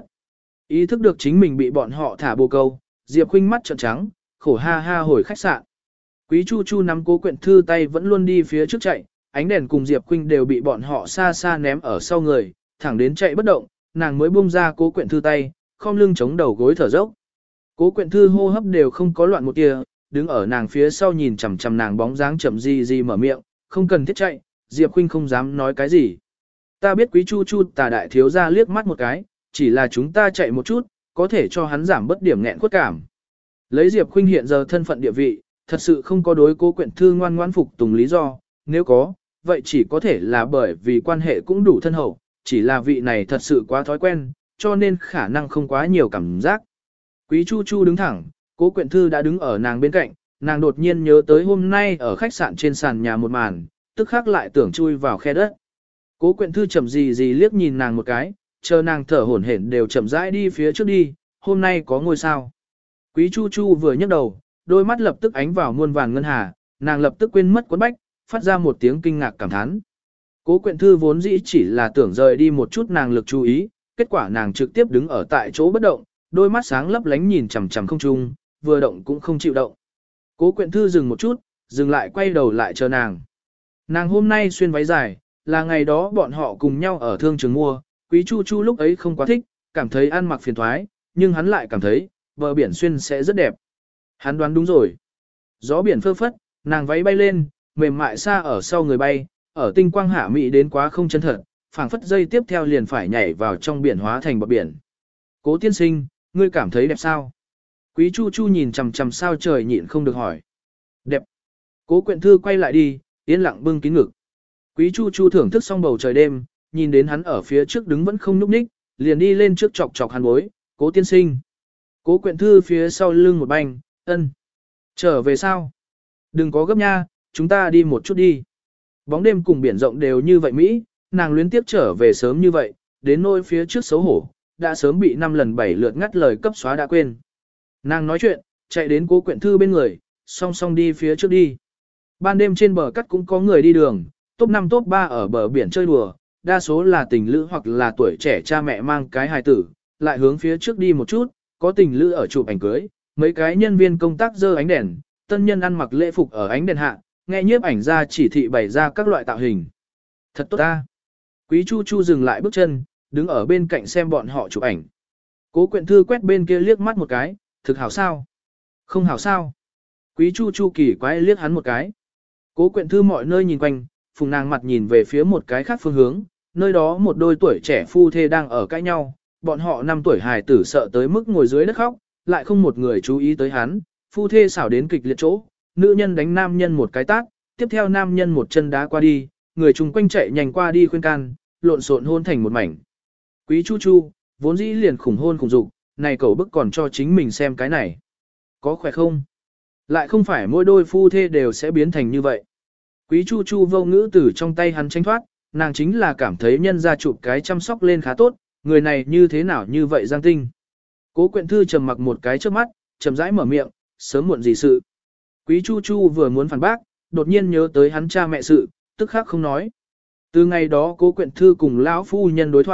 Ý thức được chính mình bị bọn họ thả bồ câu, Diệp Khuynh mắt trợn trắng, khổ ha ha hồi khách sạn. Quý Chu Chu nắm Cố Quyện Thư tay vẫn luôn đi phía trước chạy, ánh đèn cùng Diệp Khuynh đều bị bọn họ xa xa ném ở sau người, thẳng đến chạy bất động, nàng mới buông ra Cố Quyện Thư tay, khom lưng chống đầu gối thở dốc. Cố Quyện Thư hô hấp đều không có loạn một tia, đứng ở nàng phía sau nhìn chằm chằm nàng bóng dáng chậm gì mở miệng, không cần thiết chạy, Diệp Khuynh không dám nói cái gì. Ta biết Quý Chu Chu tà đại thiếu gia liếc mắt một cái, chỉ là chúng ta chạy một chút, có thể cho hắn giảm bớt điểm nghẹn khuất cảm. Lấy Diệp Khuynh hiện giờ thân phận địa vị, thật sự không có đối Cố Quyện Thư ngoan ngoãn phục tùng lý do, nếu có, vậy chỉ có thể là bởi vì quan hệ cũng đủ thân hậu, chỉ là vị này thật sự quá thói quen, cho nên khả năng không quá nhiều cảm giác. Quý Chu Chu đứng thẳng, Cố Quyện Thư đã đứng ở nàng bên cạnh, nàng đột nhiên nhớ tới hôm nay ở khách sạn trên sàn nhà một màn, tức khắc lại tưởng chui vào khe đất. Cố Quyện Thư chậm gì liếc nhìn nàng một cái, chờ nàng thở hổn hển đều chậm rãi đi phía trước đi, hôm nay có ngôi sao. Quý Chu Chu vừa nhấc đầu, đôi mắt lập tức ánh vào muôn vàn ngân hà, nàng lập tức quên mất quấn bách, phát ra một tiếng kinh ngạc cảm thán. Cố Quyện Thư vốn dĩ chỉ là tưởng rời đi một chút nàng lực chú ý, kết quả nàng trực tiếp đứng ở tại chỗ bất động, đôi mắt sáng lấp lánh nhìn chằm chằm không trung, vừa động cũng không chịu động. Cố Quyện Thư dừng một chút, dừng lại quay đầu lại chờ nàng. Nàng hôm nay xuyên váy dài, là ngày đó bọn họ cùng nhau ở thương trường mua, Quý Chu Chu lúc ấy không quá thích, cảm thấy ăn mặc phiền thoái, nhưng hắn lại cảm thấy, bờ biển xuyên sẽ rất đẹp. Hắn đoán đúng rồi. Gió biển phơ phất, nàng váy bay lên, mềm mại xa ở sau người bay, ở tinh quang hạ mị đến quá không chân thật, phảng phất dây tiếp theo liền phải nhảy vào trong biển hóa thành bọt biển. Cố tiên sinh, ngươi cảm thấy đẹp sao? Quý Chu Chu nhìn chằm chằm sao trời nhịn không được hỏi. Đẹp. Cố Quyện Thư quay lại đi, yên lặng bưng kín ngực. Quý Chu Chu thưởng thức xong bầu trời đêm, nhìn đến hắn ở phía trước đứng vẫn không nhúc nhích, liền đi lên trước chọc chọc hắn bối, Cố tiên sinh. Cố Quyện Thư phía sau lưng một banh, ân. Trở về sao? Đừng có gấp nha, chúng ta đi một chút đi. Bóng đêm cùng biển rộng đều như vậy Mỹ, nàng luyến tiếp trở về sớm như vậy, đến nôi phía trước xấu hổ, đã sớm bị 5 lần 7 lượt ngắt lời cấp xóa đã quên. Nàng nói chuyện, chạy đến Cố Quyện Thư bên người, song song đi phía trước đi. Ban đêm trên bờ cắt cũng có người đi đường, top 5 top 3 ở bờ biển chơi đùa, đa số là tình lữ hoặc là tuổi trẻ cha mẹ mang cái hài tử, lại hướng phía trước đi một chút, có tình lữ ở chụp ảnh cưới, mấy cái nhân viên công tác dơ ánh đèn, tân nhân ăn mặc lễ phục ở ánh đèn hạ, nghe nhiếp ảnh ra chỉ thị bày ra các loại tạo hình. Thật tốt ta. Quý Chu Chu dừng lại bước chân, đứng ở bên cạnh xem bọn họ chụp ảnh. Cố Quyện Thư quét bên kia liếc mắt một cái, thực hảo sao? Không hảo sao? Quý Chu Chu kỳ quái liếc hắn một cái. Cố Quyện Thư mọi nơi nhìn quanh, phùng nàng mặt nhìn về phía một cái khác phương hướng, nơi đó một đôi tuổi trẻ phu thê đang ở cãi nhau, bọn họ 5 tuổi hài tử sợ tới mức ngồi dưới đất khóc, lại không một người chú ý tới hắn, phu thê xảo đến kịch liệt chỗ, nữ nhân đánh nam nhân một cái tát, tiếp theo nam nhân một chân đá qua đi, người chung quanh chạy nhanh qua đi khuyên can, lộn xộn hôn thành một mảnh. Quý Chu Chu, vốn dĩ liền khủng hôn khủng dục, này cậu bức còn cho chính mình xem cái này. Có khỏe không? Lại không phải mỗi đôi phu thê đều sẽ biến thành như vậy. Quý Chu Chu vô ngữ từ trong tay hắn tránh thoát, nàng chính là cảm thấy nhân ra chụp cái chăm sóc lên khá tốt, người này như thế nào như vậy giang tinh. Cố Quyện Thư trầm mặc một cái trước mắt, chậm rãi mở miệng, sớm muộn gì sự. Quý Chu Chu vừa muốn phản bác, đột nhiên nhớ tới hắn cha mẹ sự, tức khắc không nói. Từ ngày đó Cố Quyện Thư cùng lão phu nhân đối thoại,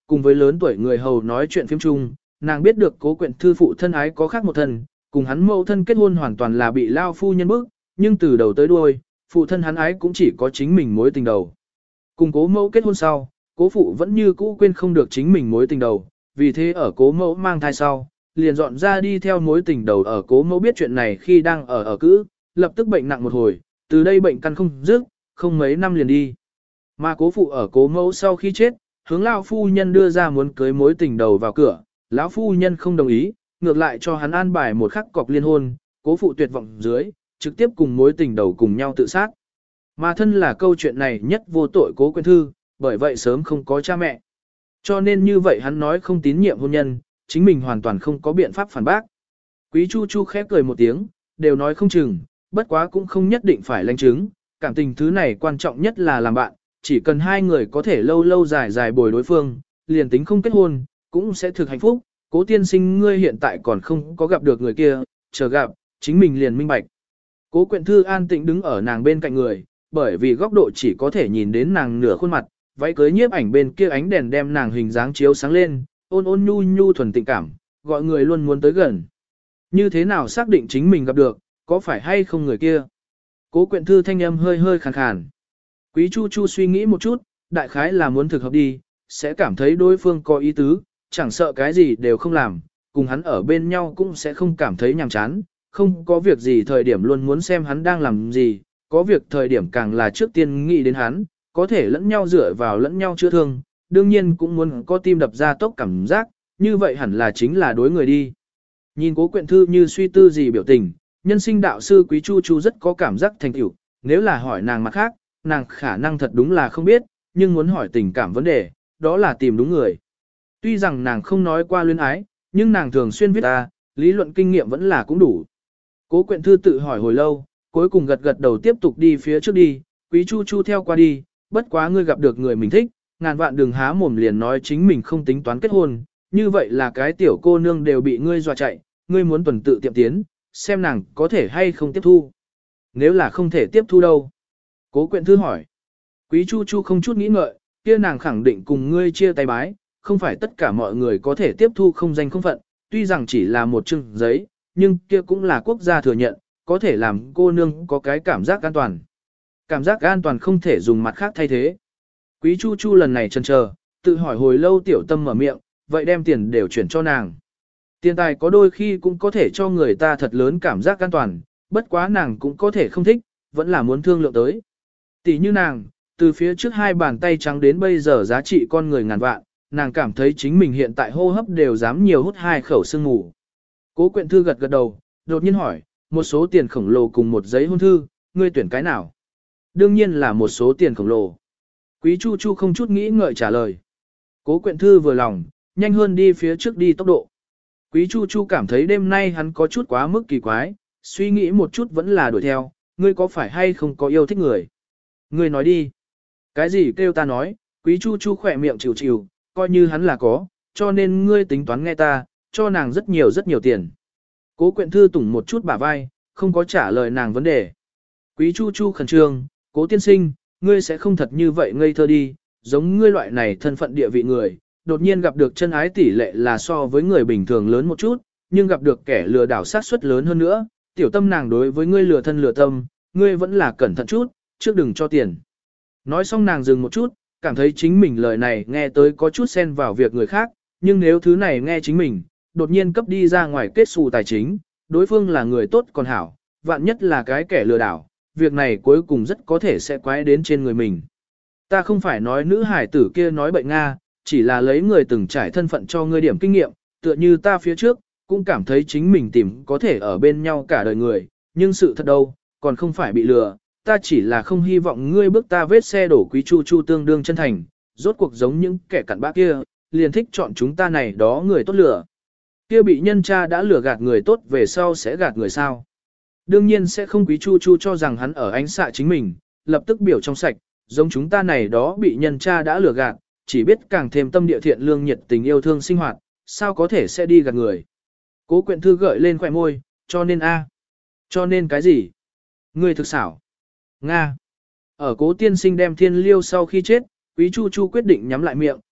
cùng với lớn tuổi người hầu nói chuyện phim chung, nàng biết được Cố Quyện Thư phụ thân ái có khác một thân, cùng hắn mẫu thân kết hôn hoàn toàn là bị lao phu nhân bức, nhưng từ đầu tới đuôi, phụ thân hắn ái cũng chỉ có chính mình mối tình đầu. Cùng Cố mẫu kết hôn sau, Cố phụ vẫn như cũ quên không được chính mình mối tình đầu, vì thế ở Cố mẫu mang thai sau, liền dọn ra đi theo mối tình đầu. Ở Cố mẫu biết chuyện này khi đang ở cữ, lập tức bệnh nặng một hồi, từ đây bệnh căn không dứt, không mấy năm liền đi. Mà Cố phụ ở Cố mẫu sau khi chết, hướng lão phu nhân đưa ra muốn cưới mối tình đầu vào cửa, lão phu nhân không đồng ý, ngược lại cho hắn an bài một khắc cọc liên hôn. Cố phụ tuyệt vọng dưới, trực tiếp cùng mối tình đầu cùng nhau tự sát. Mà thân là câu chuyện này nhất vô tội Cố Quyện Thư, bởi vậy sớm không có cha mẹ. Cho nên như vậy hắn nói không tín nhiệm hôn nhân, chính mình hoàn toàn không có biện pháp phản bác. Quý Chu Chu khép cười một tiếng, đều nói không chừng, bất quá cũng không nhất định phải lãnh chứng, cảm tình thứ này quan trọng nhất là làm bạn, chỉ cần hai người có thể lâu lâu dài dài bồi đối phương, liền tính không kết hôn, cũng sẽ thực hạnh phúc. Cố tiên sinh ngươi hiện tại còn không có gặp được người kia, chờ gặp, chính mình liền minh bạch. Cố Quyện Thư an tĩnh đứng ở nàng bên cạnh người, bởi vì góc độ chỉ có thể nhìn đến nàng nửa khuôn mặt, váy cưới nhiếp ảnh bên kia ánh đèn đem nàng hình dáng chiếu sáng lên, ôn ôn nhu nhu thuần tình cảm, gọi người luôn muốn tới gần. Như thế nào xác định chính mình gặp được, có phải hay không người kia? Cố Quyện Thư thanh âm hơi hơi khàn khàn. Quý Chu Chu suy nghĩ một chút, đại khái là muốn thực hợp đi, sẽ cảm thấy đối phương có ý tứ, chẳng sợ cái gì đều không làm, cùng hắn ở bên nhau cũng sẽ không cảm thấy nhàm chán, không có việc gì thời điểm luôn muốn xem hắn đang làm gì, có việc thời điểm càng là trước tiên nghĩ đến hắn, có thể lẫn nhau dựa vào lẫn nhau chữa thương, đương nhiên cũng muốn có tim đập ra tốc cảm giác, như vậy hẳn là chính là đối người đi. Nhìn Cố Quyện Thư như suy tư gì biểu tình, nhân sinh đạo sư Quý Chu Chu rất có cảm giác thành tựu, nếu là hỏi nàng mặt khác, nàng khả năng thật đúng là không biết, nhưng muốn hỏi tình cảm vấn đề, đó là tìm đúng người. Tuy rằng nàng không nói qua luyến ái, nhưng nàng thường xuyên viết ta, lý luận kinh nghiệm vẫn là cũng đủ. Cố Quyện Thư tự hỏi hồi lâu, cuối cùng gật gật đầu tiếp tục đi phía trước đi, Quý Chu Chu theo qua đi, bất quá ngươi gặp được người mình thích, ngàn vạn đừng há mồm liền nói chính mình không tính toán kết hôn, như vậy là cái tiểu cô nương đều bị ngươi dọa chạy, ngươi muốn tuần tự tiệm tiến, xem nàng có thể hay không tiếp thu. Nếu là không thể tiếp thu đâu? Cố Quyện Thư hỏi. Quý Chu Chu không chút nghĩ ngợi, kia nàng khẳng định cùng ngươi chia tay bái, không phải tất cả mọi người có thể tiếp thu không danh không phận, tuy rằng chỉ là một chừng giấy, nhưng kia cũng là quốc gia thừa nhận, có thể làm cô nương có cái cảm giác an toàn. Cảm giác an toàn không thể dùng mặt khác thay thế. Quý Chu Chu lần này chần chờ, tự hỏi hồi lâu tiểu tâm mở miệng, vậy đem tiền đều chuyển cho nàng. Tiền tài có đôi khi cũng có thể cho người ta thật lớn cảm giác an toàn, bất quá nàng cũng có thể không thích, vẫn là muốn thương lượng tới. Tỷ như nàng, từ phía trước hai bàn tay trắng đến bây giờ giá trị con người ngàn vạn, nàng cảm thấy chính mình hiện tại hô hấp đều dám nhiều hút hai khẩu sương ngủ. Cố Quyện Thư gật gật đầu, đột nhiên hỏi, một số tiền khổng lồ cùng một giấy hôn thư, ngươi tuyển cái nào? Đương nhiên là một số tiền khổng lồ. Quý Chu Chu không chút nghĩ ngợi trả lời. Cố Quyện Thư vừa lòng, nhanh hơn đi phía trước đi tốc độ. Quý Chu Chu cảm thấy đêm nay hắn có chút quá mức kỳ quái, suy nghĩ một chút vẫn là đuổi theo, ngươi có phải hay không có yêu thích người? Ngươi nói đi. Cái gì kêu ta nói, Quý Chu Chu khỏe miệng chịu chịu, coi như hắn là có, cho nên ngươi tính toán nghe ta, cho nàng rất nhiều tiền. Cố Quyện Thư tủng một chút bả vai, không có trả lời nàng vấn đề. Quý Chu Chu khẩn trương, Cố tiên sinh, ngươi sẽ không thật như vậy ngây thơ đi, giống ngươi loại này thân phận địa vị người, đột nhiên gặp được chân ái tỷ lệ là so với người bình thường lớn một chút, nhưng gặp được kẻ lừa đảo sát suất lớn hơn nữa, tiểu tâm nàng đối với ngươi lừa thân lừa tâm, ngươi vẫn là cẩn thận chút, trước đừng cho tiền. Nói xong nàng dừng một chút, cảm thấy chính mình lời này nghe tới có chút xen vào việc người khác, nhưng nếu thứ này nghe chính mình, đột nhiên cấp đi ra ngoài kết xù tài chính, đối phương là người tốt còn hảo, vạn nhất là cái kẻ lừa đảo, việc này cuối cùng rất có thể sẽ quái đến trên người mình. Ta không phải nói nữ hải tử kia nói bệnh Nga, chỉ là lấy người từng trải thân phận cho ngươi điểm kinh nghiệm, tựa như ta phía trước, cũng cảm thấy chính mình tìm có thể ở bên nhau cả đời người, nhưng sự thật đâu, còn không phải bị lừa, ta chỉ là không hy vọng ngươi bước ta vết xe đổ. Quý Chu Chu tương đương chân thành, rốt cuộc giống những kẻ cặn bã kia, liền thích chọn chúng ta này đó người tốt lừa. Kia bị nhân cha đã lừa gạt người tốt về sau sẽ gạt người sao? Đương nhiên sẽ không. Quý Chu Chu cho rằng hắn ở ánh xạ chính mình, lập tức biểu trong sạch, giống chúng ta này đó bị nhân cha đã lừa gạt, chỉ biết càng thêm tâm địa thiện lương nhiệt tình yêu thương sinh hoạt, sao có thể sẽ đi gạt người. Cố Quyện Thư gợi lên khỏe môi, cho nên a, cho nên cái gì? Ngươi thực xảo. Nga. Ở Cố tiên sinh đem Thiên Liêu sau khi chết, Quý Chu Chu quyết định nhắm lại miệng,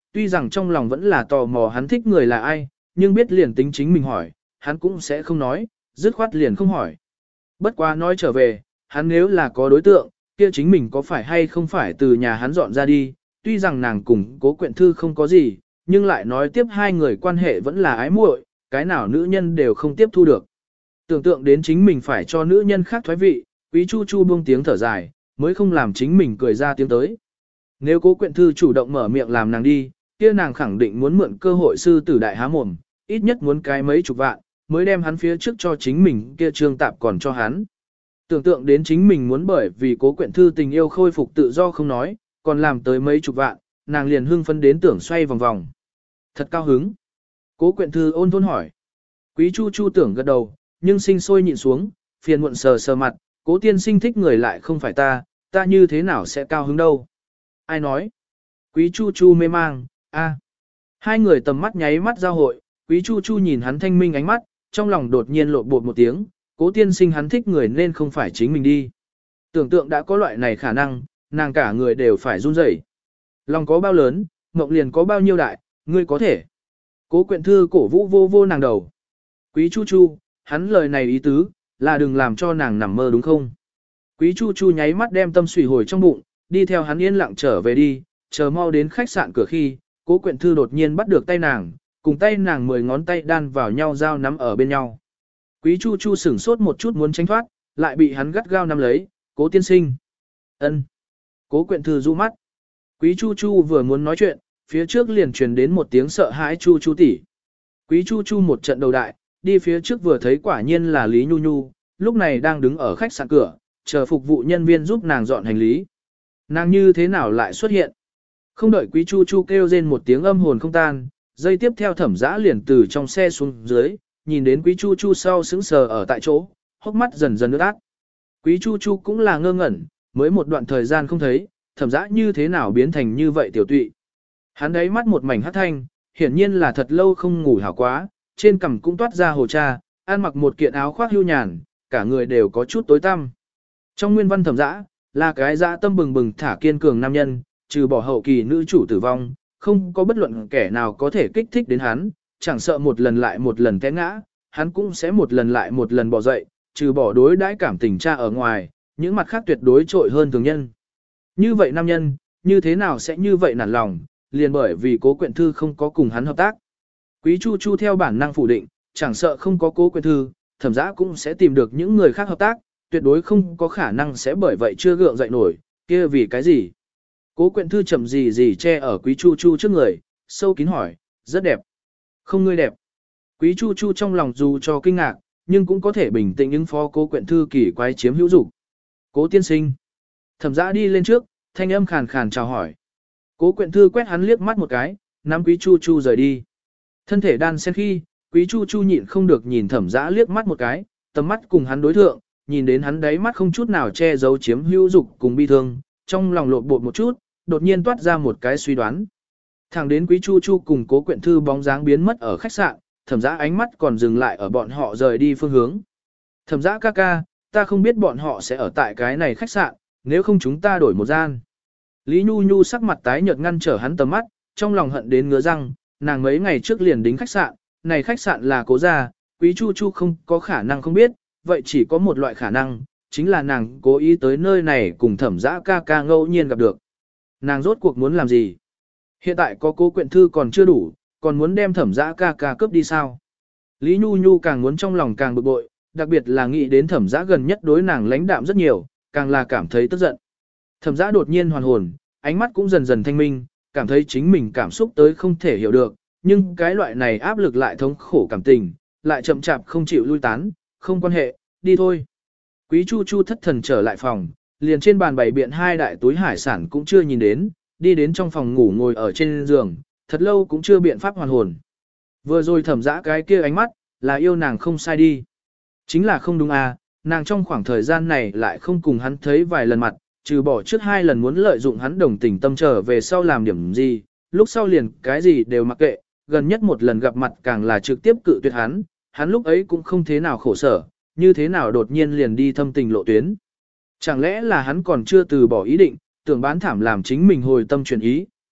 tuy rằng trong lòng vẫn là tò mò hắn thích người là ai, nhưng biết liền tính chính mình hỏi, hắn cũng sẽ không nói, dứt khoát liền không hỏi. Bất quá nói trở về, hắn nếu là có đối tượng, kia chính mình có phải hay không phải từ nhà hắn dọn ra đi, tuy rằng nàng cùng Cố Quyện Thư không có gì, nhưng lại nói tiếp hai người quan hệ vẫn là ái muội, cái nào nữ nhân đều không tiếp thu được. Tưởng tượng đến chính mình phải cho nữ nhân khác thoái vị, Quý Chu Chu buông tiếng thở dài, mới không làm chính mình cười ra tiếng tới. Nếu Cố Quyện Thư chủ động mở miệng làm nàng đi, kia nàng khẳng định muốn mượn cơ hội sư tử đại há mồm, ít nhất muốn cái mấy chục vạn, mới đem hắn phía trước cho chính mình kia trương tạp còn cho hắn. Tưởng tượng đến chính mình muốn bởi vì Cố Quyện Thư tình yêu khôi phục tự do không nói, còn làm tới mấy chục vạn, nàng liền hưng phấn đến tưởng xoay vòng vòng. Thật cao hứng. Cố Quyện Thư ôn thôn hỏi. Quý Chu Chu tưởng gật đầu, nhưng sinh sôi nhịn xuống, phiền muộn sờ sờ mặt, Cố tiên sinh thích người lại không phải ta như thế nào sẽ cao hứng đâu. Ai nói? Quý Chu Chu mê mang, a. Hai người tầm mắt nháy mắt giao hội, Quý Chu Chu nhìn hắn thanh minh ánh mắt, trong lòng đột nhiên lộ bột một tiếng, Cố tiên sinh hắn thích người nên không phải chính mình đi. Tưởng tượng đã có loại này khả năng, nàng cả người đều phải run rẩy. Lòng có bao lớn, mộng liền có bao nhiêu đại, ngươi có thể. Cố Quyện Thư cổ vũ vô vô nàng đầu. Quý Chu Chu, hắn lời này ý tứ, là đừng làm cho nàng nằm mơ đúng không? Quý Chu Chu nháy mắt đem tâm sủy hồi trong bụng, đi theo hắn yên lặng trở về đi, chờ mau đến khách sạn cửa khi, Cố Quyện Thư đột nhiên bắt được tay nàng, cùng tay nàng 10 ngón tay đan vào nhau giao nắm ở bên nhau. Quý Chu Chu sửng sốt một chút muốn tránh thoát, lại bị hắn gắt gao nắm lấy, Cố tiên sinh. Ân. Cố Quyện Thư du mắt. Quý Chu Chu vừa muốn nói chuyện, phía trước liền truyền đến một tiếng sợ hãi Chu Chu tỷ. Quý Chu Chu một trận đầu đại, đi phía trước vừa thấy quả nhiên là Lý Nhu Nhu, lúc này đang đứng ở khách sạn cửa, chờ phục vụ nhân viên giúp nàng dọn hành lý. Nàng như thế nào lại xuất hiện? Không đợi Quý Chu Chu kêu rên một tiếng âm hồn không tan, dây tiếp theo Thẩm Dã liền từ trong xe xuống dưới, nhìn đến Quý Chu Chu sau sững sờ ở tại chỗ, hốc mắt dần dần ướt át. Quý Chu Chu cũng là ngơ ngẩn, mới một đoạn thời gian không thấy, Thẩm Dã như thế nào biến thành như vậy tiểu tụy. Hắn đấy mắt một mảnh hắc thanh, hiển nhiên là thật lâu không ngủ hảo quá, trên cằm cũng toát ra hồ cha, ăn mặc một kiện áo khoác hưu nhàn, cả người đều có chút tối tăm. Trong nguyên văn Thẩm Dã, là cái dã tâm bừng bừng thả kiên cường nam nhân, trừ bỏ hậu kỳ nữ chủ tử vong, không có bất luận kẻ nào có thể kích thích đến hắn, chẳng sợ một lần lại một lần té ngã, hắn cũng sẽ một lần lại một lần bỏ dậy, trừ bỏ đối đãi cảm tình cha ở ngoài, những mặt khác tuyệt đối trội hơn thường nhân. Như vậy nam nhân, như thế nào sẽ như vậy nản lòng, liền bởi vì Cố Quyện Thư không có cùng hắn hợp tác. Quý Chu Chu theo bản năng phủ định, chẳng sợ không có Cố Quyện Thư, Thẩm Dã cũng sẽ tìm được những người khác hợp tác, tuyệt đối không có khả năng sẽ bởi vậy chưa gượng dậy nổi, kia vì cái gì? Cố Quyện Thư chậm gì che ở Quý Chu Chu trước người, sâu kín hỏi, rất đẹp. Không ngươi đẹp. Quý Chu Chu trong lòng dù cho kinh ngạc, nhưng cũng có thể bình tĩnh ứng phó Cố Quyện Thư kỳ quái chiếm hữu dục. Cố tiên sinh. Thẩm Dã đi lên trước, thanh âm khàn khàn chào hỏi. Cố Quyện Thư quét hắn liếc mắt một cái, nắm Quý Chu Chu rời đi. Thân thể đan xen khi, Quý Chu Chu nhịn không được nhìn Thẩm Dã liếc mắt một cái, tầm mắt cùng hắn đối thượng, nhìn đến hắn đáy mắt không chút nào che giấu chiếm hữu dục cùng bi thương, trong lòng lộn bột một chút, đột nhiên toát ra một cái suy đoán. Thẳng đến Quý Chu Chu cùng Cố Quyện Thư bóng dáng biến mất ở khách sạn, Thẩm Dã ánh mắt còn dừng lại ở bọn họ rời đi phương hướng. Thẩm Dã ca ca, ta không biết bọn họ sẽ ở tại cái này khách sạn, nếu không chúng ta đổi một gian. Lý Nhu Nhu sắc mặt tái nhợt ngăn trở hắn tầm mắt, trong lòng hận đến ngứa răng, nàng mấy ngày trước liền đính khách sạn, này khách sạn là Cố gia, Quý Chu Chu không có khả năng không biết, vậy chỉ có một loại khả năng, chính là nàng cố ý tới nơi này cùng Thẩm Dã ca ca ngẫu nhiên gặp được. Nàng rốt cuộc muốn làm gì? Hiện tại có Cố Quyện Thư còn chưa đủ, còn muốn đem Thẩm Dã ca ca cướp đi sao? Lý Nhu Nhu càng muốn trong lòng càng bực bội, đặc biệt là nghĩ đến Thẩm Dã gần nhất đối nàng lãnh đạm rất nhiều, càng là cảm thấy tức giận. Thẩm Dã đột nhiên hoàn hồn, ánh mắt cũng dần dần thanh minh, cảm thấy chính mình cảm xúc tới không thể hiểu được, nhưng cái loại này áp lực lại thống khổ cảm tình, lại chậm chạp không chịu lui tán, không quan hệ, đi thôi. Quý Chu Chu thất thần trở lại phòng, liền trên bàn bày biện hai đại túi hải sản cũng chưa nhìn đến, đi đến trong phòng ngủ ngồi ở trên giường, thật lâu cũng chưa biện pháp hoàn hồn. Vừa rồi Thẩm Dã cái kia ánh mắt, là yêu nàng không sai đi. Chính là không đúng à, nàng trong khoảng thời gian này lại không cùng hắn thấy vài lần mặt, trừ bỏ trước 2 lần muốn lợi dụng hắn đồng tình tâm trở về sau làm điểm gì, lúc sau liền cái gì đều mặc kệ, gần nhất một lần gặp mặt càng là trực tiếp cự tuyệt hắn lúc ấy cũng không thế nào khổ sở, như thế nào đột nhiên liền đi thâm tình lộ tuyến. Chẳng lẽ là hắn còn chưa từ bỏ ý định, tưởng bán thảm làm chính mình hồi tâm chuyển ý,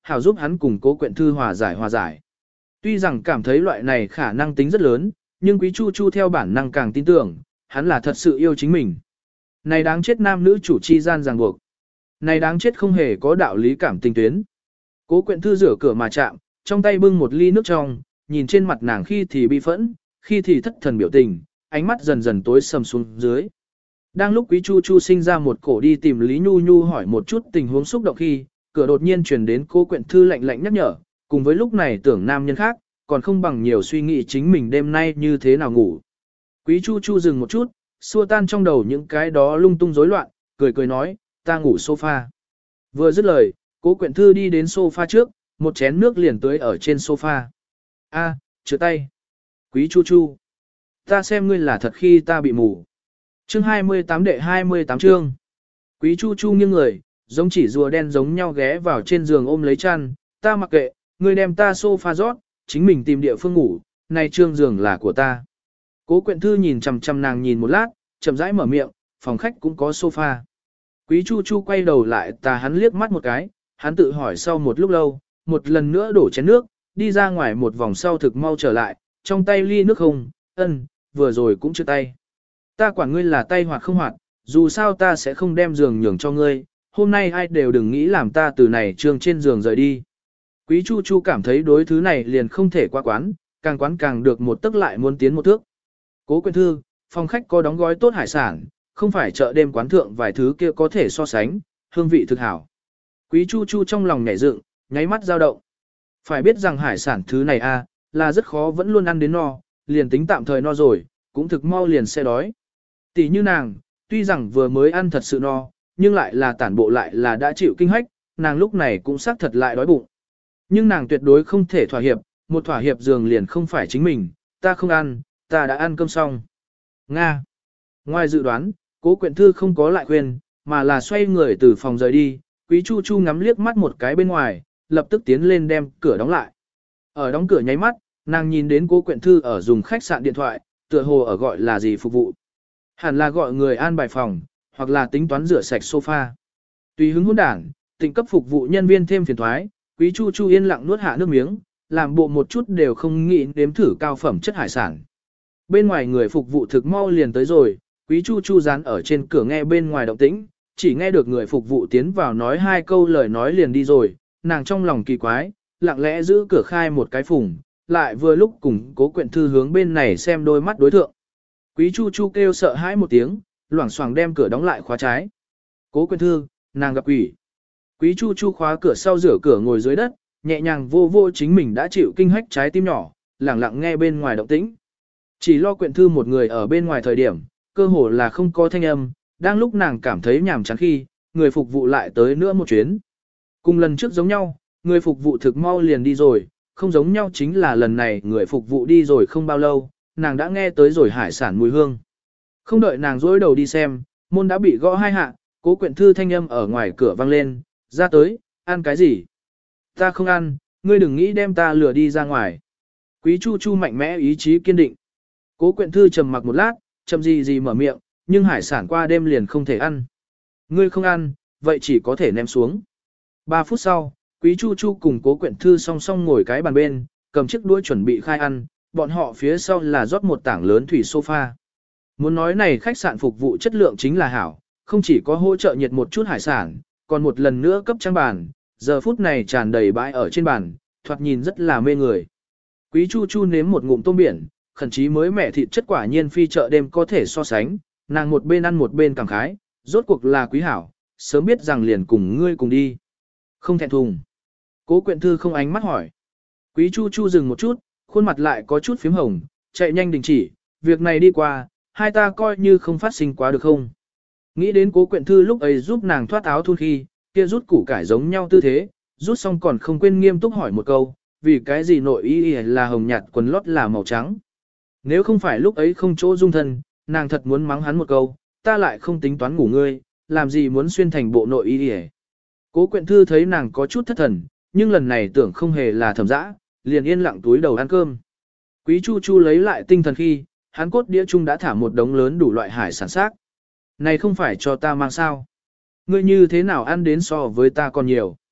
hảo giúp hắn cùng Cố Quyện Thư hòa giải hòa giải. Tuy rằng cảm thấy loại này khả năng tính rất lớn, nhưng Quý Chu Chu theo bản năng càng tin tưởng, hắn là thật sự yêu chính mình. Này đáng chết nam nữ chủ chi gian ràng buộc. Này đáng chết không hề có đạo lý cảm tình tuyến. Cố Quyện Thư rửa cửa mà chạm, trong tay bưng một ly nước trong, nhìn trên mặt nàng khi thì bi phẫn, khi thì thất thần biểu tình, ánh mắt dần dần tối sầm xuống dưới. Đang lúc Quý Chu Chu sinh ra một cổ đi tìm Lý Nhu Nhu hỏi một chút tình huống xúc động khi, cửa đột nhiên truyền đến Cố Quyện Thư lạnh lạnh nhắc nhở, cùng với lúc này tưởng nam nhân khác, còn không bằng nhiều suy nghĩ chính mình đêm nay như thế nào ngủ. Quý Chu Chu dừng một chút, xua tan trong đầu những cái đó lung tung rối loạn, cười cười nói, ta ngủ sofa. Vừa dứt lời, Cố Quyện Thư đi đến sofa trước, một chén nước liền tưới ở trên sofa. A, chữa tay. Quý Chu Chu, ta xem ngươi là thật khi ta bị mù. Chương 28 đệ 28 chương. Quý Chu Chu nghiêng người, giống chỉ rùa đen giống nhau ghé vào trên giường ôm lấy chăn, ta mặc kệ, ngươi đem ta sofa rót, chính mình tìm địa phương ngủ, này trương giường là của ta. Cố Quyện Thư nhìn chằm chằm nàng nhìn một lát, chậm rãi mở miệng, phòng khách cũng có sofa. Quý Chu Chu quay đầu lại tà hắn liếc mắt một cái, hắn tự hỏi sau một lúc lâu, một lần nữa đổ chén nước, đi ra ngoài một vòng sau thực mau trở lại, trong tay ly nước không, vừa rồi cũng chưa tay. Ta quản ngươi là tay hoạt không hoạt, dù sao ta sẽ không đem giường nhường cho ngươi, hôm nay ai đều đừng nghĩ làm ta từ này trương trên giường rời đi. Quý Chu Chu cảm thấy đối thứ này liền không thể qua quán càng được một tức lại muốn tiến một thước. Cố Quyện Thư, phòng khách có đóng gói tốt hải sản, không phải chợ đêm quán thượng vài thứ kia có thể so sánh, hương vị thực hảo. Quý Chu Chu trong lòng nhảy dựng, nháy mắt dao động. Phải biết rằng hải sản thứ này là rất khó vẫn luôn ăn đến no, liền tính tạm thời no rồi, cũng thực mau liền sẽ đói. Tỷ như nàng, tuy rằng vừa mới ăn thật sự no, nhưng lại là tản bộ lại là đã chịu kinh hách, nàng lúc này cũng xác thật lại đói bụng. Nhưng nàng tuyệt đối không thể thỏa hiệp, một thỏa hiệp giường liền không phải chính mình, ta không ăn, ta đã ăn cơm xong. Nga. Ngoài dự đoán, Cố Quyện Thư không có lại khuyên, mà là xoay người từ phòng rời đi, Quý Chu Chu ngắm liếc mắt một cái bên ngoài, lập tức tiến lên đem cửa đóng lại. Ở đóng cửa nháy mắt, nàng nhìn đến Cố Quyện Thư ở dùng khách sạn điện thoại, tựa hồ ở gọi là gì phục vụ. Hẳn là gọi người an bài phòng, hoặc là tính toán rửa sạch sofa. Tùy hứng hỗn đản, tỉnh cấp phục vụ nhân viên thêm phiền thoái, Quý Chu Chu yên lặng nuốt hạ nước miếng, làm bộ một chút đều không nghĩ nếm thử cao phẩm chất hải sản. Bên ngoài người phục vụ thực mau liền tới rồi, Quý Chu Chu dán ở trên cửa nghe bên ngoài động tĩnh, chỉ nghe được người phục vụ tiến vào nói hai câu lời nói liền đi rồi, nàng trong lòng kỳ quái, lặng lẽ giữ cửa khai một cái phùng, lại vừa lúc cùng Cố Quyện Thư hướng bên này xem đôi mắt đối thượng. Quý Chu Chu kêu sợ hãi một tiếng, loảng xoảng đem cửa đóng lại khóa trái. Cố Quyện Thư, nàng gặp quỷ. Quý Chu Chu khóa cửa sau rửa cửa ngồi dưới đất, nhẹ nhàng vô vô chính mình đã chịu kinh hách trái tim nhỏ, lặng lặng nghe bên ngoài động tĩnh. Chỉ lo Quyện Thư một người ở bên ngoài thời điểm, cơ hồ là không có thanh âm, đang lúc nàng cảm thấy nhàm chán khi, người phục vụ lại tới nữa một chuyến. Cùng lần trước giống nhau, người phục vụ thực mau liền đi rồi, không giống nhau chính là lần này người phục vụ đi rồi không bao lâu, nàng đã nghe tới rồi hải sản mùi hương. Không đợi nàng dối đầu đi xem, môn đã bị gõ hai hạ, Cố Quyện Thư thanh âm ở ngoài cửa vang lên, ra tới, ăn cái gì? Ta không ăn, ngươi đừng nghĩ đem ta lừa đi ra ngoài. Quý Chu Chu mạnh mẽ ý chí kiên định. Cố Quyện Thư trầm mặc một lát, chậm gì mở miệng, nhưng hải sản qua đêm liền không thể ăn. Ngươi không ăn, vậy chỉ có thể ném xuống. 3 phút sau, Quý Chu Chu cùng Cố Quyện Thư song song ngồi cái bàn bên, cầm chiếc đũa chuẩn bị khai ăn, bọn họ phía sau là rót một tảng lớn thủy sofa. Muốn nói này khách sạn phục vụ chất lượng chính là hảo, không chỉ có hỗ trợ nhiệt một chút hải sản, còn một lần nữa cấp trang bàn, giờ phút này tràn đầy bãi ở trên bàn, thoạt nhìn rất là mê người. Quý Chu Chu nếm một ngụm tôm biển, khẩn chí mới mẻ thịt chất quả nhiên phi chợ đêm có thể so sánh, nàng một bên ăn một bên cảm khái, rốt cuộc là quý hảo, sớm biết rằng liền cùng ngươi cùng đi. Không thẹn thùng. Cố Quyện Thư không ánh mắt hỏi. Quý Chu Chu dừng một chút, khuôn mặt lại có chút phím hồng, chạy nhanh đình chỉ, việc này đi qua, hai ta coi như không phát sinh quá được không. Nghĩ đến Cố Quyện Thư lúc ấy giúp nàng thoát áo thun khi, kia rút củ cải giống nhau tư thế, rút xong còn không quên nghiêm túc hỏi một câu, vì cái gì nội y là hồng nhạt quần lót là màu trắng. Nếu không phải lúc ấy không chỗ dung thân, nàng thật muốn mắng hắn một câu, ta lại không tính toán ngủ ngươi, làm gì muốn xuyên thành bộ nội y. Cố Quyện Thư thấy nàng có chút thất thần, nhưng lần này tưởng không hề là thầm dã, liền yên lặng túi đầu ăn cơm. Quý Chu Chu lấy lại tinh thần khi, hắn cốt đĩa chung đã thả một đống lớn đủ loại hải sản xác. Này không phải cho ta mang sao? Ngươi như thế nào ăn đến so với ta còn nhiều?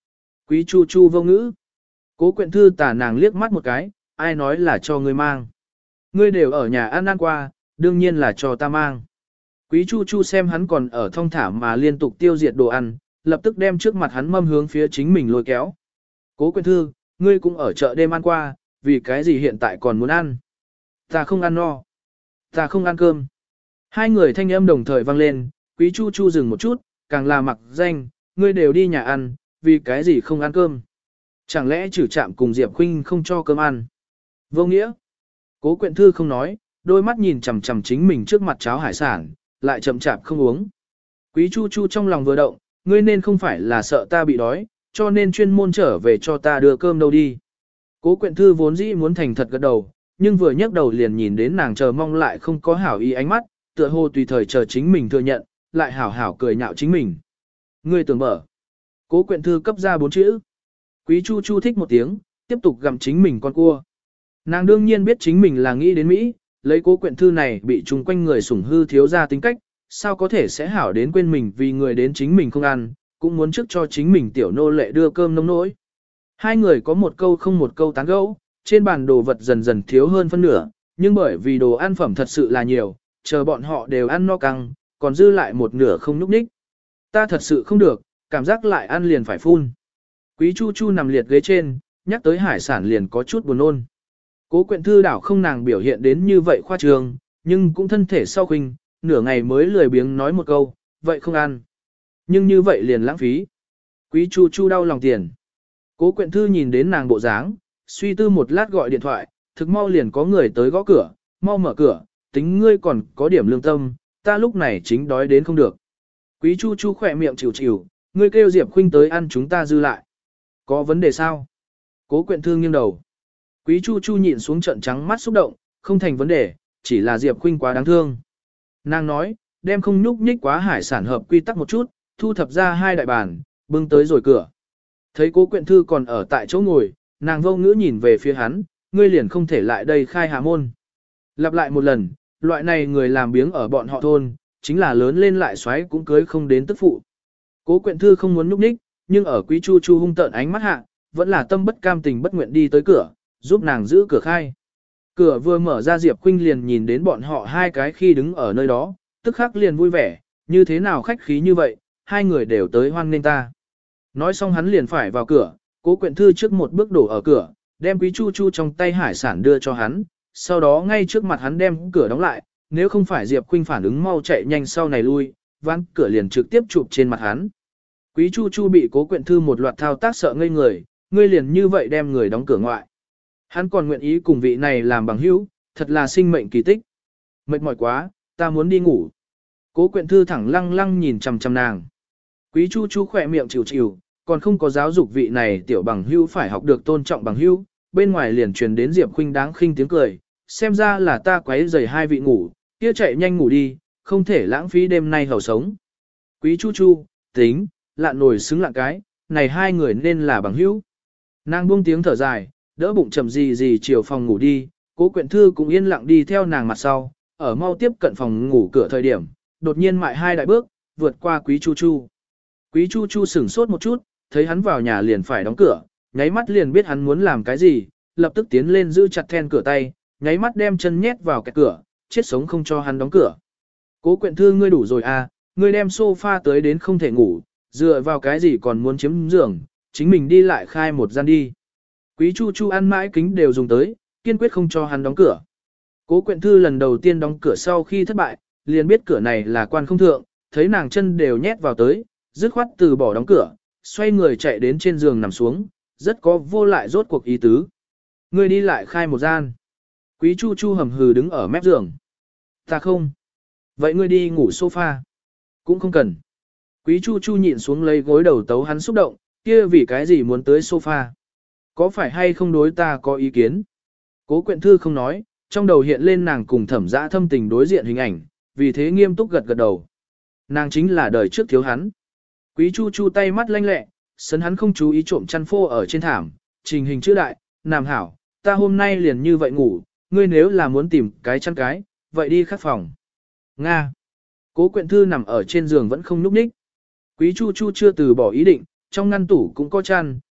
Quý Chu Chu vô ngữ. Cố Quyện Thư tả nàng liếc mắt một cái, ai nói là cho ngươi mang. Ngươi đều ở nhà ăn ăn qua, đương nhiên là cho ta mang. Quý Chu Chu xem hắn còn ở thong thả mà liên tục tiêu diệt đồ ăn, lập tức đem trước mặt hắn mâm hướng phía chính mình lôi kéo. Cố Quyện Thư, ngươi cũng ở chợ đêm ăn qua, vì cái gì hiện tại còn muốn ăn? Ta không ăn no. Ta không ăn cơm. Hai người thanh âm đồng thời vang lên, Quý Chu Chu dừng một chút, càng là mặc danh, ngươi đều đi nhà ăn, vì cái gì không ăn cơm? Chẳng lẽ Trử Trạm cùng Diệp Khuynh không cho cơm ăn? Vô nghĩa. Cố Quyện Thư không nói, đôi mắt nhìn chằm chằm chính mình trước mặt cháo hải sản, lại chậm chạp không uống. Quý Chu Chu trong lòng vừa động, ngươi nên không phải là sợ ta bị đói, cho nên chuyên môn trở về cho ta đưa cơm đâu đi. Cố Quyện Thư vốn dĩ muốn thành thật gật đầu, nhưng vừa nhấc đầu liền nhìn đến nàng chờ mong lại không có hảo ý ánh mắt, tựa hồ tùy thời chờ chính mình thừa nhận, lại hảo hảo cười nhạo chính mình. Ngươi tưởng mở. Cố Quyện Thư cấp ra 4 chữ. Quý Chu Chu thích một tiếng, tiếp tục gặm chính mình con cua. Nàng đương nhiên biết chính mình là nghĩ đến Mỹ, lấy Cố Quyện Thư này bị chung quanh người sủng hư thiếu ra tính cách, sao có thể sẽ hảo đến quên mình vì người đến chính mình không ăn, cũng muốn trước cho chính mình tiểu nô lệ đưa cơm nông nỗi. Hai người có một câu không một câu tán gẫu, trên bàn đồ vật dần dần thiếu hơn phân nửa, nhưng bởi vì đồ ăn phẩm thật sự là nhiều, chờ bọn họ đều ăn no căng, còn dư lại một nửa không núp ních. Ta thật sự không được, cảm giác lại ăn liền phải phun. Quý Chu Chu nằm liệt ghế trên, nhắc tới hải sản liền có chút buồn nôn. Cố Quyện Thư đảo không nàng biểu hiện đến như vậy khoa trương, nhưng cũng thân thể sau khinh, nửa ngày mới lười biếng nói một câu, vậy không ăn. Nhưng như vậy liền lãng phí. Quý Chu Chu đau lòng tiền. Cố Quyện Thư nhìn đến nàng bộ dáng, suy tư một lát gọi điện thoại, thực mau liền có người tới gõ cửa, mau mở cửa, tính ngươi còn có điểm lương tâm, ta lúc này chính đói đến không được. Quý Chu Chu khỏe miệng chịu chịu, ngươi kêu Diệp Khuynh tới ăn chúng ta dư lại. Có vấn đề sao? Cố Quyện Thư nghiêng đầu. Quý Chu Chu nhịn xuống trận trắng mắt xúc động, không thành vấn đề, chỉ là Diệp Khuynh quá đáng thương. Nàng nói, đem không nhúc nhích quá hải sản hợp quy tắc một chút, thu thập ra 2 đại bàn, bưng tới rồi cửa. Thấy Cố Quyện Thư còn ở tại chỗ ngồi, nàng vô ngữ nhìn về phía hắn, ngươi liền không thể lại đây khai hạ môn. Lặp lại một lần, loại này người làm biếng ở bọn họ thôn, chính là lớn lên lại xoáy cũng cưới không đến tức phụ. Cố Quyện Thư không muốn nhúc nhích, nhưng ở Quý Chu Chu hung tợn ánh mắt hạ, vẫn là tâm bất cam tình bất nguyện đi tới cửa, giúp nàng giữ cửa khai. Cửa vừa mở ra Diệp Khuynh liền nhìn đến bọn họ hai cái khi đứng ở nơi đó, tức khắc liền vui vẻ, như thế nào khách khí như vậy, hai người đều tới hoan nghênh ta. Nói xong hắn liền phải vào cửa, Cố Quyện Thư trước một bước đổ ở cửa, đem Quý Chu Chu trong tay hải sản đưa cho hắn, sau đó ngay trước mặt hắn đem cửa đóng lại, nếu không phải Diệp Khuynh phản ứng mau chạy nhanh sau này lui, ván cửa liền trực tiếp chụp trên mặt hắn. Quý Chu Chu bị Cố Quyện Thư một loạt thao tác sợ ngây người, ngươi liền như vậy đem người đóng cửa ngoại. Hắn còn nguyện ý cùng vị này làm bằng hữu, thật là sinh mệnh kỳ tích. Mệt mỏi quá, ta muốn đi ngủ. Cố Quyện Thư thẳng lăng lăng nhìn chằm chằm nàng. Quý Chu Chu khỏe miệng chịu chịu, còn không có giáo dục vị này tiểu bằng hữu phải học được tôn trọng bằng hữu, bên ngoài liền truyền đến Diệp Khuynh đáng khinh tiếng cười, xem ra là ta quấy rầy hai vị ngủ, kia chạy nhanh ngủ đi, không thể lãng phí đêm nay hầu sống. Quý Chu Chu, tính, lạn nổi xứng lạn cái, này hai người nên là bằng hữu. Nàng buông tiếng thở dài, đỡ bụng chậm gì chiều phòng ngủ đi, Cố Quyện Thư cũng yên lặng đi theo nàng mặt sau, ở mau tiếp cận phòng ngủ cửa thời điểm, đột nhiên mại 2 đại bước, vượt qua Quý Chu Chu. Quý Chu Chu sửng sốt một chút, thấy hắn vào nhà liền phải đóng cửa, nháy mắt liền biết hắn muốn làm cái gì, lập tức tiến lên giữ chặt then cửa tay, nháy mắt đem chân nhét vào cái cửa, chết sống không cho hắn đóng cửa. Cố Quyện Thư ngươi đủ rồi à, ngươi đem sofa tới đến không thể ngủ, dựa vào cái gì còn muốn chiếm giường, chính mình đi lại khai một gian đi. Quý Chu Chu ăn mãi kính đều dùng tới, kiên quyết không cho hắn đóng cửa. Cố Quyện Thư lần đầu tiên đóng cửa sau khi thất bại, liền biết cửa này là quan không thượng, thấy nàng chân đều nhét vào tới, dứt khoát từ bỏ đóng cửa, xoay người chạy đến trên giường nằm xuống, rất có vô lại rốt cuộc ý tứ. Ngươi đi lại khai một gian. Quý Chu Chu hầm hừ đứng ở mép giường. Ta không. Vậy ngươi đi ngủ sofa. Cũng không cần. Quý Chu Chu nhịn xuống lấy gối đầu tấu hắn xúc động, kia vì cái gì muốn tới sofa. Có phải hay không đối ta có ý kiến? Cố Quyện Thư không nói, trong đầu hiện lên nàng cùng Thẩm Dã thâm tình đối diện hình ảnh, vì thế nghiêm túc gật gật đầu. Nàng chính là đời trước thiếu hắn. Quý Chu Chu tay mắt lanh lẹ, sấn hắn không chú ý trộm chăn phô ở trên thảm, trình hình chữ đại, Nam hảo, ta hôm nay liền như vậy ngủ, ngươi nếu là muốn tìm cái chăn cái, vậy đi khắc phòng. Nga. Cố Quyện Thư nằm ở trên giường vẫn không nhúc nhích. Quý Chu Chu chưa từ bỏ ý định, trong ngăn tủ cũng có chăn,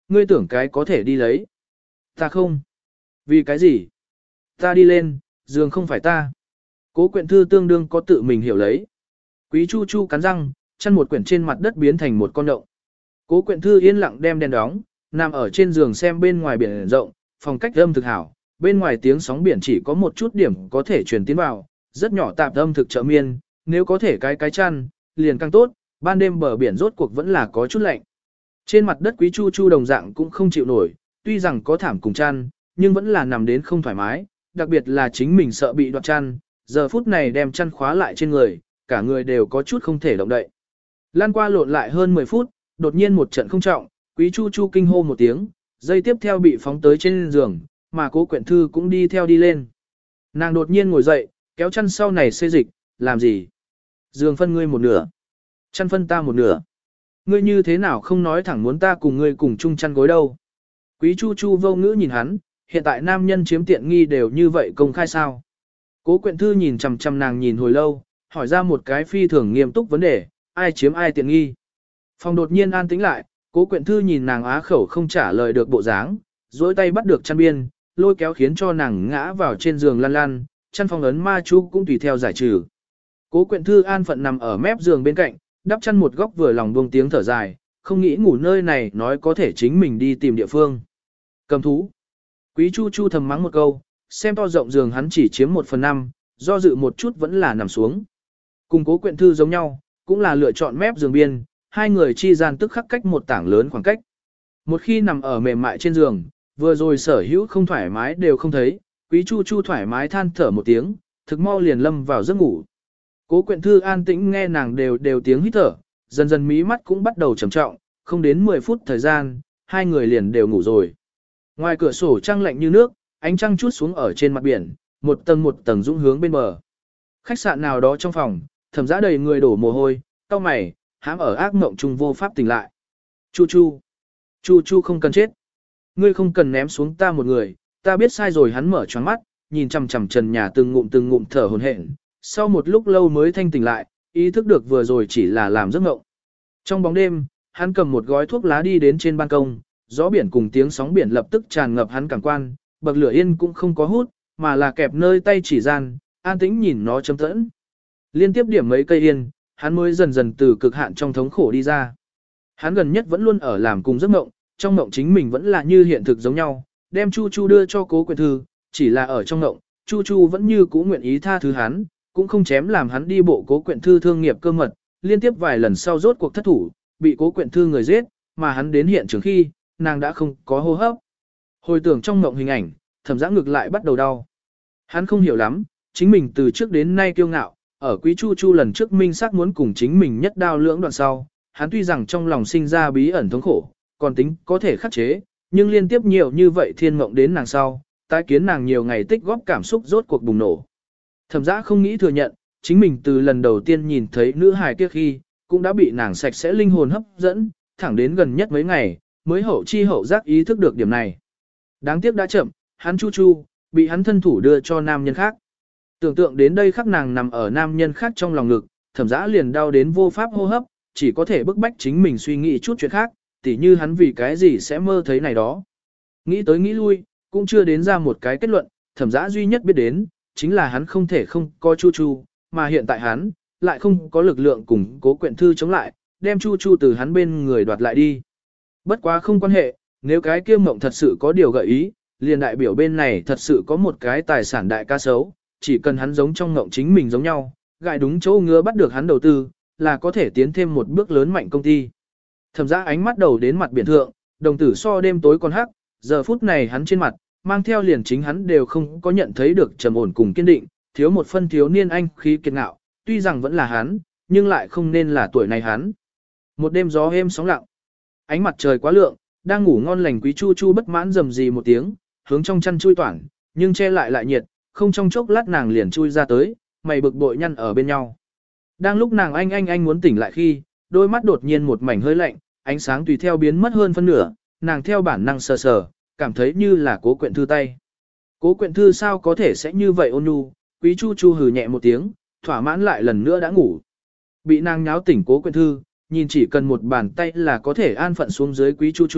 ngươi tưởng cái có thể đi lấy. Ta không. Vì cái gì? Ta đi lên, giường không phải ta. Cố quyện thư tương đương có tự mình hiểu lấy. Quý Chu Chu cắn răng, chăn một quyển trên mặt đất biến thành một con động. Cố quyện thư yên lặng đem đèn đóng, nằm ở trên giường xem bên ngoài biển rộng, phòng cách âm thực hảo. Bên ngoài tiếng sóng biển chỉ có một chút điểm có thể truyền tiến vào, rất nhỏ tạp âm thực trợ miên, nếu có thể cái chăn, liền càng tốt, ban đêm bờ biển rốt cuộc vẫn là có chút lạnh. Trên mặt đất Quý Chu Chu đồng dạng cũng không chịu nổi, tuy rằng có thảm cùng chăn, nhưng vẫn là nằm đến không thoải mái, đặc biệt là chính mình sợ bị đoạt chăn, giờ phút này đem chăn khóa lại trên người, cả người đều có chút không thể động đậy. Lan qua lộn lại hơn 10 phút, đột nhiên một trận không trọng, Quý Chu Chu kinh hô một tiếng, dây tiếp theo bị phóng tới trên giường, mà Cố Quyện Thư cũng đi theo đi lên. Nàng đột nhiên ngồi dậy, kéo chăn sau này xê dịch, làm gì? Giường phân ngươi một nửa, chăn phân ta một nửa. Ngươi như thế nào không nói thẳng muốn ta cùng ngươi cùng chung chăn gối đâu? Quý Chu Chu vô ngữ nhìn hắn, hiện tại nam nhân chiếm tiện nghi đều như vậy công khai sao? Cố Quyện Thư nhìn chằm chằm nàng nhìn hồi lâu, hỏi ra một cái phi thường nghiêm túc vấn đề, ai chiếm ai tiện nghi? Phòng đột nhiên an tĩnh lại, Cố Quyện Thư nhìn nàng á khẩu không trả lời được bộ dáng, duỗi tay bắt được chăn biên, lôi kéo khiến cho nàng ngã vào trên giường lăn lăn, chăn phong ấn ma chú cũng tùy theo giải trừ. Cố Quyện Thư an phận nằm ở mép giường bên cạnh, đắp chăn một góc vừa lòng buông tiếng thở dài, không nghĩ ngủ nơi này nói có thể chính mình đi tìm địa phương. Cầm thú. Quý Chu Chu thầm mắng một câu, xem to rộng giường hắn chỉ chiếm 1/5, do dự một chút vẫn là nằm xuống. Cùng Cố Quyện Thư giống nhau, cũng là lựa chọn mép giường biên, hai người chi gian tức khắc cách một tảng lớn khoảng cách. Một khi nằm ở mềm mại trên giường, vừa rồi sở hữu không thoải mái đều không thấy, Quý Chu Chu thoải mái than thở một tiếng, thực mau liền lâm vào giấc ngủ. Cố Quyện Thư an tĩnh nghe nàng đều tiếng hít thở, dần dần mí mắt cũng bắt đầu trầm trọng, không đến 10 phút thời gian, hai người liền đều ngủ rồi. Ngoài cửa sổ trăng lạnh như nước, ánh trăng chút xuống ở trên mặt biển, một tầng dũng hướng bên bờ. Khách sạn nào đó trong phòng, Thẩm Dã đầy người đổ mồ hôi, cau mày, hãm ở ác mộng trung vô pháp tỉnh lại. Chu Chu, Chu Chu không cần chết. Ngươi không cần ném xuống ta một người, ta biết sai rồi. Hắn mở choáng mắt, nhìn chằm chằm trần nhà từng ngụm thở hổn hển. Sau một lúc lâu mới thanh tỉnh lại, ý thức được vừa rồi chỉ là làm giấc mộng. Trong bóng đêm, hắn cầm một gói thuốc lá đi đến trên ban công, gió biển cùng tiếng sóng biển lập tức tràn ngập hắn cảm quan, bậc lửa yên cũng không có hút, mà là kẹp nơi tay chỉ gian, an tĩnh nhìn nó chấm tẫn. Liên tiếp điểm mấy cây yên, hắn mới dần dần từ cực hạn trong thống khổ đi ra. Hắn gần nhất vẫn luôn ở làm cùng giấc mộng, trong mộng chính mình vẫn là như hiện thực giống nhau, đem Chu Chu đưa cho Cố Quyện Thư, chỉ là ở trong mộng, Chu Chu vẫn như cũ nguyện ý tha thứ hắn, cũng không chém làm hắn đi bộ Cố Quyện Thư thương nghiệp cơ mật, liên tiếp vài lần sau rốt cuộc thất thủ, bị Cố Quyện Thư người giết, mà hắn đến hiện trường khi, nàng đã không có hô hấp. Hồi tưởng trong mộng hình ảnh, Thẩm Dã ngực lại bắt đầu đau. Hắn không hiểu lắm, chính mình từ trước đến nay kiêu ngạo, ở Quý Chu Chu lần trước minh xác muốn cùng chính mình nhất đao lưỡng đoạn sau, hắn tuy rằng trong lòng sinh ra bí ẩn thống khổ, còn tính có thể khắc chế, nhưng liên tiếp nhiều như vậy thiên mộng đến nàng sau, tái kiến nàng nhiều ngày tích góp cảm xúc rốt cuộc bùng nổ. Thẩm Dã không nghĩ thừa nhận, chính mình từ lần đầu tiên nhìn thấy nữ hài kia khi, cũng đã bị nàng sạch sẽ linh hồn hấp dẫn, thẳng đến gần nhất mấy ngày, mới hậu chi hậu giác ý thức được điểm này. Đáng tiếc đã chậm, hắn Chu Chu, bị hắn thân thủ đưa cho nam nhân khác. Tưởng tượng đến đây khắc nàng nằm ở nam nhân khác trong lòng ngực, Thẩm Dã liền đau đến vô pháp hô hấp, chỉ có thể bức bách chính mình suy nghĩ chút chuyện khác, tỉ như hắn vì cái gì sẽ mơ thấy này đó. Nghĩ tới nghĩ lui, cũng chưa đến ra một cái kết luận, Thẩm Dã duy nhất biết đến, chính là hắn không thể không có Chu Chu, mà hiện tại hắn, lại không có lực lượng cùng Cố Quyện Thư chống lại, đem Chu Chu từ hắn bên người đoạt lại đi. Bất quá không quan hệ, nếu cái kia mộng thật sự có điều gợi ý, liền đại biểu bên này thật sự có một cái tài sản đại ca sấu, chỉ cần hắn giống trong mộng chính mình giống nhau, gại đúng chỗ ngứa bắt được hắn đầu tư, là có thể tiến thêm một bước lớn mạnh công ty. Thẩm Dã ánh mắt đầu đến mặt biển thượng, đồng tử so đêm tối còn hắc, giờ phút này hắn trên mặt, mang theo liền chính hắn đều không có nhận thấy được trầm ổn cùng kiên định, thiếu một phân thiếu niên anh khí kiệt ngạo, tuy rằng vẫn là hắn, nhưng lại không nên là tuổi này hắn. Một đêm gió êm sóng lặng, ánh mặt trời quá lượng, đang ngủ ngon lành Quý Chu Chu bất mãn rầm rì một tiếng, hướng trong chăn chui toản, nhưng che lại nhiệt, không trong chốc lát nàng liền chui ra tới, mày bực bội nhăn ở bên nhau. Đang lúc nàng anh muốn tỉnh lại khi, đôi mắt đột nhiên một mảnh hơi lạnh, ánh sáng tùy theo biến mất hơn phân nửa, nàng theo bản năng sờ sờ, cảm thấy như là Cố Quyện Thư tay. Cố Quyện Thư sao có thể sẽ như vậy ôn nhu? Quý Chu Chu hừ nhẹ một tiếng, thỏa mãn lại lần nữa đã ngủ. Bị nàng nháo tỉnh Cố Quyện Thư, nhìn chỉ cần một bàn tay là có thể an phận xuống dưới Quý Chu Chu,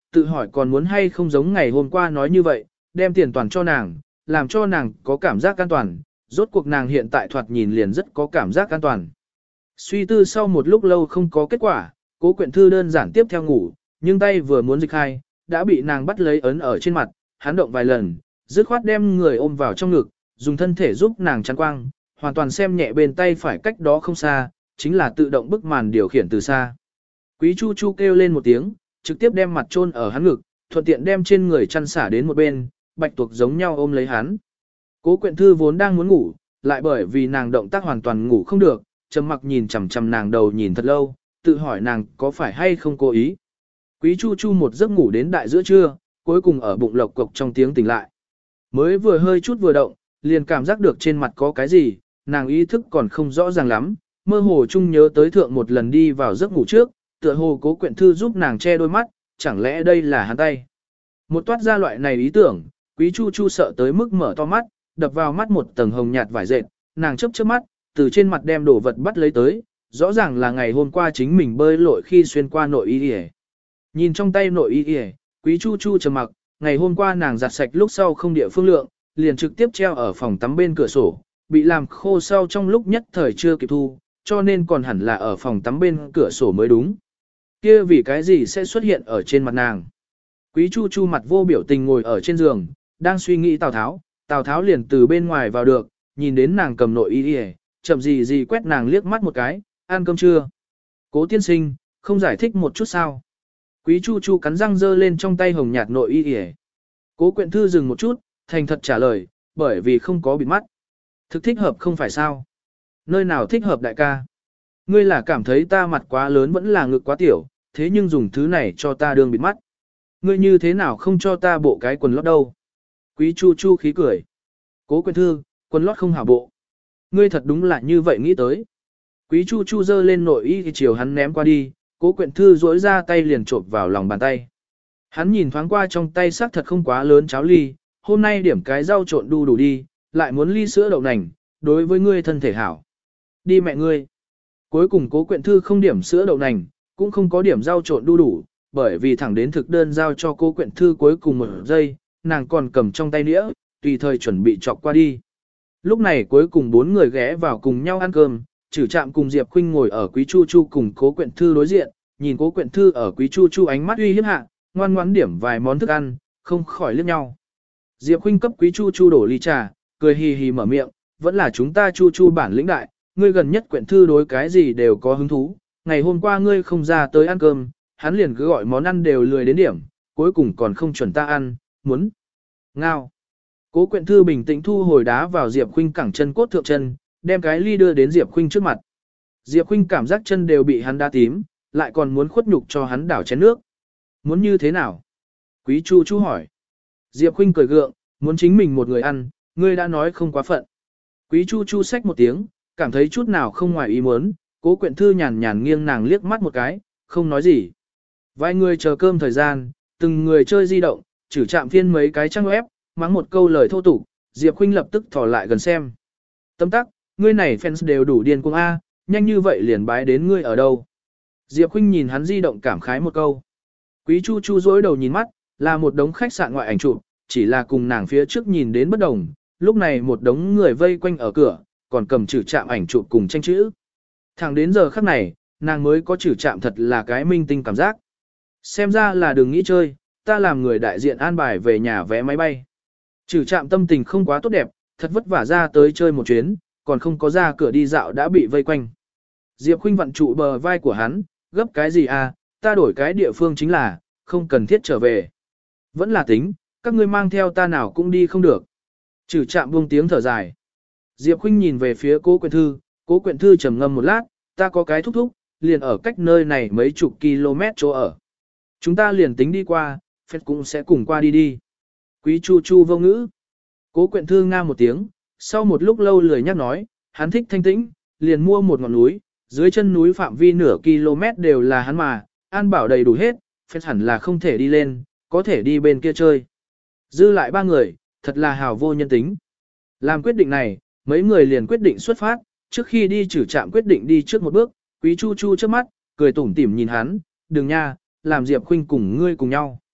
tự hỏi còn muốn hay không giống ngày hôm qua nói như vậy, đem tiền toàn cho nàng, làm cho nàng có cảm giác an toàn, rốt cuộc nàng hiện tại thoạt nhìn liền rất có cảm giác an toàn. Suy tư sau một lúc lâu không có kết quả, Cố Quyện Thư đơn giản tiếp theo ngủ, nhưng tay vừa muốn dịch hai, đã bị nàng bắt lấy ấn ở trên mặt, hắn động vài lần, dứt khoát đem người ôm vào trong ngực, dùng thân thể giúp nàng chắn quang, hoàn toàn xem nhẹ bên tay phải cách đó không xa, chính là tự động bức màn điều khiển từ xa. Quý Chu Chu kêu lên một tiếng, trực tiếp đem mặt chôn ở hắn ngực, thuận tiện đem trên người chăn xả đến một bên, bạch tuộc giống nhau ôm lấy hắn. Cố Quyện Thư vốn đang muốn ngủ, lại bởi vì nàng động tác hoàn toàn ngủ không được, trầm mặc nhìn chằm chằm nàng đầu nhìn thật lâu, tự hỏi nàng có phải hay không cố ý. Quý Chu Chu một giấc ngủ đến đại giữa trưa, cuối cùng ở bụng lộc cộc trong tiếng tỉnh lại. Mới vừa hơi chút vừa động, liền cảm giác được trên mặt có cái gì, nàng ý thức còn không rõ ràng lắm, mơ hồ chung nhớ tới thượng một lần đi vào giấc ngủ trước, tựa hồ Cố Quyện Thư giúp nàng che đôi mắt, chẳng lẽ đây là hắn tay. Một toát ra loại này ý tưởng, Quý Chu Chu sợ tới mức mở to mắt, đập vào mắt một tầng hồng nhạt vải dệt, nàng chớp chớp mắt, từ trên mặt đem đồ vật bắt lấy tới, rõ ràng là ngày hôm qua chính mình bơi lội khi xuyên qua nội y y. Nhìn trong tay nội y y, Quý Chu Chu trầm mặc, ngày hôm qua nàng giặt sạch lúc sau không địa phương lượng, liền trực tiếp treo ở phòng tắm bên cửa sổ, bị làm khô sau trong lúc nhất thời chưa kịp thu, cho nên còn hẳn là ở phòng tắm bên cửa sổ mới đúng. Kia vì cái gì sẽ xuất hiện ở trên mặt nàng? Quý Chu Chu mặt vô biểu tình ngồi ở trên giường, đang suy nghĩ Tào Tháo liền từ bên ngoài vào được, nhìn đến nàng cầm nội y y, chậm gì quét nàng liếc mắt một cái, ăn cơm chưa? Cố tiên sinh, không giải thích một chút sao? Quý Chu Chu cắn răng giơ lên trong tay hồng nhạt nội y y. Cố Quyện Thư dừng một chút, thành thật trả lời, bởi vì không có bịt mắt. Thực thích hợp không phải sao? Nơi nào thích hợp đại ca? Ngươi là cảm thấy ta mặt quá lớn vẫn là ngực quá tiểu, thế nhưng dùng thứ này cho ta đương bịt mắt. Ngươi như thế nào không cho ta bộ cái quần lót đâu? Quý Chu Chu khí cười. Cố Quyện Thư, quần lót không hảo bộ. Ngươi thật đúng là như vậy nghĩ tới. Quý Chu Chu giơ lên nội y thì chiều hắn ném qua đi, Cố Quyện Thư duỗi ra tay liền chộp vào lòng bàn tay. Hắn nhìn thoáng qua trong tay xác thật không quá lớn cháo ly, hôm nay điểm cái rau trộn đu đủ đi, lại muốn ly sữa đậu nành, đối với ngươi thân thể hảo. Đi mẹ ngươi. Cuối cùng Cố Quyện Thư không điểm sữa đậu nành, cũng không có điểm rau trộn đu đủ, bởi vì thẳng đến thực đơn giao cho Cố Quyện Thư cuối cùng một giây, nàng còn cầm trong tay đĩa, tùy thời chuẩn bị chọc qua đi. Lúc này cuối cùng 4 người ghé vào cùng nhau ăn cơm, Trử Trạm cùng Diệp Khuynh ngồi ở Quý Chu Chu cùng Cố Quyện Thư đối diện, nhìn Cố Quyện Thư ở Quý Chu Chu ánh mắt uy hiếp hạ, ngoan ngoãn điểm vài món thức ăn, không khỏi liếc nhau. Diệp Khuynh cấp Quý Chu Chu đổ ly trà, cười hì hì mở miệng, vẫn là chúng ta Chu Chu bản lĩnh đại, ngươi gần nhất Quyện Thư đối cái gì đều có hứng thú, ngày hôm qua ngươi không ra tới ăn cơm, hắn liền cứ gọi món ăn đều lười đến điểm, cuối cùng còn không chuẩn ta ăn, muốn ngao. Cố Quyện Thư bình tĩnh thu hồi đá vào Diệp Khuynh cẳng chân cốt thượng chân, đem cái ly đưa đến Diệp Khuynh trước mặt. Diệp Khuynh cảm giác chân đều bị hắn đá tím, lại còn muốn khuất nhục cho hắn đảo chén nước. Muốn như thế nào? Quý Chu Chu hỏi. Diệp Khuynh cười gượng, muốn chính mình một người ăn, ngươi đã nói không quá phận. Quý Chu Chu xách một tiếng, cảm thấy chút nào không ngoài ý muốn, Cố Quyện Thư nhàn nhàn nghiêng nàng liếc mắt một cái, không nói gì. Vài người chờ cơm thời gian, từng người chơi di động, Trử Trạm phiên mấy cái trang web, mắng một câu lời thô tục, Diệp Khuynh lập tức thò lại gần xem. Tấm tắc, ngươi này fans đều đủ điên cuồng A, nhanh như vậy liền bái đến ngươi ở đâu. Diệp Khuynh nhìn hắn di động cảm khái một câu. Quý Chu Chu dối đầu nhìn mắt, là một đống khách sạn ngoại ảnh chụp, chỉ là cùng nàng phía trước nhìn đến bất đồng, lúc này một đống người vây quanh ở cửa, còn cầm Trử Trạm ảnh chụp cùng tranh chữ. Thẳng đến giờ khắc này, nàng mới có Trử Trạm thật là cái minh tinh cảm giác. Xem ra là đừng nghĩ chơi, ta làm người đại diện an bài về nhà vé máy bay. Trử Trạm tâm tình không quá tốt đẹp, thật vất vả ra tới chơi một chuyến, còn không có ra cửa đi dạo đã bị vây quanh. Diệp Khuynh vặn trụ bờ vai của hắn, gấp cái gì à, ta đổi cái địa phương chính là, không cần thiết trở về. Vẫn là tính, các ngươi mang theo ta nào cũng đi không được. Trử Trạm buông tiếng thở dài. Diệp Khuynh nhìn về phía Cố Quyện Thư, Cố Quyện Thư trầm ngâm một lát, ta có cái thúc thúc, liền ở cách nơi này mấy chục km chỗ ở. Chúng ta liền tính đi qua, phép cũng sẽ cùng qua đi đi. Quý Chu Chu vô ngữ. Cố Quyện Thư nga một tiếng, sau một lúc lâu lười nhắc nói, hắn thích thanh tĩnh, liền mua một ngọn núi, dưới chân núi phạm vi nửa km đều là hắn mà, an bảo đầy đủ hết, phép hẳn là không thể đi lên, có thể đi bên kia chơi. Dư lại 3 người, thật là hào vô nhân tính. Làm quyết định này, mấy người liền quyết định xuất phát, trước khi đi Trử Trạm quyết định đi trước một bước, Quý Chu Chu trước mắt, cười tủm tỉm nhìn hắn, đừng nha, làm Diệp Khuynh cùng ngươi cùng nhau.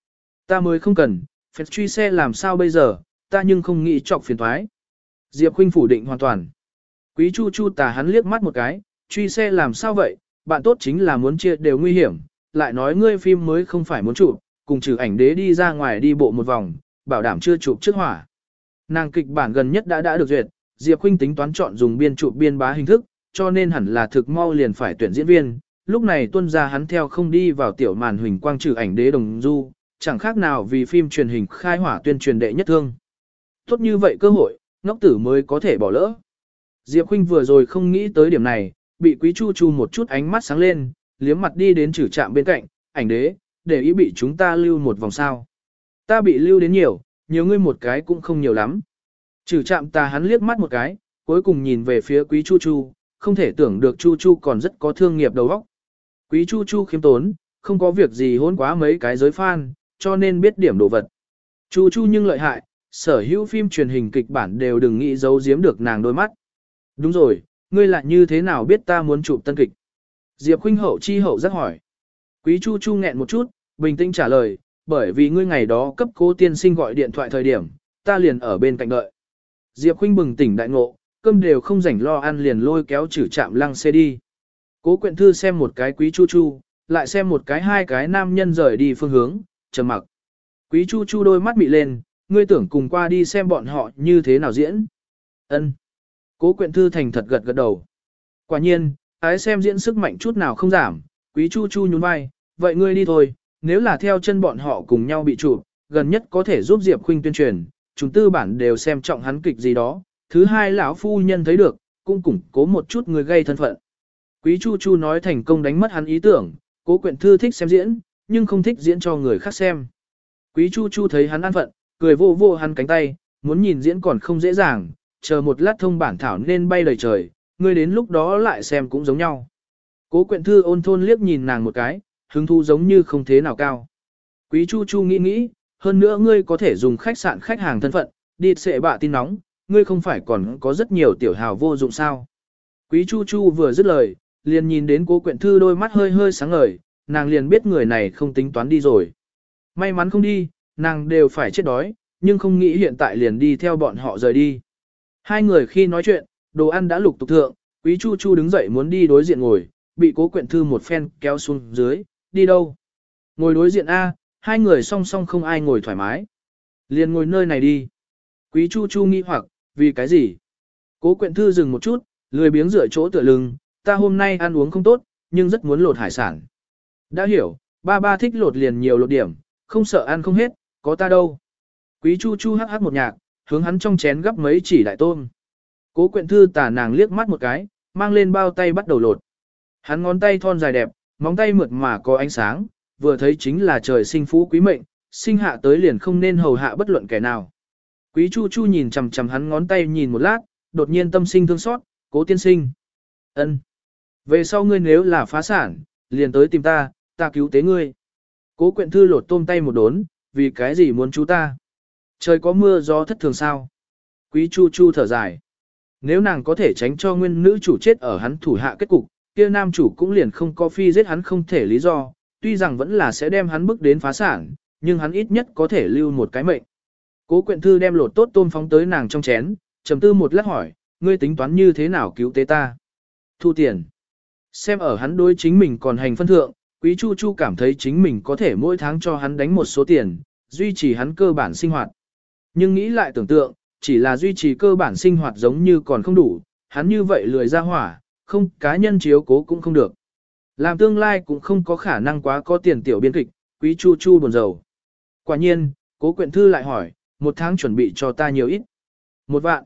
Ta mới không cần, phép truy xe làm sao bây giờ, ta nhưng không nghĩ chọc phiền thoái. Diệp Khuynh phủ định hoàn toàn. Quý Chu Chu tà hắn liếc mắt một cái, truy xe làm sao vậy, bạn tốt chính là muốn chia đều nguy hiểm, lại nói ngươi phim mới không phải muốn chụp, cùng trừ ảnh đế đi ra ngoài đi bộ một vòng, bảo đảm chưa chụp trước hỏa. Nàng kịch bản gần nhất đã được duyệt, Diệp Khuynh tính toán chọn dùng biên chụp biên bá hình thức, cho nên hẳn là thực mau liền phải tuyển diễn viên. Lúc này tuân ra hắn theo không đi vào tiểu màn huỳnh quang trừ ảnh đế đồng du, chẳng khác nào vì phim truyền hình khai hỏa tuyên truyền đệ nhất thương. Tốt như vậy cơ hội, ngốc tử mới có thể bỏ lỡ. Diệp Khuynh vừa rồi không nghĩ tới điểm này, bị Quý Chu Chu một chút ánh mắt sáng lên, liếm mặt đi đến trừ trạm bên cạnh, ảnh đế, để ý bị chúng ta lưu một vòng sao. Ta bị lưu đến nhiều ngươi một cái cũng không nhiều lắm. Trừ trạm ta hắn liếc mắt một cái, cuối cùng nhìn về phía Quý Chu Chu, không thể tưởng được Chu Chu còn rất có thương nghiệp đầu óc. Quý Chu Chu khiêm tốn, không có việc gì hỗn quá mấy cái giới fan, cho nên biết điểm đồ vật. Chu Chu nhưng lợi hại, sở hữu phim truyền hình kịch bản đều đừng nghĩ giấu giếm được nàng đôi mắt. Đúng rồi, ngươi lại như thế nào biết ta muốn chụp tân kịch? Diệp Khuynh hậu chi hậu rất hỏi. Quý Chu Chu nghẹn một chút, bình tĩnh trả lời, bởi vì ngươi ngày đó cấp Cố tiên sinh gọi điện thoại thời điểm, ta liền ở bên cạnh đợi. Diệp Khuynh bừng tỉnh đại ngộ, cơm đều không rảnh lo ăn liền lôi kéo chử chạm lăng xe đi. Cố Quyện Thư xem một cái Quý Chu Chu, lại xem một cái hai cái nam nhân rời đi phương hướng, trầm mặc. Quý Chu Chu đôi mắt mị lên, ngươi tưởng cùng qua đi xem bọn họ như thế nào diễn. Ân. Cố Quyện Thư thành thật gật gật đầu. Quả nhiên, ái xem diễn sức mạnh chút nào không giảm, Quý Chu Chu nhún vai, vậy ngươi đi thôi, nếu là theo chân bọn họ cùng nhau bị chụp, gần nhất có thể giúp Diệp Khuynh tuyên truyền, chúng tư bản đều xem trọng hắn kịch gì đó, thứ hai lão phu nhân thấy được, cũng củng cố một chút người gây thân phận. Quý Chu Chu nói thành công đánh mất hắn ý tưởng, Cố Quyện Thư thích xem diễn, nhưng không thích diễn cho người khác xem. Quý Chu Chu thấy hắn an phận, cười vô vô hắn cánh tay, muốn nhìn diễn còn không dễ dàng, chờ một lát thông bản thảo nên bay lời trời, ngươi đến lúc đó lại xem cũng giống nhau. Cố Quyện Thư ôn thôn liếc nhìn nàng một cái, hứng thú giống như không thế nào cao. Quý Chu Chu nghĩ, hơn nữa ngươi có thể dùng khách sạn khách hàng thân phận, đi xệ bạ tin nóng, ngươi không phải còn có rất nhiều tiểu hào vô dụng sao. Quý Chu Chu vừa dứt lời, liền nhìn đến Cố Quyện Thư đôi mắt hơi hơi sáng ngời, nàng liền biết người này không tính toán đi rồi. May mắn không đi, nàng đều phải chết đói, nhưng không nghĩ hiện tại liền đi theo bọn họ rời đi. Hai người khi nói chuyện, đồ ăn đã lục tục thượng, Quý Chu Chu đứng dậy muốn đi đối diện ngồi, bị Cố Quyện Thư một phen kéo xuống dưới, đi đâu? Ngồi đối diện A, hai người song song không ai ngồi thoải mái. Liền ngồi nơi này đi. Quý Chu Chu nghi hoặc, vì cái gì? Cố Quyện Thư dừng một chút, lười biếng dựa chỗ tựa lưng, ta hôm nay ăn uống không tốt, nhưng rất muốn lột hải sản. Đã hiểu, ba thích lột liền nhiều lột điểm, không sợ ăn không hết, có ta đâu. Quý Chu Chu hắc hắc một nhạc, hướng hắn trong chén gắp mấy chỉ đại tôm. Cố Quyện Thư tả nàng liếc mắt một cái, mang lên bao tay bắt đầu lột. Hắn ngón tay thon dài đẹp, móng tay mượt mà có ánh sáng, vừa thấy chính là trời sinh phú quý mệnh, sinh hạ tới liền không nên hầu hạ bất luận kẻ nào. Quý Chu Chu nhìn chằm chằm hắn ngón tay nhìn một lát, đột nhiên tâm sinh thương xót, Cố tiên sinh. Ân, về sau ngươi nếu là phá sản, liền tới tìm ta, ta cứu tế ngươi. Cố Quyện Thư lột tôm tay một đốn, vì cái gì muốn chú ta? Trời có mưa gió thất thường sao? Quý Chu Chu thở dài. Nếu nàng có thể tránh cho nguyên nữ chủ chết ở hắn thủ hạ kết cục, kia nam chủ cũng liền không có phi giết hắn không thể lý do, tuy rằng vẫn là sẽ đem hắn bước đến phá sản, nhưng hắn ít nhất có thể lưu một cái mệnh. Cố Quyện Thư đem lột tốt tôm phóng tới nàng trong chén, trầm tư một lát hỏi, ngươi tính toán như thế nào cứu tế ta? Thu tiền. Xem ở hắn đối chính mình còn hành phân thượng, Quý Chu Chu cảm thấy chính mình có thể mỗi tháng cho hắn đánh một số tiền, duy trì hắn cơ bản sinh hoạt. Nhưng nghĩ lại tưởng tượng, chỉ là duy trì cơ bản sinh hoạt giống như còn không đủ, hắn như vậy lười ra hỏa, không cá nhân chiếu cố cũng không được. Làm tương lai cũng không có khả năng quá có tiền tiểu biên kịch, Quý Chu Chu buồn rầu. Quả nhiên, Cố Quyện Thư lại hỏi, một tháng chuẩn bị cho ta nhiều ít. 1 vạn,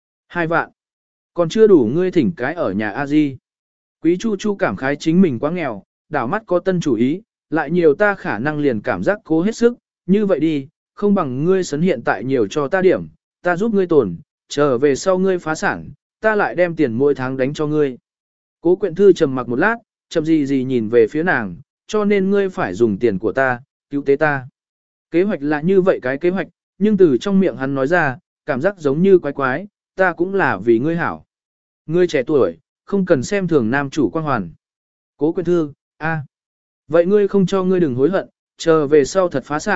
2 vạn, còn chưa đủ ngươi thỉnh cái ở nhà A-di. Quý Chu Chu cảm khái chính mình quá nghèo, đảo mắt có tân chủ ý, lại nhiều ta khả năng liền cảm giác cố hết sức, như vậy đi, không bằng ngươi sấn hiện tại nhiều cho ta điểm, ta giúp ngươi tồn, trở về sau ngươi phá sản, ta lại đem tiền mỗi tháng đánh cho ngươi. Cố Quyện Thư trầm mặc một lát, chậm gì nhìn về phía nàng, cho nên ngươi phải dùng tiền của ta, cứu tế ta. Kế hoạch là như vậy cái kế hoạch, nhưng từ trong miệng hắn nói ra, cảm giác giống như quái quái, ta cũng là vì ngươi hảo. Ngươi trẻ tuổi, không cần xem thường nam chủ quan hoàn. Cố Quyện Thư, a, vậy ngươi không cho ngươi đừng hối hận, chờ về sau thật phá sản,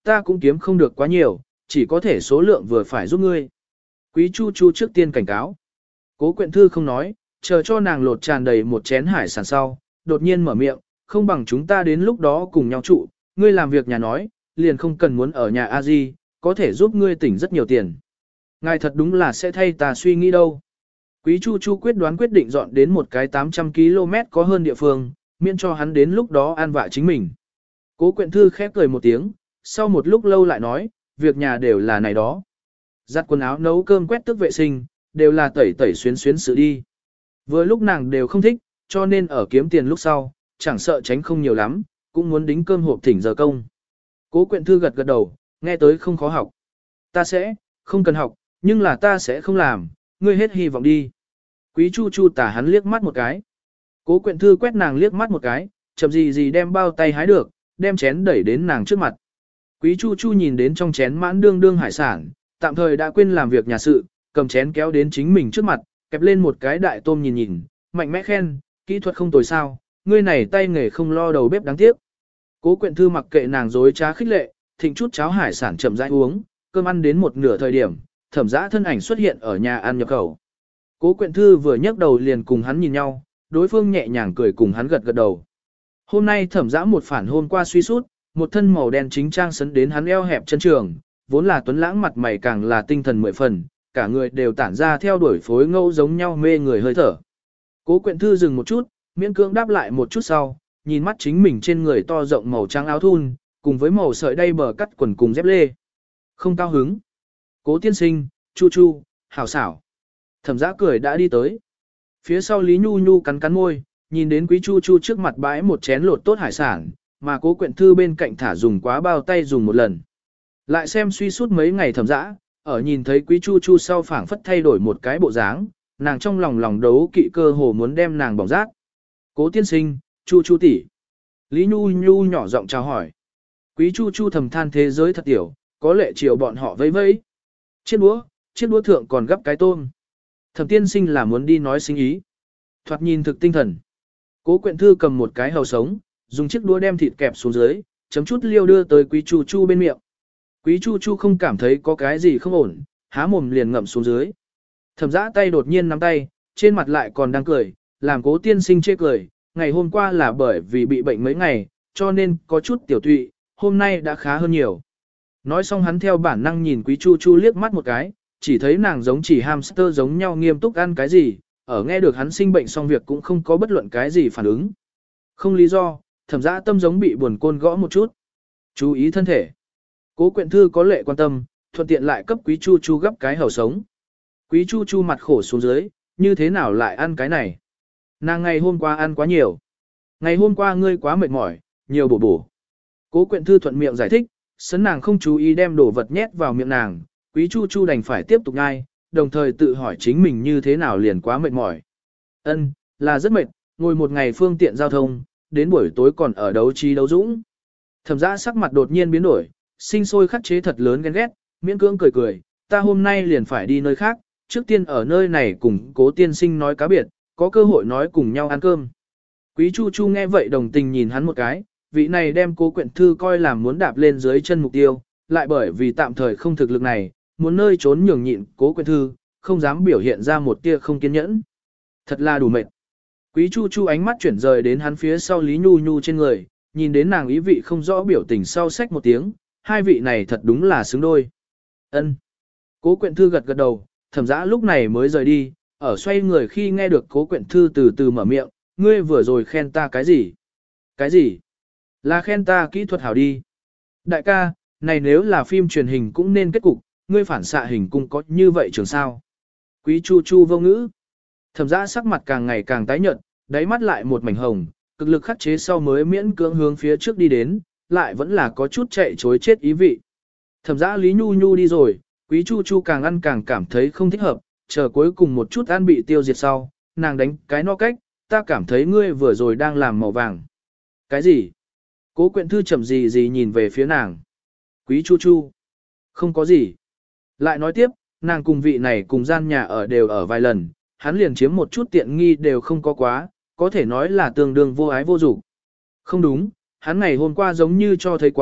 ta cũng kiếm không được quá nhiều, chỉ có thể số lượng vừa phải giúp ngươi. Quý Chu Chu trước tiên cảnh cáo. Cố Quyện Thư không nói, chờ cho nàng lột tràn đầy một chén hải sản sau, đột nhiên mở miệng, không bằng chúng ta đến lúc đó cùng nhau trụ, ngươi làm việc nhà nói, liền không cần muốn ở nhà a di, có thể giúp ngươi tỉnh rất nhiều tiền. Ngài thật đúng là sẽ thay ta suy nghĩ đâu. Quý Chu Chu quyết định dọn đến một cái 800 km có hơn địa phương, miễn cho hắn đến lúc đó an vạ chính mình. Cố Quyện Thư khép cười một tiếng, sau một lúc lâu lại nói, việc nhà đều là này đó. Giặt quần áo nấu cơm quét tước vệ sinh, đều là tẩy tẩy xuyến xuyến sự đi. Vừa lúc nàng đều không thích, cho nên ở kiếm tiền lúc sau, chẳng sợ tránh không nhiều lắm, cũng muốn đính cơm hộp thỉnh giờ công. Cố Quyện Thư gật đầu, nghe tới không khó học. Ta sẽ, không cần học, nhưng là ta sẽ không làm, ngươi hết hy vọng đi. Quý Chu Chu tả hắn liếc mắt một cái. Cố Quyện Thư quét nàng liếc mắt một cái, chậm gì đem bao tay hái được, đem chén đẩy đến nàng trước mặt. Quý Chu Chu nhìn đến trong chén mãn đương đương hải sản, tạm thời đã quên làm việc nhà sự, cầm chén kéo đến chính mình trước mặt, kẹp lên một cái đại tôm nhìn, mạnh mẽ khen, kỹ thuật không tồi sao, ngươi này tay nghề không lo đầu bếp đáng tiếc. Cố Quyện Thư mặc kệ nàng dối trá khích lệ, thịnh chút cháo hải sản chậm rãi uống, cơm ăn đến một nửa thời điểm, Thẩm Dã thân ảnh xuất hiện ở nhà ăn nhập khẩu. Cố Quyện Thư vừa nhấc đầu liền cùng hắn nhìn nhau, đối phương nhẹ nhàng cười cùng hắn gật đầu. Hôm nay Thẩm Dã một phản hôm qua suy sút, một thân màu đen chính trang sấn đến hắn eo hẹp chân trường, vốn là tuấn lãng mặt mày càng là tinh thần mười phần, cả người đều tản ra theo đuổi phối ngẫu giống nhau mê người hơi thở. Cố Quyện Thư dừng một chút, miễn cưỡng đáp lại một chút sau, nhìn mắt chính mình trên người to rộng màu trắng áo thun, cùng với màu sợi đay bờ cắt quần cùng dép lê. Không cao hứng. Cố tiên sinh, Chu Chu, hảo xảo. Thẩm Dã cười đã đi tới. Phía sau Lý Nhu Nhu cắn cắn môi, nhìn đến Quý Chu Chu trước mặt bãi một chén lột tốt hải sản, mà Cố Quyện Thư bên cạnh thả dùng quá bao tay dùng một lần. Lại xem suy suốt mấy ngày Thẩm Dã, ở nhìn thấy Quý Chu Chu sau phảng phất thay đổi một cái bộ dáng, nàng trong lòng đấu kỵ cơ hồ muốn đem nàng bỏng rác. Cố tiên sinh, Chu Chu tỷ. Lý Nhu Nhu nhỏ giọng chào hỏi. Quý Chu Chu thầm than thế giới thật tiểu, có lệ chiều bọn họ vẫy vẫy. Chiếc đũa thượng còn gấp cái tôm. Thẩm tiên sinh là muốn đi nói sinh ý. Thoạt nhìn thực tinh thần. Cố Quyện Thư cầm một cái hầu sống, dùng chiếc đũa đem thịt kẹp xuống dưới, chấm chút liêu đưa tới Quý Chu Chu bên miệng. Quý Chu Chu không cảm thấy có cái gì không ổn, há mồm liền ngậm xuống dưới. Thẩm Dã tay đột nhiên nắm tay, trên mặt lại còn đang cười, làm Cố tiên sinh chê cười. Ngày hôm qua là bởi vì bị bệnh mấy ngày, cho nên có chút tiểu tụy, hôm nay đã khá hơn nhiều. Nói xong hắn theo bản năng nhìn Quý Chu Chu liếc mắt một cái, chỉ thấy nàng giống chỉ hamster giống nhau nghiêm túc ăn cái gì, ở nghe được hắn sinh bệnh xong việc cũng không có bất luận cái gì phản ứng. Không lý do, Thẩm Dã tâm giống bị buồn côn gõ một chút. Chú ý thân thể. Cố Quyện Thư có lệ quan tâm, thuận tiện lại cấp Quý Chu Chu gấp cái hầu sống. Quý Chu Chu mặt khổ xuống dưới, như thế nào lại ăn cái này? Nàng ngày hôm qua ăn quá nhiều. Ngày hôm qua ngươi quá mệt mỏi, nhiều bổ. Cố Quyện Thư thuận miệng giải thích, sấn nàng không chú ý đem đồ vật nhét vào miệng nàng, Quý Chu Chu đành phải tiếp tục nhai, đồng thời tự hỏi chính mình như thế nào liền quá mệt mỏi. Ân, là rất mệt, ngồi một ngày phương tiện giao thông, đến buổi tối còn ở đấu trí đấu dũng. Thẩm Dã sắc mặt đột nhiên biến đổi, sinh sôi khắc chế thật lớn ghen ghét, miễn cưỡng cười, ta hôm nay liền phải đi nơi khác, trước tiên ở nơi này cùng Cố tiên sinh nói cá biệt, có cơ hội nói cùng nhau ăn cơm. Quý Chu Chu nghe vậy đồng tình nhìn hắn một cái, vị này đem Cố Quyện Thư coi làm muốn đạp lên dưới chân mục tiêu, lại bởi vì tạm thời không thực lực này, muốn nơi trốn nhường nhịn Cố Quyện Thư, không dám biểu hiện ra một tia không kiên nhẫn. Thật là đủ mệt. Quý Chu Chu ánh mắt chuyển rời đến hắn phía sau Lý Nhu Nhu trên người, nhìn đến nàng ý vị không rõ biểu tình sau xách một tiếng, hai vị này thật đúng là xứng đôi. Ân. Cố Quyện Thư gật đầu, Thẩm Dã lúc này mới rời đi, ở xoay người khi nghe được Cố Quyện Thư từ từ mở miệng, ngươi vừa rồi khen ta cái gì? Cái gì? Là khen ta kỹ thuật hảo đi. Đại ca, này nếu là phim truyền hình cũng nên kết cục, ngươi phản xạ hình cung có như vậy trường sao? Quý Chu Chu vô ngữ. Thẩm Dã sắc mặt càng ngày càng tái nhợt, đáy mắt lại một mảnh hồng, cực lực khắc chế sau mới miễn cưỡng hướng phía trước đi đến, lại vẫn là có chút chạy chối chết ý vị. Thẩm Dã Lý Nhu Nhu đi rồi, Quý Chu Chu càng ăn càng cảm thấy không thích hợp, chờ cuối cùng một chút ăn bị tiêu diệt sau, nàng đánh cái no cách, ta cảm thấy ngươi vừa rồi đang làm màu vàng. Cái gì? Cố Quyện Thư chậm gì nhìn về phía nàng. Quý Chu Chu. Không có gì. Lại nói tiếp, nàng cùng vị này cùng gian nhà ở đều ở vài lần, hắn liền chiếm một chút tiện nghi đều không có quá, có thể nói là tương đương vô ái vô dục. Không đúng, hắn ngày hôm qua giống như cho thấy quá,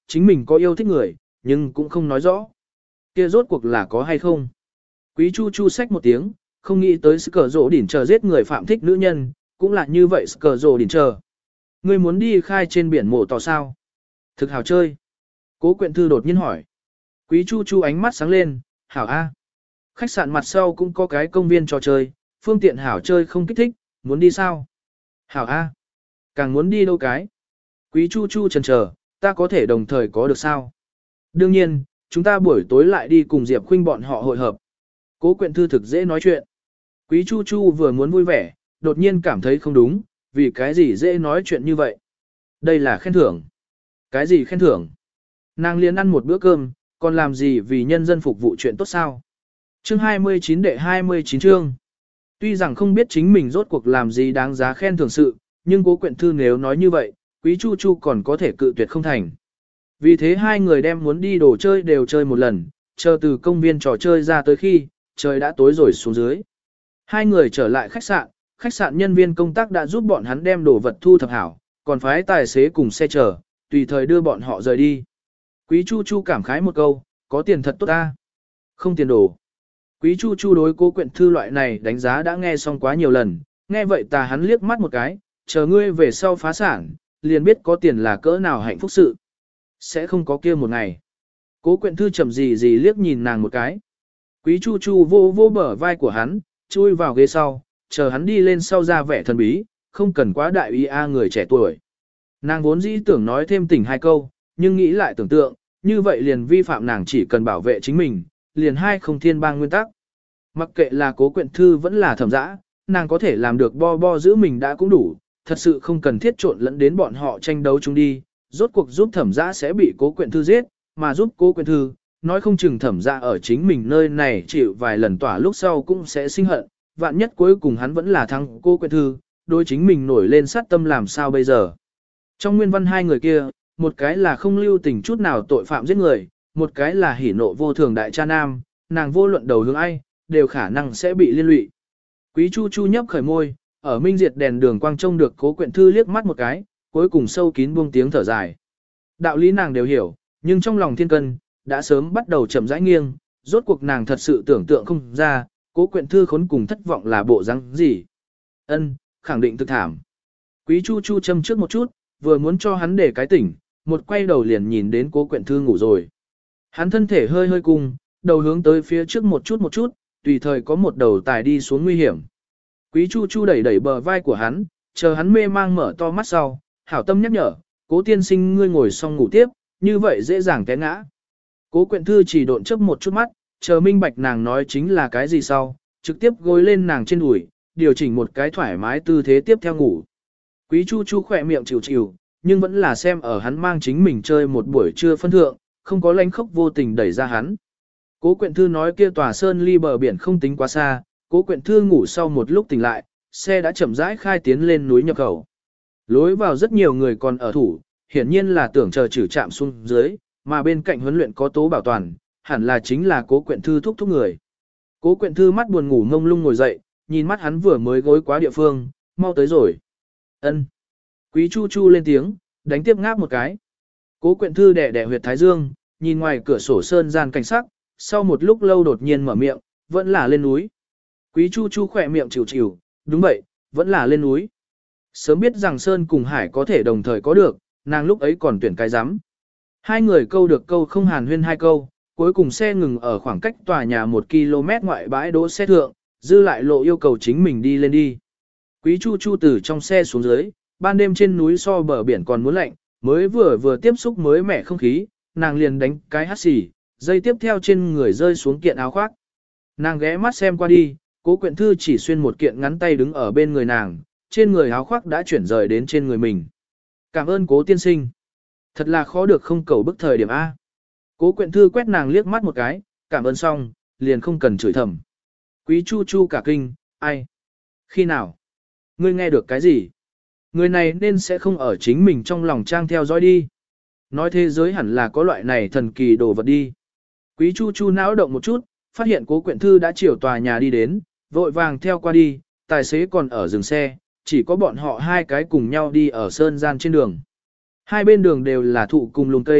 chính mình có yêu thích người, nhưng cũng không nói rõ. Kia rốt cuộc là có hay không? Quý Chu Chu xách một tiếng, không nghĩ tới Cờ Rộ Đỉnh chờ giết người phạm thích nữ nhân, cũng là như vậy Cờ Rộ Đỉnh chờ. Ngươi muốn đi khai trên biển mộ tỏ sao? Thực hào chơi. Cố Quyện Thư đột nhiên hỏi. Quý Chu Chu ánh mắt sáng lên, hảo A. Khách sạn mặt sau cũng có cái công viên trò chơi, phương tiện hảo chơi không kích thích, muốn đi sao? Hảo A. Càng muốn đi đâu cái? Quý Chu Chu chần chờ, ta có thể đồng thời có được sao? Đương nhiên, chúng ta buổi tối lại đi cùng Diệp Khuynh bọn họ hội hợp. Cố Quyện Thư thực dễ nói chuyện. Quý Chu Chu vừa muốn vui vẻ, đột nhiên cảm thấy không đúng, vì cái gì dễ nói chuyện như vậy? Đây là khen thưởng. Cái gì khen thưởng? Nàng liền ăn một bữa cơm, còn làm gì vì nhân dân phục vụ chuyện tốt sao? Chương 29 đệ 29 chương. Tuy rằng không biết chính mình rốt cuộc làm gì đáng giá khen thưởng sự, nhưng Cố Quyện Thư nếu nói như vậy, Quý Chu Chu còn có thể cự tuyệt không thành. Vì thế hai người đem muốn đi đồ chơi đều chơi một lần, chờ từ công viên trò chơi ra tới khi, trời đã tối rồi xuống dưới. Hai người trở lại khách sạn nhân viên công tác đã giúp bọn hắn đem đồ vật thu thập hảo, còn phái tài xế cùng xe chở, tùy thời đưa bọn họ rời đi. Quý Chu Chu cảm khái một câu, có tiền thật tốt ta. Không tiền đồ. Quý Chu Chu đối Cố Quyện Thư loại này đánh giá đã nghe xong quá nhiều lần, nghe vậy ta hắn liếc mắt một cái, chờ ngươi về sau phá sản, liền biết có tiền là cỡ nào hạnh phúc sự. Sẽ không có kia một ngày. Cố Quyện Thư chậm gì liếc nhìn nàng một cái. Quý Chu Chu vô bờ vai của hắn, chui vào ghế sau, chờ hắn đi lên sau ra vẻ thần bí, không cần quá đại ý người trẻ tuổi. Nàng vốn dĩ tưởng nói thêm tỉnh hai câu, nhưng nghĩ lại tưởng tượng, như vậy liền vi phạm nàng chỉ cần bảo vệ chính mình, liền hai không thiên bang nguyên tắc. Mặc kệ là Cố Quyện Thư vẫn là Thẩm Dã, nàng có thể làm được bo giữ mình đã cũng đủ, thật sự không cần thiết trộn lẫn đến bọn họ tranh đấu chung đi, rốt cuộc giúp Thẩm Dã sẽ bị Cố Quyện Thư giết, mà giúp Cố Quyện Thư, nói không chừng Thẩm Dã ở chính mình nơi này chịu vài lần tỏa lúc sau cũng sẽ sinh hận, vạn nhất cuối cùng hắn vẫn là thắng Cố Quyện Thư, đối chính mình nổi lên sát tâm làm sao bây giờ. Trong nguyên văn hai người kia, một cái là không lưu tình chút nào tội phạm giết người, một cái là hỉ nộ vô thường đại cha nam, nàng vô luận đầu hướng ai, đều khả năng sẽ bị liên lụy. Quý Chu Chu nhấp khởi môi, ở minh diệt đèn đường quang trông được Cố Quyện Thư liếc mắt một cái, cuối cùng sâu kín buông tiếng thở dài. Đạo lý nàng đều hiểu, nhưng trong lòng thiên cân, đã sớm bắt đầu chậm rãi nghiêng, rốt cuộc nàng thật sự tưởng tượng không ra, Cố Quyện Thư khốn cùng thất vọng là bộ răng gì. Ân, khẳng định thực thảm. Quý Chu Chu châm trước một chút, vừa muốn cho hắn để cái tỉnh, một quay đầu liền nhìn đến Cố Quyện Thư ngủ rồi. Hắn thân thể hơi cung, đầu hướng tới phía trước một chút, tùy thời có một đầu tài đi xuống nguy hiểm. Quý Chu Chu đẩy bờ vai của hắn, chờ hắn mê mang mở to mắt sau, hảo tâm nhắc nhở, Cố tiên sinh ngươi ngồi xong ngủ tiếp, như vậy dễ dàng té ngã. Cố Quyện Thư chỉ độn chớp một chút mắt, chờ minh bạch nàng nói chính là cái gì sau, trực tiếp gối lên nàng trên đùi, điều chỉnh một cái thoải mái tư thế tiếp theo ngủ. Quý Chu Chu khỏe miệng chịu, nhưng vẫn là xem ở hắn mang chính mình chơi một buổi trưa phân thượng, không có lánh khóc vô tình đẩy ra hắn. Cố Quyện Thư nói kia tòa sơn ly bờ biển không tính quá xa, Cố Quyện Thư ngủ sau một lúc tỉnh lại, xe đã chậm rãi khai tiến lên núi nhập khẩu. Lối vào rất nhiều người còn ở thủ, hiển nhiên là tưởng chờ chử chạm xuống dưới, mà bên cạnh huấn luyện có Tố Bảo Toàn, hẳn là chính là Cố Quyện Thư thúc người. Cố Quyện Thư mắt buồn ngủ ngông lung ngồi dậy, nhìn mắt hắn vừa mới gối quá địa phương, mau tới rồi. Ân. Quý Chu Chu lên tiếng, đánh tiếp ngáp một cái. Cố Quyện Thư đẻ huyệt thái dương, nhìn ngoài cửa sổ sơn gian cảnh sắc, sau một lúc lâu đột nhiên mở miệng, vẫn là lên núi. Quý Chu Chu khỏe miệng chịu, đúng vậy, vẫn là lên núi. Sớm biết rằng sơn cùng hải có thể đồng thời có được, nàng lúc ấy còn tuyển cái rắm. Hai người câu được câu không hàn huyên hai câu, cuối cùng xe ngừng ở khoảng cách tòa nhà 1 km ngoại bãi đỗ xe thượng, dư lại lộ yêu cầu chính mình đi lên đi. Quý Chu Chu từ trong xe xuống dưới, ban đêm trên núi so bờ biển còn muốn lạnh, mới vừa tiếp xúc mới mẻ không khí, nàng liền đánh cái hắt xì, dây tiếp theo trên người rơi xuống kiện áo khoác. Nàng ghé mắt xem qua đi, Cố Quyện Thư chỉ xuyên một kiện ngắn tay đứng ở bên người nàng, trên người áo khoác đã chuyển rời đến trên người mình. Cảm ơn Cố tiên sinh. Thật là khó được không cầu bức thời điểm A. Cố Quyện Thư quét nàng liếc mắt một cái, cảm ơn xong, liền không cần chửi thầm. Quý Chu Chu cả kinh, ai? Khi nào? Ngươi nghe được cái gì? Người này nên sẽ không ở chính mình trong lòng trang theo dõi đi. Nói thế giới hẳn là có loại này thần kỳ đồ vật đi. Quý Chu Chu não động một chút, phát hiện Cố Quyện Thư đã chiều tòa nhà đi đến, vội vàng theo qua đi, tài xế còn ở dừng xe, chỉ có bọn họ hai cái cùng nhau đi ở sơn gian trên đường. Hai bên đường đều là thụ cùng lùm cây,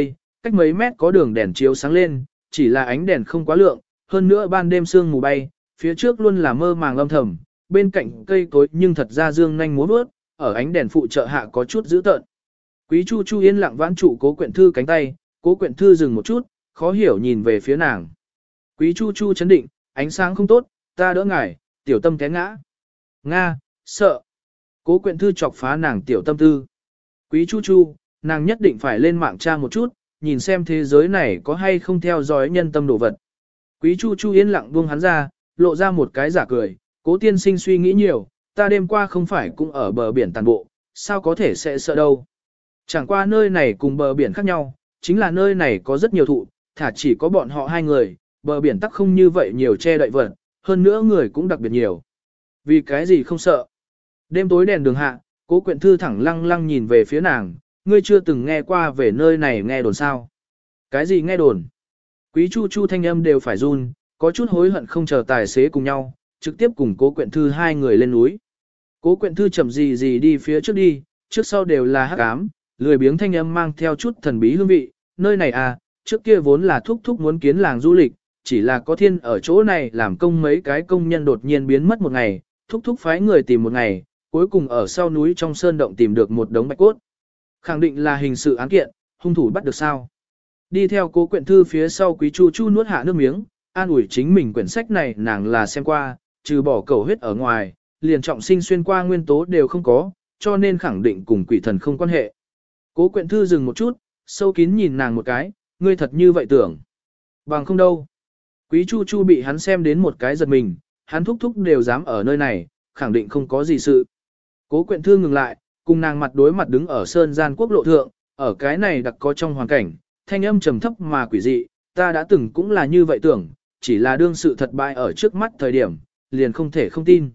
cách mấy mét có đường đèn chiếu sáng lên, chỉ là ánh đèn không quá lượng, hơn nữa ban đêm sương mù bay, phía trước luôn là mơ màng âm thầm, bên cạnh cây cối nhưng thật ra dương nhanh múa vớt, ở ánh đèn phụ trợ hạ có chút dữ tợn. Quý Chu Chu yên lặng vãn trụ Cố Quyện Thư cánh tay, Cố Quyện Thư dừng một chút, khó hiểu nhìn về phía nàng. Quý Chu Chu chấn định, ánh sáng không tốt, ta đỡ ngài, tiểu tâm té ngã. Nga, sợ. Cố Quyện Thư chọc phá nàng tiểu tâm tư. Quý Chu Chu, nàng nhất định phải lên mạng tra một chút, nhìn xem thế giới này có hay không theo dõi nhân tâm đồ vật. Quý Chu Chu yên lặng buông hắn ra, lộ ra một cái giả cười, Cố tiên sinh suy nghĩ nhiều, ta đêm qua không phải cũng ở bờ biển tàn bộ, sao có thể sẽ sợ đâu. Chẳng qua nơi này cùng bờ biển khác nhau, chính là nơi này có rất nhiều thụ, thả chỉ có bọn họ hai người, bờ biển tắc không như vậy nhiều che đậy vật, hơn nữa người cũng đặc biệt nhiều. Vì cái gì không sợ? Đêm tối đèn đường hạ, Cố Quyện Thư thẳng lăng lăng nhìn về phía nàng, ngươi chưa từng nghe qua về nơi này nghe đồn sao? Cái gì nghe đồn? Quý Chu Chu thanh âm đều phải run, có chút hối hận không chờ tài xế cùng nhau, trực tiếp cùng Cố Quyện Thư hai người lên núi. Cố Quyện Thư chậm gì đi phía trước đi, trước sau đều là hắc ám, lười biếng thanh âm mang theo chút thần bí hương vị, nơi này à, trước kia vốn là thúc thúc muốn kiến làng du lịch, chỉ là có thiên ở chỗ này làm công mấy cái công nhân đột nhiên biến mất một ngày, thúc thúc phái người tìm một ngày, cuối cùng ở sau núi trong sơn động tìm được một đống bạch cốt. Khẳng định là hình sự án kiện, hung thủ bắt được sao. Đi theo Cố Quyện Thư phía sau Quý Chu Chu nuốt hạ nước miếng, an ủi chính mình quyển sách này nàng là xem qua, trừ bỏ cầu huyết ở ngoài, liền trọng sinh xuyên qua nguyên tố đều không có, cho nên khẳng định cùng quỷ thần không quan hệ. Cố Quyện Thư dừng một chút, sâu kín nhìn nàng một cái, ngươi thật như vậy tưởng. Bằng không đâu. Quý Chu Chu bị hắn xem đến một cái giật mình, hắn thúc thúc đều dám ở nơi này, khẳng định không có gì sự. Cố Quyện Thư ngừng lại, cùng nàng mặt đối mặt đứng ở sơn gian quốc lộ thượng, ở cái này đặc có trong hoàn cảnh, thanh âm trầm thấp mà quỷ dị, ta đã từng cũng là như vậy tưởng, chỉ là đương sự thật bại ở trước mắt thời điểm, liền không thể không tin.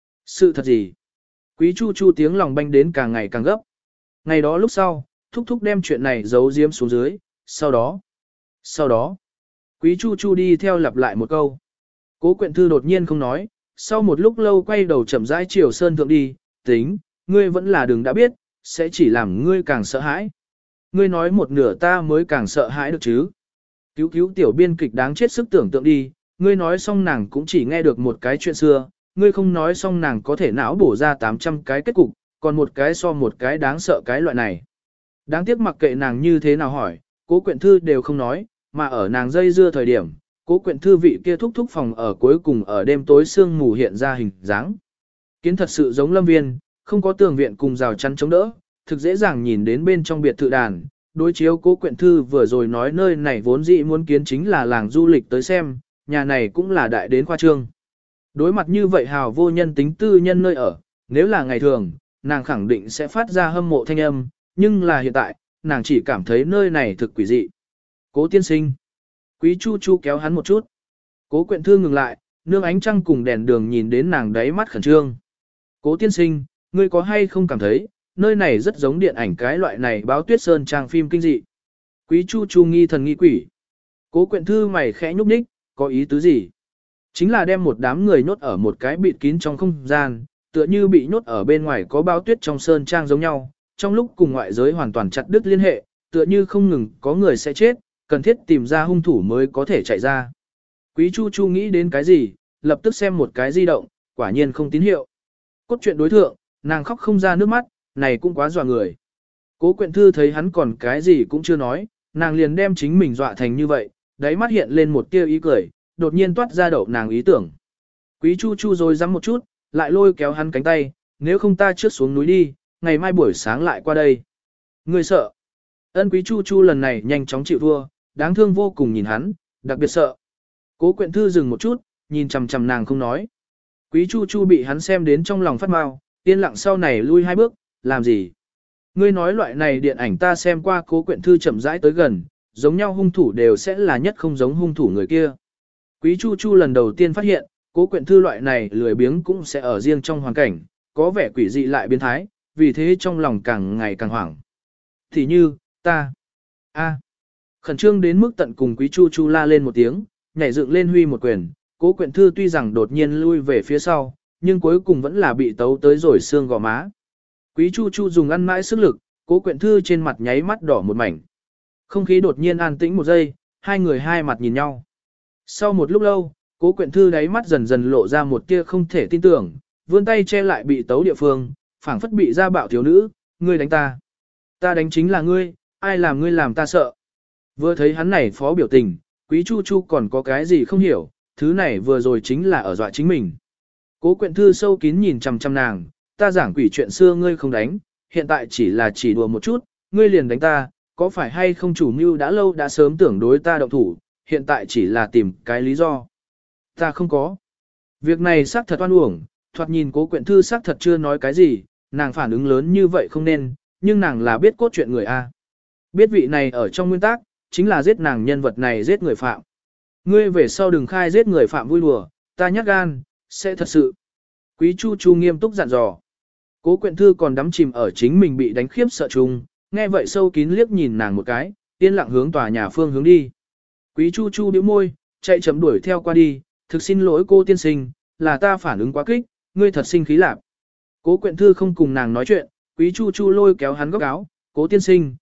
Sự thật gì? Quý Chu Chu tiếng lòng banh đến càng ngày càng gấp. Ngày đó lúc sau, thúc thúc đem chuyện này giấu giếm xuống dưới, sau đó, Quý Chu Chu đi theo lặp lại một câu. Cố Quyện Thư đột nhiên không nói, sau một lúc lâu quay đầu chậm rãi chiều sơn thượng đi, tính, ngươi vẫn là đừng đã biết, sẽ chỉ làm ngươi càng sợ hãi. Ngươi nói một nửa ta mới càng sợ hãi được chứ. Cứu tiểu biên kịch đáng chết sức tưởng tượng đi, ngươi nói xong nàng cũng chỉ nghe được một cái chuyện xưa, ngươi không nói xong nàng có thể não bổ ra 800 cái kết cục, còn một cái so một cái đáng sợ cái loại này. Đáng tiếc mặc kệ nàng như thế nào hỏi, Cố Quyện Thư đều không nói, mà ở nàng dây dưa thời điểm, Cố Quyện Thư vị kia thúc phòng ở cuối cùng ở đêm tối sương mù hiện ra hình dáng. Kiến thật sự giống lâm viên, không có tường viện cùng rào chắn chống đỡ, thực dễ dàng nhìn đến bên trong biệt thự đàn. Đối chiếu Cố Quyện Thư vừa rồi nói nơi này vốn dĩ muốn kiến chính là làng du lịch tới xem, nhà này cũng là đại đến khoa trương. Đối mặt như vậy hào vô nhân tính tư nhân nơi ở, nếu là ngày thường, nàng khẳng định sẽ phát ra hâm mộ thanh âm, nhưng là hiện tại, nàng chỉ cảm thấy nơi này thực quỷ dị. Cố tiên sinh. Quý Chu Chu kéo hắn một chút. Cố Quyện Thư ngừng lại, nương ánh trăng cùng đèn đường nhìn đến nàng đáy mắt khẩn trương. Cố tiên sinh, ngươi có hay không cảm thấy, nơi này rất giống điện ảnh cái loại này báo tuyết sơn trang phim kinh dị. Quý Chu Chu nghi thần nghi quỷ. Cố Quyện Thư mày khẽ nhúc nhích, có ý tứ gì? Chính là đem một đám người nhốt ở một cái bịt kín trong không gian, tựa như bị nhốt ở bên ngoài có báo tuyết trong sơn trang giống nhau, trong lúc cùng ngoại giới hoàn toàn chặt đứt liên hệ, tựa như không ngừng có người sẽ chết, cần thiết tìm ra hung thủ mới có thể chạy ra. Quý Chu Chu nghĩ đến cái gì, lập tức xem một cái di động, quả nhiên không tín hiệu. Cốt truyện đối thượng, nàng khóc không ra nước mắt, này cũng quá dọa người. Cố Quyện Thư thấy hắn còn cái gì cũng chưa nói, nàng liền đem chính mình dọa thành như vậy, đáy mắt hiện lên một tia ý cười, đột nhiên toát ra đậu nàng ý tưởng. Quý Chu Chu rồi dám một chút, lại lôi kéo hắn cánh tay, nếu không ta trước xuống núi đi, ngày mai buổi sáng lại qua đây. Ngươi sợ. Ân Quý Chu Chu lần này nhanh chóng chịu thua, đáng thương vô cùng nhìn hắn, đặc biệt sợ. Cố Quyện Thư dừng một chút, nhìn chằm chằm nàng không nói. Quý Chu Chu bị hắn xem đến trong lòng phát mau, yên lặng sau này lui hai bước, làm gì? Ngươi nói loại này điện ảnh ta xem qua. Cố Quyện Thư chậm rãi tới gần, giống nhau hung thủ đều sẽ là nhất không giống hung thủ người kia. Quý Chu Chu lần đầu tiên phát hiện, Cố Quyện Thư loại này lười biếng cũng sẽ ở riêng trong hoàn cảnh, có vẻ quỷ dị lại biến thái, vì thế trong lòng càng ngày càng hoảng. Thì như, khẩn trương đến mức tận cùng Quý Chu Chu la lên một tiếng, nhảy dựng lên huy một quyền, Cố Quyện Thư tuy rằng đột nhiên lui về phía sau, nhưng cuối cùng vẫn là bị tấu tới rồi xương gò má. Quý Chu Chu dùng ăn mãi sức lực, Cố Quyện Thư trên mặt nháy mắt đỏ một mảnh. Không khí đột nhiên an tĩnh một giây, hai người hai mặt nhìn nhau. Sau một lúc lâu, Cố Quyện Thư đáy mắt dần dần lộ ra một tia không thể tin tưởng, vươn tay che lại bị tấu địa phương, phảng phất bị ra bạo thiếu nữ, ngươi đánh ta. Ta đánh chính là ngươi, ai làm ngươi làm ta sợ. Vừa thấy hắn này phó biểu tình, Quý Chu Chu còn có cái gì không hiểu, thứ này vừa rồi chính là ở dọa chính mình. Cố Quyện Thư sâu kín nhìn chằm chằm nàng, ta giảng quỷ chuyện xưa ngươi không đánh, hiện tại chỉ đùa một chút, ngươi liền đánh ta, có phải hay không chủ mưu đã lâu đã sớm tưởng đối ta động thủ, hiện tại chỉ là tìm cái lý do. Ta không có. Việc này xác thật oan uổng, thoạt nhìn Cố Quyện Thư xác thật chưa nói cái gì, nàng phản ứng lớn như vậy không nên, nhưng nàng là biết cốt truyện người A. Biết vị này ở trong nguyên tắc, chính là giết nàng nhân vật này giết người phạm. Ngươi về sau đừng khai giết người phạm vui đùa, ta nhát gan, sẽ thật sự. Quý Chu Chu nghiêm túc dặn dò. Cố Quyện Thư còn đắm chìm ở chính mình bị đánh khiếp sợ chung, nghe vậy sâu kín liếc nhìn nàng một cái, yên lặng hướng tòa nhà phương hướng đi. Quý Chu Chu bĩu môi, chạy chậm đuổi theo qua đi, thực xin lỗi cô tiên sinh, là ta phản ứng quá kích, ngươi thật sinh khí lạc. Cố Quyện Thư không cùng nàng nói chuyện, Quý Chu Chu lôi kéo hắn góc áo, cố tiên sinh,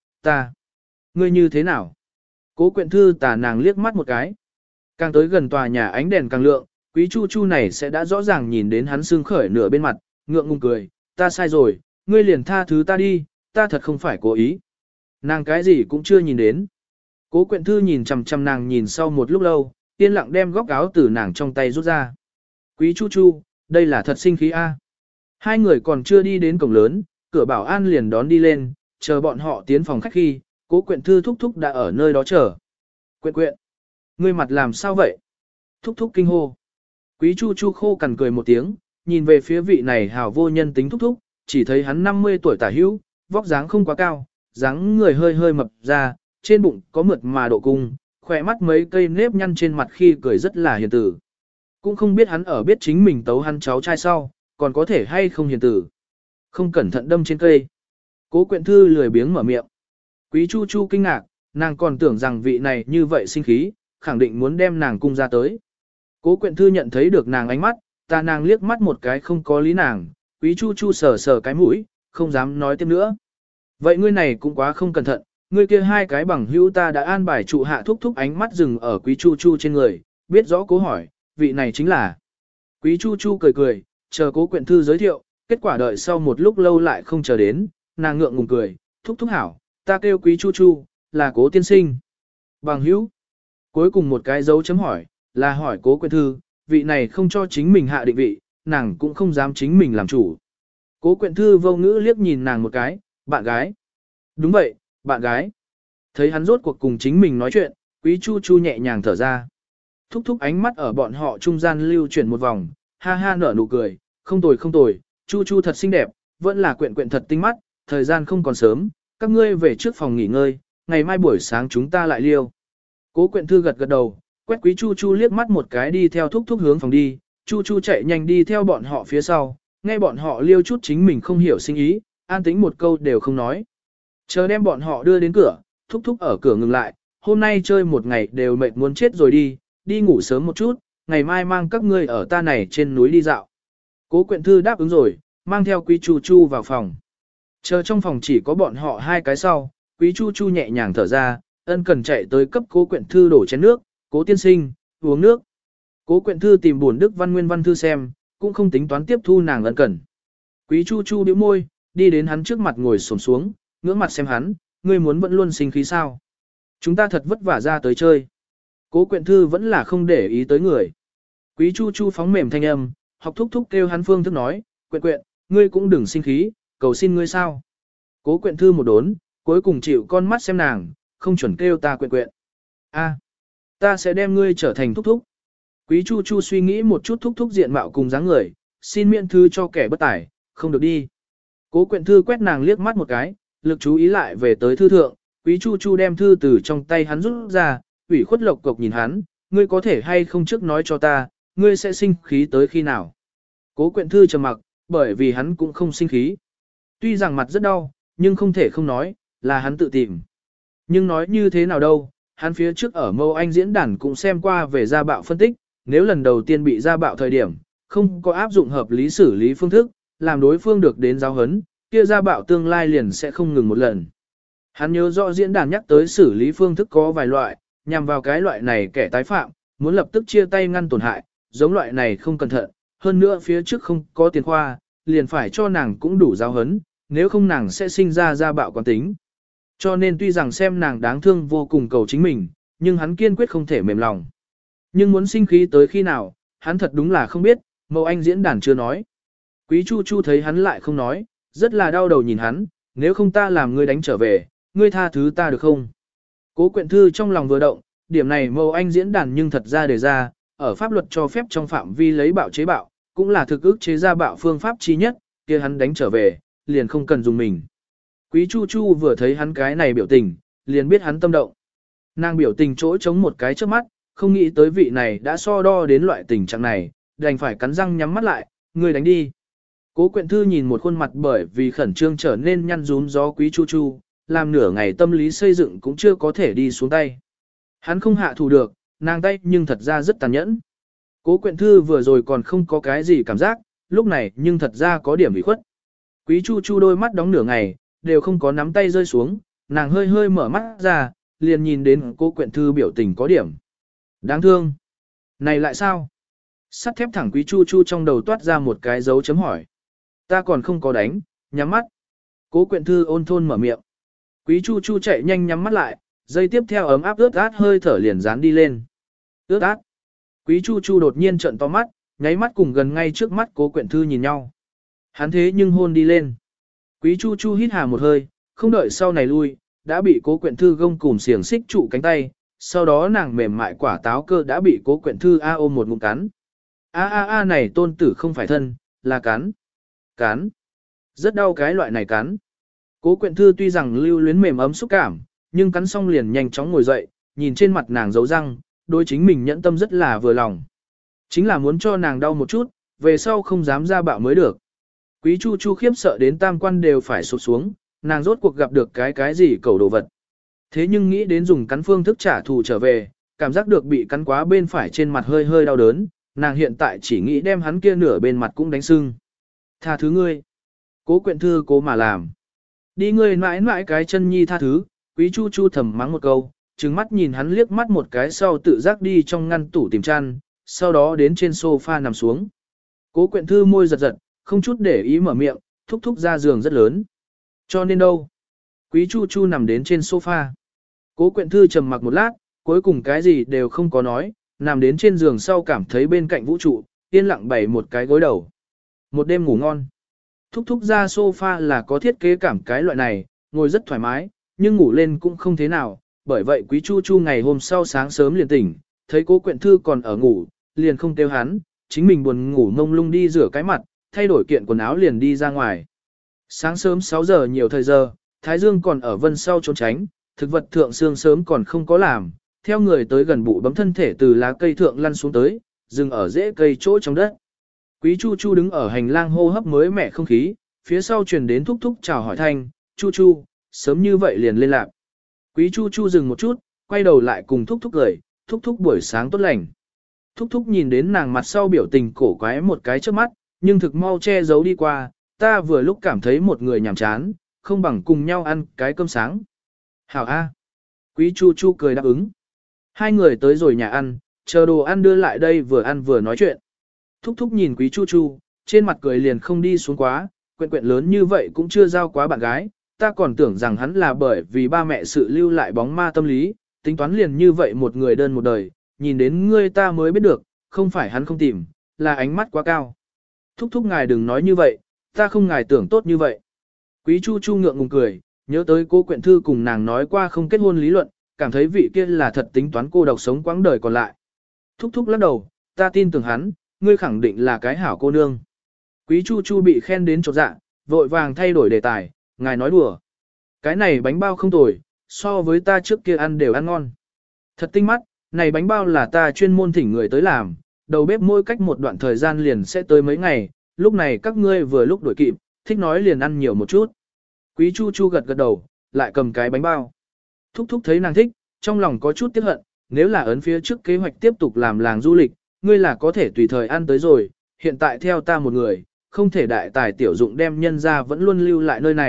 ngươi như thế nào? Cố Quyện Thư tà nàng liếc mắt một cái. Càng tới gần tòa nhà ánh đèn càng lượng, Quý Chu Chu này sẽ đã rõ ràng nhìn đến hắn sưng khởi nửa bên mặt, ngượng ngùng cười, ta sai rồi, ngươi liền tha thứ ta đi, ta thật không phải cố ý. Nàng cái gì cũng chưa nhìn đến. Cố Quyện Thư nhìn chằm chằm nàng nhìn sau một lúc lâu, yên lặng đem góc áo từ nàng trong tay rút ra. Quý Chu Chu, đây là thật sinh khí a. Hai người còn chưa đi đến cổng lớn, cửa bảo an liền đón đi lên, chờ bọn họ tiến phòng khách khi, Cố Quyện Thư thúc thúc đã ở nơi đó chờ. Quyện Quyện, ngươi mặt làm sao vậy? Thúc thúc kinh hô. Quý Chu Chu khô cằn cười một tiếng, nhìn về phía vị này hào vô nhân tính thúc thúc, chỉ thấy hắn 50 tuổi tả hữu, vóc dáng không quá cao, dáng người hơi hơi mập ra, trên bụng có mượt mà độ cung, khỏe mắt mấy cây nếp nhăn trên mặt khi cười rất là hiền tử. Cũng không biết hắn ở biết chính mình tấu hắn cháu trai sau, còn có thể hay không hiền tử. Không cẩn thận đâm trên cây. Cố Quyện Thư lười biếng mở miệng. Quý Chu Chu kinh ngạc, nàng còn tưởng rằng vị này như vậy sinh khí, khẳng định muốn đem nàng cung ra tới. Cố Quyện Thư nhận thấy được nàng ánh mắt, ta nàng liếc mắt một cái không có lý nàng, Quý Chu Chu sờ sờ cái mũi, không dám nói tiếp nữa. Vậy ngươi này cũng quá không cẩn thận, ngươi kia hai cái bằng hữu ta đã an bài trụ hạ thúc thúc ánh mắt dừng ở Quý Chu Chu trên người, biết rõ cố hỏi, vị này chính là. Quý Chu Chu cười cười, chờ Cố Quyện Thư giới thiệu, kết quả đợi sau một lúc lâu lại không chờ đến, nàng ngượng ngùng cười, thúc thúc hảo, ta kêu Quý Chu Chu, là Cố tiên sinh. Bằng hữu. Cuối cùng một cái dấu chấm hỏi, là hỏi Cố Quyện Thư, vị này không cho chính mình hạ định vị, nàng cũng không dám chính mình làm chủ. Cố Quyện Thư vô ngữ liếc nhìn nàng một cái, bạn gái. Đúng vậy, bạn gái. Thấy hắn rốt cuộc cùng chính mình nói chuyện, Quý Chu Chu nhẹ nhàng thở ra. Thúc thúc ánh mắt ở bọn họ trung gian lưu chuyển một vòng, ha ha nở nụ cười, không tồi không tồi, Chu Chu thật xinh đẹp, vẫn là Quyện Quyện thật tinh mắt, thời gian không còn sớm, các ngươi về trước phòng nghỉ ngơi, ngày mai buổi sáng chúng ta lại liêu. Cố Quyện Thư gật gật đầu, quét Quý Chu Chu liếc mắt một cái đi theo thúc thúc hướng phòng đi, Chu Chu chạy nhanh đi theo bọn họ phía sau, nghe bọn họ liêu chút chính mình không hiểu sinh ý, an tĩnh một câu đều không nói. Chờ đem bọn họ đưa đến cửa, thúc thúc ở cửa ngừng lại, hôm nay chơi một ngày đều mệt muốn chết rồi đi ngủ sớm một chút, ngày mai mang các ngươi ở ta này trên núi đi dạo. Cố Quyện Thư đáp ứng rồi, mang theo Quý Chu Chu vào phòng. Chờ trong phòng chỉ có bọn họ hai cái sau, Quý Chu Chu nhẹ nhàng thở ra, ân cần chạy tới cấp Cố Quyện Thư đổ chén nước, Cố tiên sinh, uống nước. Cố Quyện Thư tìm buồn Đức Văn Nguyên văn thư xem, cũng không tính toán tiếp thu nàng ân cần. Quý Chu Chu bĩu môi, đi đến hắn trước mặt ngồi xổm xuống, ngưỡng mặt xem hắn, ngươi muốn vẫn luôn sinh khí sao? Chúng ta thật vất vả ra tới chơi. Cố Quyện Thư vẫn là không để ý tới người. Quý Chu Chu phóng mềm thanh âm, học thúc thúc kêu hắn phương thức nói, Quyện Quyện, ngươi cũng đừng sinh khí, cầu xin ngươi sao? Cố Quyện Thư một đốn, cuối cùng chịu con mắt xem nàng, không chuẩn kêu ta Quyện Quyện. A, ta sẽ đem ngươi trở thành thúc thúc. Quý Chu Chu suy nghĩ một chút thúc thúc diện mạo cùng dáng người, xin miễn thư cho kẻ bất tài, không được đi. Cố Quyện Thư quét nàng liếc mắt một cái, lực chú ý lại về tới thư thượng, Quý Chu Chu đem thư từ trong tay hắn rút ra, ủy khuất lộc cộc nhìn hắn, ngươi có thể hay không trước nói cho ta, ngươi sẽ sinh khí tới khi nào. Cố Quyện Thư trầm mặc, bởi vì hắn cũng không sinh khí. Tuy rằng mặt rất đau, nhưng không thể không nói, là hắn tự tìm. Nhưng nói như thế nào đâu, hắn phía trước ở Mâu Anh diễn đàn cũng xem qua về gia bạo phân tích, nếu lần đầu tiên bị gia bạo thời điểm, không có áp dụng hợp lý xử lý phương thức, làm đối phương được đến giáo hấn, kia gia bạo tương lai liền sẽ không ngừng một lần. Hắn nhớ rõ diễn đàn nhắc tới xử lý phương thức có vài loại, nhằm vào cái loại này kẻ tái phạm, muốn lập tức chia tay ngăn tổn hại, giống loại này không cẩn thận, hơn nữa phía trước không có tiền khoa, liền phải cho nàng cũng đủ giáo hấn, nếu không nàng sẽ sinh ra bạo quán tính. Cho nên tuy rằng xem nàng đáng thương vô cùng cầu chính mình, nhưng hắn kiên quyết không thể mềm lòng. Nhưng muốn sinh khí tới khi nào, hắn thật đúng là không biết, Mậu Anh diễn đàn chưa nói. Quý Chu Chu thấy hắn lại không nói, rất là đau đầu nhìn hắn, nếu không ta làm ngươi đánh trở về, ngươi tha thứ ta được không? Cố Quyện Thư trong lòng vừa động, điểm này Mậu Anh diễn đàn nhưng thật ra đề ra, ở pháp luật cho phép trong phạm vi lấy bạo chế bạo, cũng là thực ức chế ra bạo phương pháp chi nhất, kia hắn đánh trở về, liền không cần dùng mình. Quý Chu Chu vừa thấy hắn cái này biểu tình, liền biết hắn tâm động. Nàng biểu tình chỗ chống một cái trước mắt, không nghĩ tới vị này đã so đo đến loại tình trạng này, đành phải cắn răng nhắm mắt lại, ngươi đánh đi. Cố Quyện Thư nhìn một khuôn mặt bởi vì khẩn trương trở nên nhăn rúm gió Quý Chu Chu, làm nửa ngày tâm lý xây dựng cũng chưa có thể đi xuống tay. Hắn không hạ thủ được, nàng tay nhưng thật ra rất tàn nhẫn. Cố Quyện Thư vừa rồi còn không có cái gì cảm giác, lúc này nhưng thật ra có điểm bị khuất. Quý Chu Chu đôi mắt đóng nửa ngày, đều không có nắm tay rơi xuống, nàng hơi hơi mở mắt ra, liền nhìn đến Cố Quyện Thư biểu tình có điểm. Đáng thương. Này lại sao? Sắt thép thẳng Quý Chu Chu trong đầu toát ra một cái dấu chấm hỏi. Ta còn không có đánh, nhắm mắt. Cố Quyện Thư ôn thôn mở miệng. Quý Chu Chu chạy nhanh nhắm mắt lại, giây tiếp theo ấm áp ướt át hơi thở liền dán đi lên. Ướt át. Quý Chu Chu đột nhiên trợn to mắt, nháy mắt cùng gần ngay trước mắt Cố Quyện Thư nhìn nhau. Hắn thế nhưng hôn đi lên. Quý Chu Chu hít hà một hơi, không đợi sau này lui, đã bị Cố Quyện Thư gông cùm xiềng xích trụ cánh tay, sau đó nàng mềm mại quả táo cơ đã bị Cố Quyện Thư ôm một ngụm cắn. Này tôn tử không phải thân, là cắn. Cắn. Rất đau cái loại này cắn. Cố Quyện Thư tuy rằng lưu luyến mềm ấm xúc cảm, nhưng cắn xong liền nhanh chóng ngồi dậy, nhìn trên mặt nàng dấu răng, đối chính mình nhẫn tâm rất là vừa lòng. Chính là muốn cho nàng đau một chút, về sau không dám ra bạo mới được. Quý Chu Chu khiếp sợ đến tam quan đều phải sụt xuống, nàng rốt cuộc gặp được cái gì cầu đồ vật. Thế nhưng nghĩ đến dùng cắn phương thức trả thù trở về, cảm giác được bị cắn quá bên phải trên mặt hơi hơi đau đớn, nàng hiện tại chỉ nghĩ đem hắn kia nửa bên mặt cũng đánh sưng. Tha thứ ngươi. Cố Quyện Thư cố mà làm. Đi ngươi mãi mãi cái chân nhi tha thứ, Quý Chu Chu thầm mắng một câu, trừng mắt nhìn hắn liếc mắt một cái sau tự giác đi trong ngăn tủ tìm chăn, sau đó đến trên sofa nằm xuống. Cố Quyện Thư môi giật giật, không chút để ý mở miệng, thúc thúc ra giường rất lớn. Cho nên đâu? Quý Chu Chu nằm đến trên sofa. Cố Quyện Thư trầm mặc một lát, cuối cùng cái gì đều không có nói, nằm đến trên giường sau cảm thấy bên cạnh vũ trụ, yên lặng bày một cái gối đầu. Một đêm ngủ ngon. Thúc thúc ra sofa là có thiết kế cảm cái loại này, ngồi rất thoải mái, nhưng ngủ lên cũng không thế nào, bởi vậy Quý Chu Chu ngày hôm sau sáng sớm liền tỉnh, thấy Cố Quyện Thư còn ở ngủ, liền không kêu hắn, chính mình buồn ngủ mông lung đi rửa cái mặt, thay đổi kiện quần áo liền đi ra ngoài. Sáng sớm 6 giờ nhiều thời giờ, Thái Dương còn ở vân sau trốn tránh, thực vật thượng sương sớm còn không có làm, theo người tới gần bụi bấm thân thể từ lá cây thượng lăn xuống tới, dừng ở rễ cây chỗ trong đất. Quý Chu Chu đứng ở hành lang hô hấp mới mẻ không khí, phía sau truyền đến thúc thúc chào hỏi thanh, Chu Chu, sớm như vậy liền lên lạc. Quý Chu Chu dừng một chút, quay đầu lại cùng thúc thúc cười, thúc thúc buổi sáng tốt lành. Thúc thúc nhìn đến nàng mặt sau biểu tình cổ quái một cái trước mắt, nhưng thực mau che giấu đi qua, ta vừa lúc cảm thấy một người nhàm chán, không bằng cùng nhau ăn cái cơm sáng. Hảo A. Quý Chu Chu cười đáp ứng. Hai người tới rồi nhà ăn, chờ đồ ăn đưa lại đây vừa ăn vừa nói chuyện. Thúc thúc nhìn Quý Chu Chu, trên mặt cười liền không đi xuống quá, quyện quyện lớn như vậy cũng chưa giao quá bạn gái, ta còn tưởng rằng hắn là bởi vì ba mẹ sự lưu lại bóng ma tâm lý, tính toán liền như vậy một người đơn một đời, nhìn đến ngươi ta mới biết được, không phải hắn không tìm, là ánh mắt quá cao. Thúc thúc ngài đừng nói như vậy, ta không ngài tưởng tốt như vậy. Quý Chu Chu ngượng ngùng cười, nhớ tới Cố Quyện Thư cùng nàng nói qua không kết hôn lý luận, cảm thấy vị kia là thật tính toán cô độc sống quãng đời còn lại. Thúc thúc lắc đầu, ta tin tưởng hắn, ngươi khẳng định là cái hảo cô nương. Quý Chu Chu bị khen đến chột dạ, vội vàng thay đổi đề tài, ngài nói đùa. Cái này bánh bao không tồi, so với ta trước kia ăn đều ăn ngon. Thật tinh mắt, này bánh bao là ta chuyên môn thỉnh người tới làm, đầu bếp mỗi cách một đoạn thời gian liền sẽ tới mấy ngày, lúc này các ngươi vừa lúc đổi kịp, thích nói liền ăn nhiều một chút. Quý Chu Chu gật gật đầu, lại cầm cái bánh bao. Thúc thúc thấy nàng thích, trong lòng có chút tiếc hận, nếu là ấn phía trước kế hoạch tiếp tục làm làng du lịch, ngươi là có thể tùy thời ăn tới rồi, hiện tại theo ta một người, không thể đại tài tiểu dụng đem nhân ra vẫn luôn lưu lại nơi này,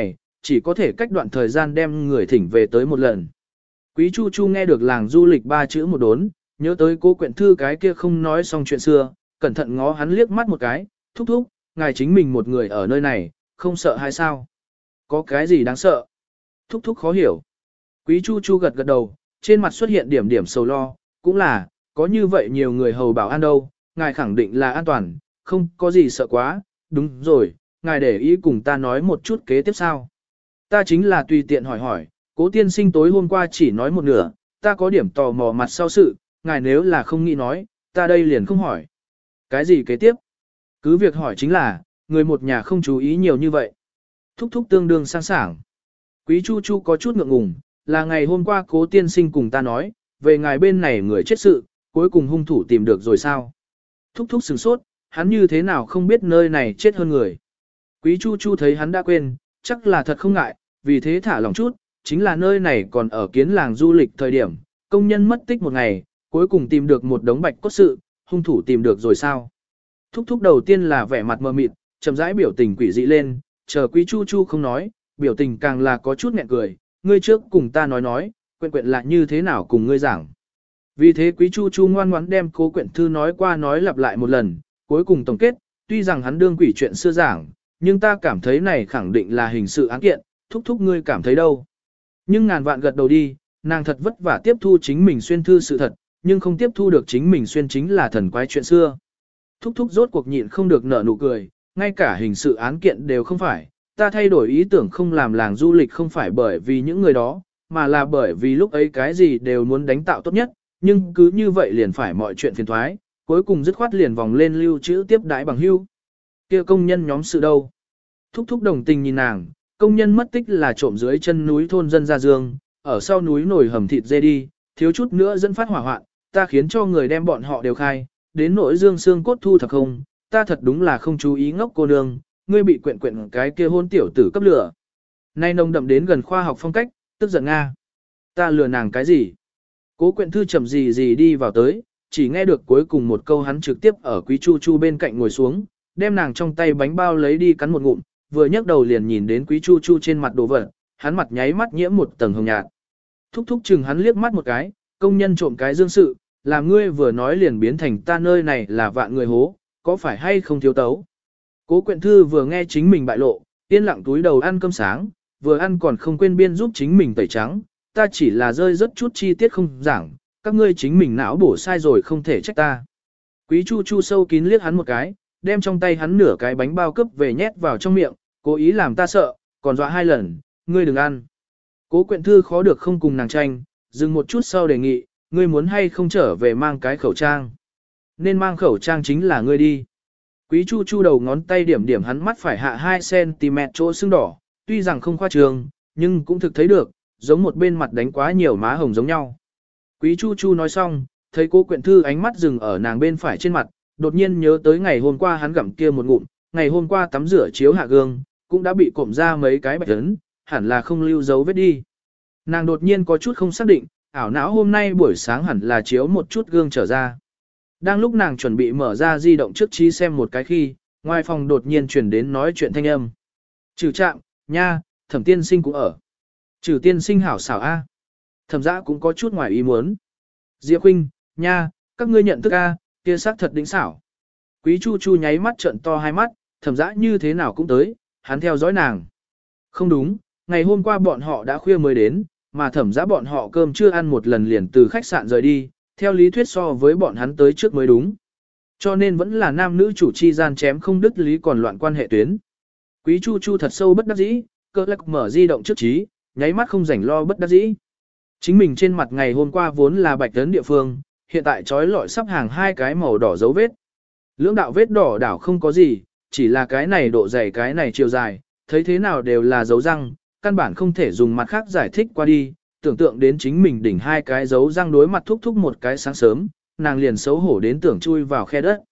chỉ có thể cách đoạn thời gian đem người thỉnh về tới một lần. Quý Chu Chu nghe được làng du lịch ba chữ một đốn, nhớ tới Cố Quyện Thư cái kia không nói xong chuyện xưa, cẩn thận ngó hắn liếc mắt một cái, thúc thúc, ngài chính mình một người ở nơi này, không sợ hay sao? Có cái gì đáng sợ? Thúc thúc khó hiểu. Quý Chu Chu gật gật đầu, trên mặt xuất hiện điểm điểm sầu lo, cũng là, có như vậy nhiều người hầu bảo an đâu, ngài khẳng định là an toàn, không có gì sợ quá, đúng rồi, ngài để ý cùng ta nói một chút kế tiếp sao. Ta chính là tùy tiện hỏi hỏi, Cố tiên sinh tối hôm qua chỉ nói một nửa, ta có điểm tò mò mặt sau sự, ngài nếu là không nghĩ nói, ta đây liền không hỏi. Cái gì kế tiếp? Cứ việc hỏi chính là, người một nhà không chú ý nhiều như vậy. Thúc thúc tương đương sang sảng. Quý Chu Chu có chút ngượng ngùng, là ngày hôm qua Cố tiên sinh cùng ta nói, về ngài bên này người chết sự, cuối cùng hung thủ tìm được rồi sao? Thúc thúc sửng sốt, hắn như thế nào không biết nơi này chết hơn người. Quý Chu Chu thấy hắn đã quên, chắc là thật không ngại, vì thế thả lòng chút, chính là nơi này còn ở kiến làng du lịch thời điểm, công nhân mất tích một ngày, cuối cùng tìm được một đống bạch cốt sự, hung thủ tìm được rồi sao? Thúc thúc đầu tiên là vẻ mặt mờ mịt, chậm rãi biểu tình quỷ dị lên, chờ Quý Chu Chu không nói, biểu tình càng là có chút nghẹn cười, ngươi trước cùng ta nói, quyện là như thế nào cùng ngươi giảng. Vì thế Quý Chu Chu ngoan ngoãn đem Cố Quyện Thư nói qua nói lặp lại một lần, cuối cùng tổng kết, tuy rằng hắn đương quỷ chuyện xưa giảng, nhưng ta cảm thấy này khẳng định là hình sự án kiện, thúc thúc ngươi cảm thấy đâu. Nhưng ngàn vạn gật đầu đi, nàng thật vất vả tiếp thu chính mình xuyên thư sự thật, nhưng không tiếp thu được chính mình xuyên chính là thần quái chuyện xưa. Thúc thúc rốt cuộc nhịn không được nở nụ cười, ngay cả hình sự án kiện đều không phải, ta thay đổi ý tưởng không làm làng du lịch không phải bởi vì những người đó, mà là bởi vì lúc ấy cái gì đều muốn đánh tạo tốt nhất, nhưng cứ như vậy liền phải mọi chuyện phiền thoái, cuối cùng dứt khoát liền vòng lên lưu trữ tiếp đãi bằng hưu. Kia công nhân nhóm sự đâu? Thúc thúc đồng tình nhìn nàng, công nhân mất tích là trộm dưới chân núi thôn dân Gia Dương, ở sau núi nổi hầm thịt dê đi, thiếu chút nữa dẫn phát hỏa hoạn, ta khiến cho người đem bọn họ đều khai, đến nỗi Dương xương cốt thu thật không, ta thật đúng là không chú ý ngốc cô nương, ngươi bị quyện cái kia hôn tiểu tử cấp lửa. Nay nồng đậm đến gần khoa học phong cách, tức giận Nga. Ta lừa nàng cái gì? Cố Quyện Thư chậm gì đi vào tới, chỉ nghe được cuối cùng một câu hắn trực tiếp ở Quý Chu Chu bên cạnh ngồi xuống, đem nàng trong tay bánh bao lấy đi cắn một ngụm, vừa nhấc đầu liền nhìn đến Quý Chu Chu trên mặt đồ vật, hắn mặt nháy mắt nhiễm một tầng hồng nhạt. Thúc thúc chừng hắn liếc mắt một cái, công nhân trộm cái dương sự, làm ngươi vừa nói liền biến thành ta nơi này là vạn người hố, có phải hay không thiếu tấu. Cố Quyện Thư vừa nghe chính mình bại lộ, yên lặng túi đầu ăn cơm sáng, vừa ăn còn không quên biên giúp chính mình tẩy trắng, ta chỉ là rơi rất chút chi tiết không giảng, các ngươi chính mình não bổ sai rồi không thể trách ta. Quý Chu Chu sâu kín liếc hắn một cái, đem trong tay hắn nửa cái bánh bao cấp về nhét vào trong miệng, cố ý làm ta sợ, còn dọa 2 lần, ngươi đừng ăn. Cố Quyện Thư khó được không cùng nàng tranh, dừng một chút sau đề nghị, ngươi muốn hay không trở về mang cái khẩu trang. Nên mang khẩu trang chính là ngươi đi. Quý Chu Chu đầu ngón tay điểm điểm hắn mắt phải hạ 2cm chỗ sưng đỏ, tuy rằng không khoa trương, nhưng cũng thực thấy được, giống một bên mặt đánh quá nhiều má hồng giống nhau. Quý Chu Chu nói xong, thấy Cố Quyện Thư ánh mắt dừng ở nàng bên phải trên mặt, đột nhiên nhớ tới ngày hôm qua hắn gặm kia một ngụm, ngày hôm qua tắm rửa chiếu hạ gương, cũng đã bị cộm ra mấy cái bạch ấn, hẳn là không lưu dấu vết đi. Nàng đột nhiên có chút không xác định, ảo não hôm nay buổi sáng hẳn là chiếu một chút gương trở ra. Đang lúc nàng chuẩn bị mở ra di động trước trí xem một cái khi, ngoài phòng đột nhiên chuyển đến nói chuyện thanh âm. Trừ Trạm, nha, Thẩm tiên sinh cũng ở. Trừ tiên sinh hảo xảo a. Thẩm Dã cũng có chút ngoài ý muốn. Diệp Khuynh, nha, các ngươi nhận thức a, kia xác thật đỉnh xảo. Quý Chu Chu nháy mắt trợn to hai mắt, Thẩm Dã như thế nào cũng tới, hắn theo dõi nàng. Không đúng, ngày hôm qua bọn họ đã khuya mới đến, mà Thẩm Dã bọn họ cơm chưa ăn một lần liền từ khách sạn rời đi, theo lý thuyết so với bọn hắn tới trước mới đúng. Cho nên vẫn là nam nữ chủ chi gian chém không đứt lý còn loạn quan hệ tuyến. Quý Chu Chu thật sâu bất đắc dĩ, cơ lắc mở di động trước trí, nháy mắt không rảnh lo bất đắc dĩ. Chính mình trên mặt ngày hôm qua vốn là bạch tấn địa phương, hiện tại trói lọi sắp hàng 2 cái màu đỏ dấu vết. Lưỡng đạo vết đỏ đảo không có gì, chỉ là cái này độ dày cái này chiều dài, thấy thế nào đều là dấu răng, căn bản không thể dùng mặt khác giải thích qua đi, tưởng tượng đến chính mình đỉnh 2 cái dấu răng đối mặt thúc thúc một cái sáng sớm, nàng liền xấu hổ đến tưởng chui vào khe đất.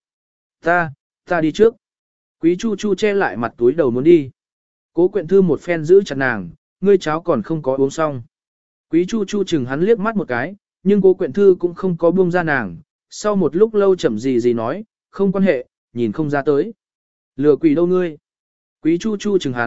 Ta đi trước. Quý Chu Chu che lại mặt túi đầu muốn đi. Cố Quyện Thư một phen giữ chặt nàng, ngươi cháo còn không có uống xong. Quý Chu Chu chừng hắn liếc mắt một cái, nhưng Cố Quyện Thư cũng không có buông ra nàng. Sau một lúc lâu chậm gì nói, không quan hệ, nhìn không ra tới. Lừa quỷ đâu ngươi. Quý Chu Chu chừng hắn,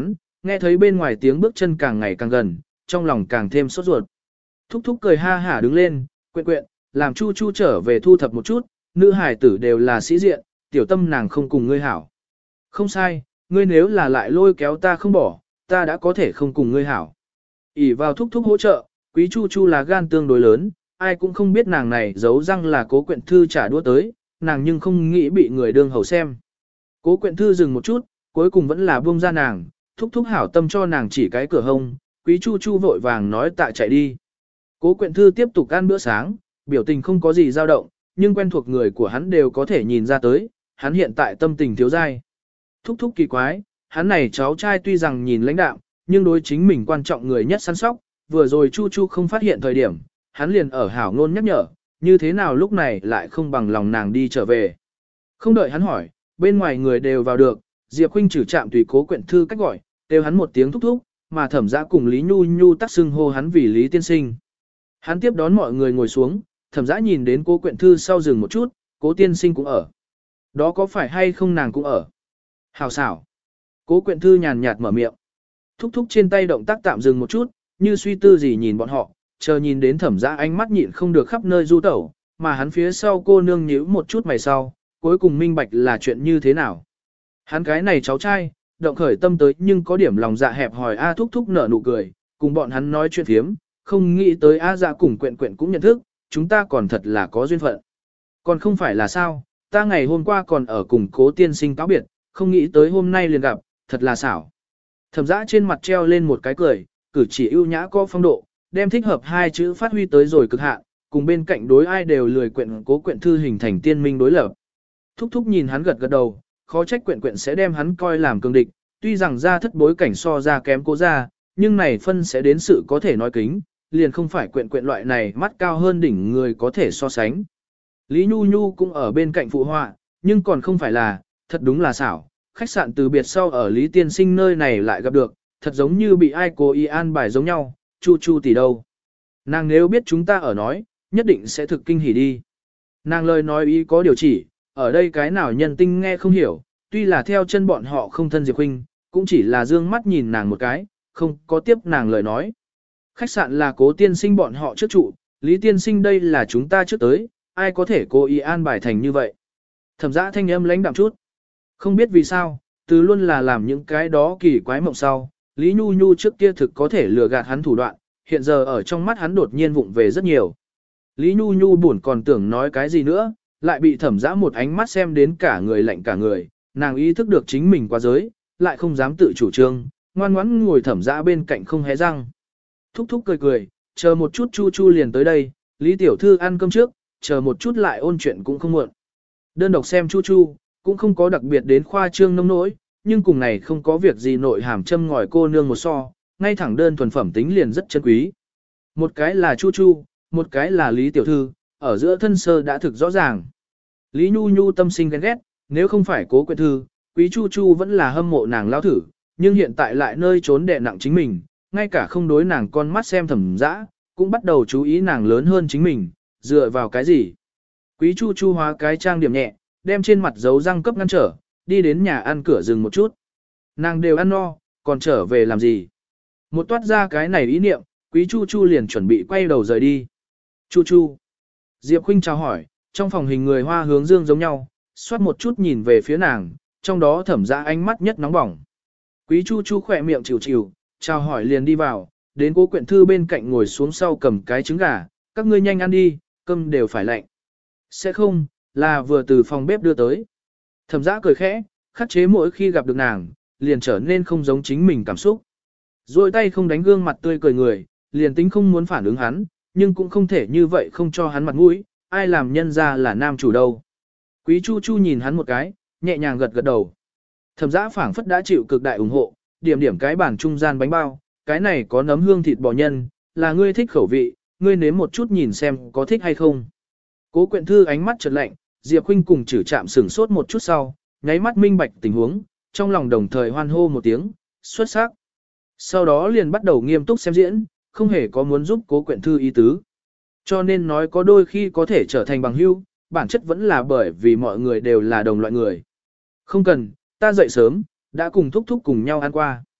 nghe thấy bên ngoài tiếng bước chân càng ngày càng gần, trong lòng càng thêm sốt ruột. Thúc thúc cười ha hả đứng lên, quyện quyện, làm Chu Chu trở về thu thập một chút, nữ hài tử đều là sĩ diện, tiểu tâm nàng không cùng ngươi hảo. Không sai, ngươi nếu là lại lôi kéo ta không bỏ, ta đã có thể không cùng ngươi hảo. ỷ vào thúc thúc hỗ trợ, quý Chu Chu là gan tương đối lớn, ai cũng không biết nàng này giấu răng là Cố Quyện Thư trả đũa tới, nàng nhưng không nghĩ bị người đương hầu xem. Cố Quyện Thư dừng một chút, cuối cùng vẫn là buông ra nàng, thúc thúc hảo tâm cho nàng chỉ cái cửa hông, quý Chu Chu vội vàng nói tạ chạy đi. Cố Quyện Thư tiếp tục ăn bữa sáng, biểu tình không có gì dao động, nhưng quen thuộc người của hắn đều có thể nhìn ra tới, hắn hiện tại tâm tình thiếu dai. Thúc thúc kỳ quái, hắn này cháu trai tuy rằng nhìn lãnh đạm, nhưng đối chính mình quan trọng người nhất săn sóc, vừa rồi Chu Chu không phát hiện thời điểm, hắn liền ở hảo ngôn nhắc nhở, như thế nào lúc này lại không bằng lòng nàng đi trở về. Không đợi hắn hỏi, bên ngoài người đều vào được, Diệp Khuynh trừ chạm tùy Cố Quyện Thư cách gọi, kêu hắn một tiếng thúc thúc, mà Thẩm Dã cùng Lý Nhu Nhu tác xưng hô hắn vì Lý tiên sinh. Hắn tiếp đón mọi người ngồi xuống, Thẩm Dã nhìn đến Cố Quyện Thư sau dừng một chút, Cố tiên sinh cũng ở. Đó có phải hay không nàng cũng ở? Hào xảo. Cố Quyện Thư nhàn nhạt mở miệng. Thúc thúc trên tay động tác tạm dừng một chút, như suy tư gì nhìn bọn họ, chờ nhìn đến Thẩm Dã ánh mắt nhịn không được khắp nơi du tẩu, mà hắn phía sau cô nương nhíu một chút mày sau, cuối cùng minh bạch là chuyện như thế nào. Hắn cái này cháu trai, động khởi tâm tới nhưng có điểm lòng dạ hẹp hòi A thúc thúc nở nụ cười, cùng bọn hắn nói chuyện phiếm, không nghĩ tới A dạ cùng Quyện Quyện cũng nhận thức, chúng ta còn thật là có duyên phận. Còn không phải là sao, ta ngày hôm qua còn ở cùng Cố tiên sinh cáo biệt, không nghĩ tới hôm nay liền gặp, thật là xảo. Thẩm Dã trên mặt treo lên một cái cười, cử chỉ ưu nhã có phong độ, đem thích hợp hai chữ phát huy tới rồi cực hạn, cùng bên cạnh đối ai đều lười Quyện Cố Quyện Thư hình thành tiên minh đối lập. Thúc thúc nhìn hắn gật gật đầu, khó trách Quyện Quyện sẽ đem hắn coi làm cường địch, tuy rằng ra thất bối cảnh so ra kém Cố gia, nhưng này phân sẽ đến sự có thể nói kính, liền không phải Quyện Quyện loại này mắt cao hơn đỉnh người có thể so sánh. Lý Nhu Nhu cũng ở bên cạnh phụ họa, nhưng còn không phải là, thật đúng là xảo, khách sạn từ biệt sau ở Lý tiên sinh nơi này lại gặp được, thật giống như bị ai cố ý an bài giống nhau, Chu Chu tỷ đâu. Nàng nếu biết chúng ta ở nói, nhất định sẽ thực kinh hỉ đi. Nàng lời nói ý có điều chỉ, ở đây cái nào nhân tinh nghe không hiểu, tuy là theo chân bọn họ không thân Diệp Khuynh, cũng chỉ là dương mắt nhìn nàng một cái, không có tiếp nàng lời nói. Khách sạn là Cố tiên sinh bọn họ trước trụ, Lý tiên sinh đây là chúng ta trước tới, ai có thể cố ý an bài thành như vậy. Thẩm Dã thanh âm lãnh đạm chút. Không biết vì sao, từ luôn là làm những cái đó kỳ quái mộng sau, Lý Nhu Nhu trước kia thực có thể lừa gạt hắn thủ đoạn, hiện giờ ở trong mắt hắn đột nhiên vụng về rất nhiều. Lý Nhu Nhu buồn còn tưởng nói cái gì nữa, lại bị Thẩm Dã một ánh mắt xem đến cả người lạnh cả người, nàng ý thức được chính mình quá giới, lại không dám tự chủ trương, ngoan ngoãn ngồi Thẩm Dã bên cạnh không hé răng. Thúc thúc cười cười, chờ một chút Chu Chu liền tới đây, Lý tiểu thư ăn cơm trước, chờ một chút lại ôn chuyện cũng không muộn. Đơn độc xem Chu Chu, cũng không có đặc biệt đến khoa trương nông nỗi, nhưng cùng này không có việc gì nội hàm châm ngòi cô nương một so, ngay thẳng đơn thuần phẩm tính liền rất chân quý. Một cái là Chu Chu, một cái là Lý tiểu thư, ở giữa thân sơ đã thực rõ ràng. Lý Nhu Nhu tâm sinh ghen ghét, nếu không phải Cố Quyện Thư, quý Chu Chu vẫn là hâm mộ nàng lao thử, nhưng hiện tại lại nơi trốn đè nặng chính mình, ngay cả không đối nàng con mắt xem Thẩm Dã, cũng bắt đầu chú ý nàng lớn hơn chính mình, dựa vào cái gì. Quý Chu Chu hóa cái trang điểm nhẹ, đem trên mặt dấu răng cấp ngăn trở, đi đến nhà ăn cửa dừng một chút. Nàng đều ăn no, còn trở về làm gì? Một toát ra cái này ý niệm, Quý Chu Chu liền chuẩn bị quay đầu rời đi. Chu Chu. Diệp Khuynh chào hỏi, trong phòng hình người hoa hướng dương giống nhau, xoát một chút nhìn về phía nàng, trong đó Thẩm Dã ánh mắt nhất nóng bỏng. Quý Chu Chu khỏe miệng chịu chịu, chào hỏi liền đi vào, đến Cố Quyện Thư bên cạnh ngồi xuống sau cầm cái trứng gà, các ngươi nhanh ăn đi, cơm đều phải lạnh. Sẽ không, là vừa từ phòng bếp đưa tới. Thẩm Dã cười khẽ, khắc chế mỗi khi gặp được nàng, liền trở nên không giống chính mình cảm xúc. Rồi tay không đánh gương mặt tươi cười người, liền tính không muốn phản ứng hắn, nhưng cũng không thể như vậy không cho hắn mặt mũi, ai làm nhân ra là nam chủ đâu. Quý Chu Chu nhìn hắn một cái, nhẹ nhàng gật gật đầu. Thẩm Dã phảng phất đã chịu cực đại ủng hộ, điểm điểm cái bàn trung gian bánh bao, cái này có nấm hương thịt bò nhân, là ngươi thích khẩu vị, ngươi nếm một chút nhìn xem có thích hay không. Cố Quyện Thư ánh mắt chợt lạnh, Diệp Khuynh cùng chử chạm sửng sốt một chút sau, nháy mắt minh bạch tình huống, trong lòng đồng thời hoan hô một tiếng, xuất sắc. Sau đó liền bắt đầu nghiêm túc xem diễn, không hề có muốn giúp Cố Quyện Thư ý tứ. Cho nên nói có đôi khi có thể trở thành bằng hữu, bản chất vẫn là bởi vì mọi người đều là đồng loại người. Không cần, ta dậy sớm, đã cùng thúc thúc cùng nhau ăn qua.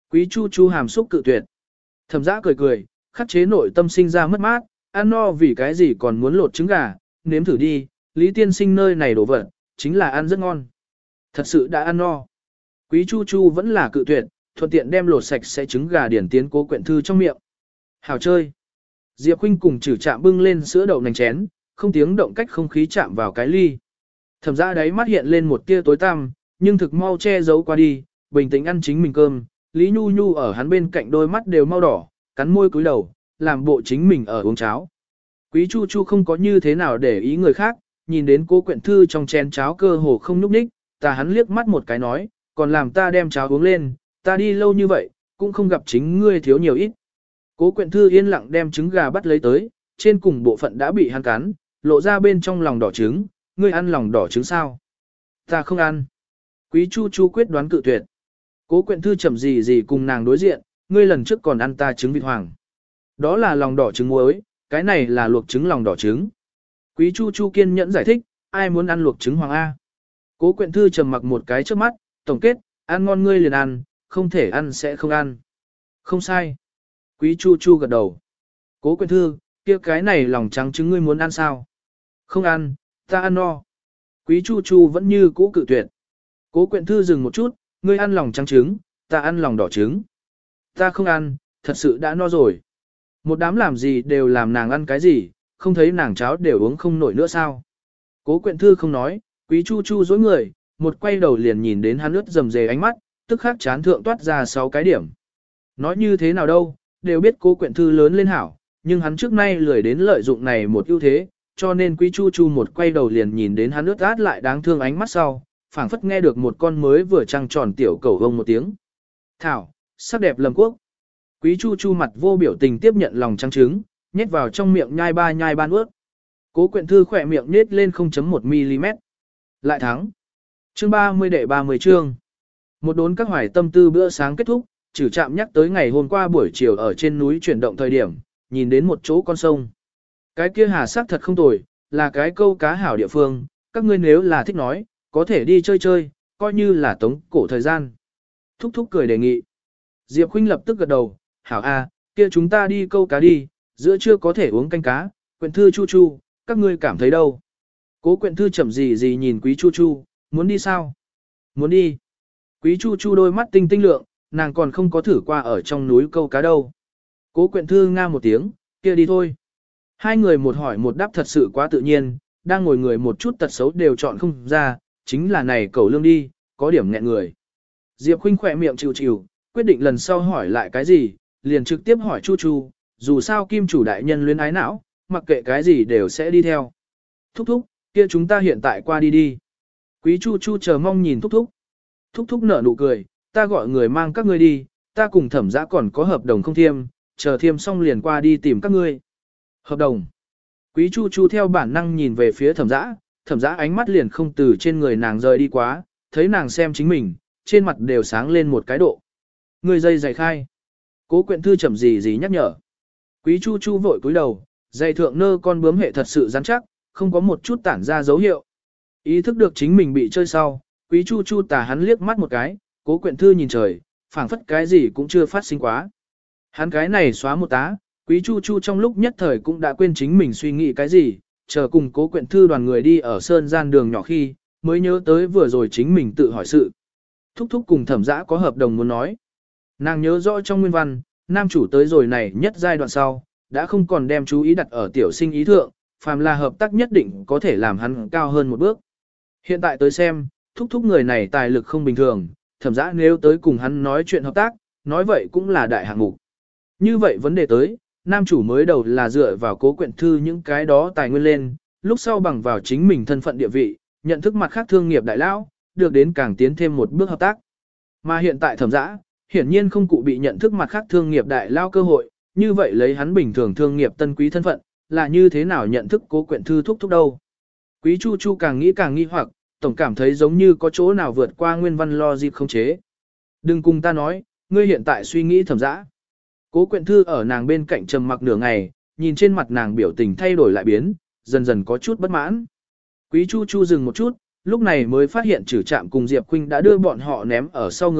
Quý Chu Chu hàm xúc cự tuyệt. Thẩm Dã cười cười, khắc chế nội tâm sinh ra mất mát, ăn no vì cái gì còn muốn lột trứng gà, nếm thử đi, Lý tiên sinh nơi này đổ vật, chính là ăn rất ngon. Thật sự đã ăn no. Quý Chu Chu vẫn là cự tuyệt, thuận tiện đem lột sạch sẽ trứng gà điển tiến Cố Quyện Thư trong miệng. Hảo chơi. Diệp Khuynh cùng Trử Trạm bưng lên sữa đậu nành chén, không tiếng động cách không khí chạm vào cái ly. Thẩm Dã đáy mắt hiện lên một tia tối tăm, nhưng thực mau che giấu qua đi, bình tĩnh ăn chính mình cơm. Lý Nhu Nhu ở hắn bên cạnh đôi mắt đều mau đỏ, cắn môi cúi đầu, làm bộ chính mình ở uống cháo. Quý Chu Chu không có như thế nào để ý người khác, nhìn đến Cố Quyện Thư trong chén cháo cơ hồ không nhúc nhích, ta hắn liếc mắt một cái nói, còn làm ta đem cháo uống lên, ta đi lâu như vậy, cũng không gặp chính ngươi thiếu nhiều ít. Cố Quyện Thư yên lặng đem trứng gà bắt lấy tới, trên cùng bộ phận đã bị hắn cắn, lộ ra bên trong lòng đỏ trứng, ngươi ăn lòng đỏ trứng sao? Ta không ăn. Quý Chu Chu quyết đoán cự tuyệt. Cố Quyện Thư chậm gì gì cùng nàng đối diện, ngươi lần trước còn ăn ta trứng vịt hoàng. Đó là lòng đỏ trứng muối, cái này là luộc trứng lòng đỏ trứng. Quý Chu Chu kiên nhẫn giải thích, ai muốn ăn luộc trứng hoàng A. Cố Quyện Thư trầm mặc một cái trước mắt, tổng kết, ăn ngon ngươi liền ăn, không thể ăn sẽ không ăn. Không sai. Quý Chu Chu gật đầu. Cố Quyện Thư, kia cái này lòng trắng trứng ngươi muốn ăn sao? Không ăn, ta ăn no. Quý Chu Chu vẫn như cũ cự tuyệt. Cố Quyện Thư dừng một chút, ngươi ăn lòng trắng trứng, ta ăn lòng đỏ trứng. Ta không ăn, thật sự đã no rồi. Một đám làm gì đều làm nàng ăn cái gì, không thấy nàng cháo đều uống không nổi nữa sao? Cố Quyện Thư không nói, Quý Chu Chu dối người, một quay đầu liền nhìn đến hắn ướt rầm rề ánh mắt, tức khắc chán thượng toát ra 6 cái điểm. Nói như thế nào đâu, đều biết Cố Quyện Thư lớn lên hảo, nhưng hắn trước nay lười đến lợi dụng này một ưu thế, cho nên Quý Chu Chu một quay đầu liền nhìn đến hắn ướt át lại đáng thương ánh mắt sau, phảng phất nghe được một con mới vừa trăng tròn tiểu cẩu vông một tiếng. Thảo, sắc đẹp lầm quốc. Quý Chu Chu mặt vô biểu tình tiếp nhận lòng trắng trứng, nhét vào trong miệng nhai ba nuốt. Cố Quyện Thư khỏe miệng nhếch lên 0.1mm. Lại thắng. Chương 30 đệ 30 chương. Một đốn các hoài tâm tư bữa sáng kết thúc, Trử Trạm nhắc tới ngày hôm qua buổi chiều ở trên núi chuyển động thời điểm, nhìn đến một chỗ con sông. Cái kia hà sắc thật không tồi, là cái câu cá hảo địa phương, các ngươi nếu là thích nói, có thể đi chơi chơi, coi như là tống cổ thời gian. Thúc thúc cười đề nghị. Diệp Khuynh lập tức gật đầu, hảo a, kia chúng ta đi câu cá đi, giữa trưa có thể uống canh cá, Quyện Thư Chu Chu, các ngươi cảm thấy đâu? Cố Quyện Thư chậm gì gì nhìn Quý Chu Chu, muốn đi sao? Muốn đi. Quý Chu Chu đôi mắt tinh tinh lượng, nàng còn không có thử qua ở trong núi câu cá đâu. Cố Quyện Thư nga một tiếng, kia đi thôi. Hai người một hỏi một đáp thật sự quá tự nhiên, đang ngồi người một chút tật xấu đều chọn không ra, chính là này cẩu lương đi, có điểm nghẹn người. Diệp Khuynh khỏe miệng chịu chịu, quyết định lần sau hỏi lại cái gì, liền trực tiếp hỏi Chu Chu, dù sao kim chủ đại nhân luyến ái não, mặc kệ cái gì đều sẽ đi theo. Thúc thúc, kia chúng ta hiện tại qua đi đi. Quý Chu Chu chờ mong nhìn thúc thúc. Thúc thúc nở nụ cười, ta gọi người mang các ngươi đi, ta cùng Thẩm Dã còn có hợp đồng không thiêm, chờ thiêm xong liền qua đi tìm các ngươi. Hợp đồng. Quý Chu Chu theo bản năng nhìn về phía Thẩm Dã, Thẩm Dã ánh mắt liền không từ trên người nàng rời đi quá, thấy nàng xem chính mình, trên mặt đều sáng lên một cái độ. Người dây giày khai. Cố Quyện Thư chậm gì gì nhắc nhở. Quý Chu Chu vội cúi đầu, giày thượng nơ con bướm hệ thật sự rắn chắc, không có một chút tản ra dấu hiệu. Ý thức được chính mình bị chơi sau, Quý Chu Chu tà hắn liếc mắt một cái, Cố Quyện Thư nhìn trời, phảng phất cái gì cũng chưa phát sinh quá. Hắn cái này xóa một tá, Quý Chu Chu trong lúc nhất thời cũng đã quên chính mình suy nghĩ cái gì, chờ cùng Cố Quyện Thư đoàn người đi ở sơn gian đường nhỏ khi, mới nhớ tới vừa rồi chính mình tự hỏi sự. Thúc thúc cùng Thẩm Dã có hợp đồng muốn nói. Nàng nhớ rõ trong nguyên văn, nam chủ tới rồi này nhất giai đoạn sau, đã không còn đem chú ý đặt ở tiểu sinh ý thượng, phàm là hợp tác nhất định có thể làm hắn cao hơn một bước. Hiện tại tới xem, thúc thúc người này tài lực không bình thường, Thẩm Dã nếu tới cùng hắn nói chuyện hợp tác, nói vậy cũng là đại hạng mục. Như vậy vấn đề tới, nam chủ mới đầu là dựa vào Cố Quyện Thư những cái đó tài nguyên lên, lúc sau bằng vào chính mình thân phận địa vị, nhận thức mặt khác thương nghiệp đại lão, được đến càng tiến thêm một bước hợp tác. Mà hiện tại Thẩm Dã, hiển nhiên không cụ bị nhận thức mặt khác thương nghiệp đại lao cơ hội, như vậy lấy hắn bình thường thương nghiệp tân quý thân phận, là như thế nào nhận thức Cố Quyện Thư thúc đâu. Quý Chu Chu càng nghĩ càng nghi hoặc, tổng cảm thấy giống như có chỗ nào vượt qua nguyên văn logic không chế. Đừng cùng ta nói, ngươi hiện tại suy nghĩ Thẩm Dã. Cố Quyện Thư ở nàng bên cạnh trầm mặc nửa ngày, nhìn trên mặt nàng biểu tình thay đổi lại biến, dần dần có chút bất mãn. Quý Chu Chu dừng một chút, lúc này mới phát hiện Trử Trạm cùng Diệp Khuynh đã đưa bọn họ ném ở sau người,